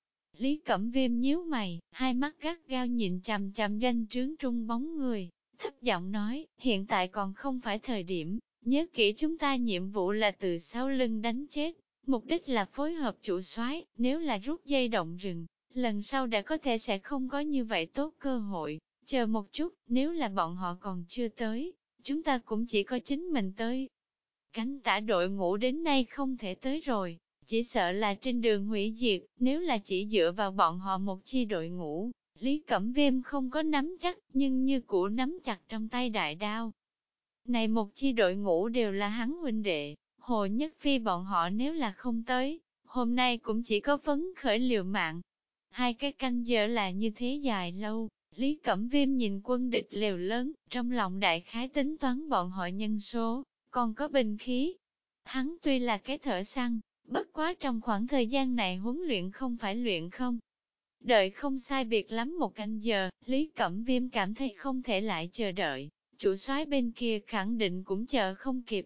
Lý Cẩm Viêm nhíu mày, hai mắt gắt gao nhìn chằm chằm doanh trướng trung bóng người, thấp giọng nói, hiện tại còn không phải thời điểm, nhớ kỹ chúng ta nhiệm vụ là từ sau lưng đánh chết, mục đích là phối hợp chủ soái, nếu là rút dây động rừng, lần sau đã có thể sẽ không có như vậy tốt cơ hội, chờ một chút, nếu là bọn họ còn chưa tới, chúng ta cũng chỉ có chính mình tới. Cánh tả đội ngũ đến nay không thể tới rồi, chỉ sợ là trên đường hủy diệt, nếu là chỉ dựa vào bọn họ một chi đội ngũ, Lý Cẩm Viêm không có nắm chắc, nhưng như cũ nắm chặt trong tay đại đao. Này một chi đội ngũ đều là hắn huynh đệ, Hồ Nhất Phi bọn họ nếu là không tới, hôm nay cũng chỉ có phấn khởi liều mạng. 2 cái canh giờ là như thế dài lâu, Lý Cẩm Viêm nhìn quân địch liều lớn, trong lòng đại khái tính toán bọn họ nhân số, còn có binh khí. Hắn tuy là cái thợ săn, bất quá trong khoảng thời gian này huấn luyện không phải luyện không. Đợi không sai biệt lắm 1 canh giờ, Lý Cẩm Viêm cảm thấy không thể lại chờ đợi, chủ soái bên kia khẳng định cũng chờ không kịp.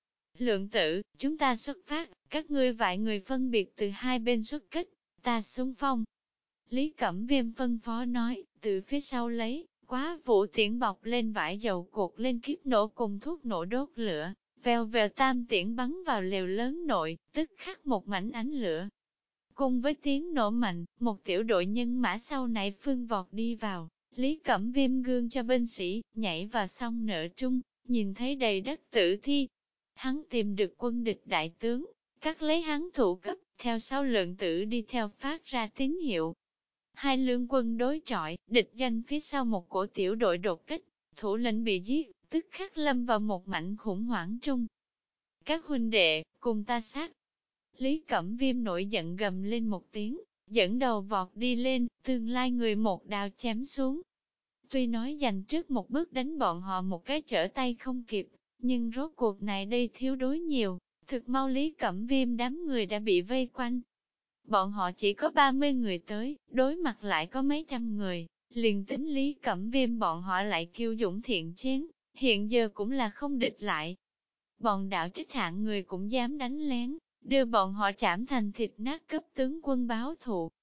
Lượng tử, chúng ta xuất phát, các ngươi vài người phân biệt từ 2 bên xuất kích, ta xung phong. Lý Cẩm Viêm phân phó nói, từ phía sau lấy, quá vũ tiễn bọc lên vải dầu cột lên kiếp nổ cùng thuốc nổ đốt lửa, vèo vèo tam tiễn bắn vào lều lớn nội, tức khắc một mảnh ánh lửa. Cùng với tiếng nổ mạnh, một tiểu đội nhân mã sau này phương vọt đi vào, Lý Cẩm Viêm gương cho binh sĩ, nhảy vào sông nợ trung, nhìn thấy đầy đất tử thi. Hắn tìm được quân địch đại tướng, cắt lấy hắn thủ cấp, theo sau Lượng Tử đi theo phát ra tín hiệu. 2 lương quân đối chọi, địch doanh phía sau một cổ tiểu đội đột kích, thủ lĩnh bị giết, tức khắc lâm vào một mảnh khủng hoảng trung. Các huynh đệ, cùng ta sát. Lý Cẩm Viêm nổi giận gầm lên một tiếng, dẫn đầu vọt đi lên, tương lai người một đao chém xuống. Tuy nói dành trước một bước đánh bọn họ một cái trở tay không kịp, nhưng rốt cuộc này đây thiếu đối nhiều, thực mau Lý Cẩm Viêm đám người đã bị vây quanh. Bọn họ chỉ có 30 người tới, đối mặt lại có mấy trăm người, liền tính Lý Cẩm Viêm bọn họ lại kiêu dũng thiện chiến, hiện giờ cũng là không địch lại. Bọn đạo trích hạng người cũng dám đánh lén, đưa bọn họ chạm thành thịt nát cấp tướng quân báo thù.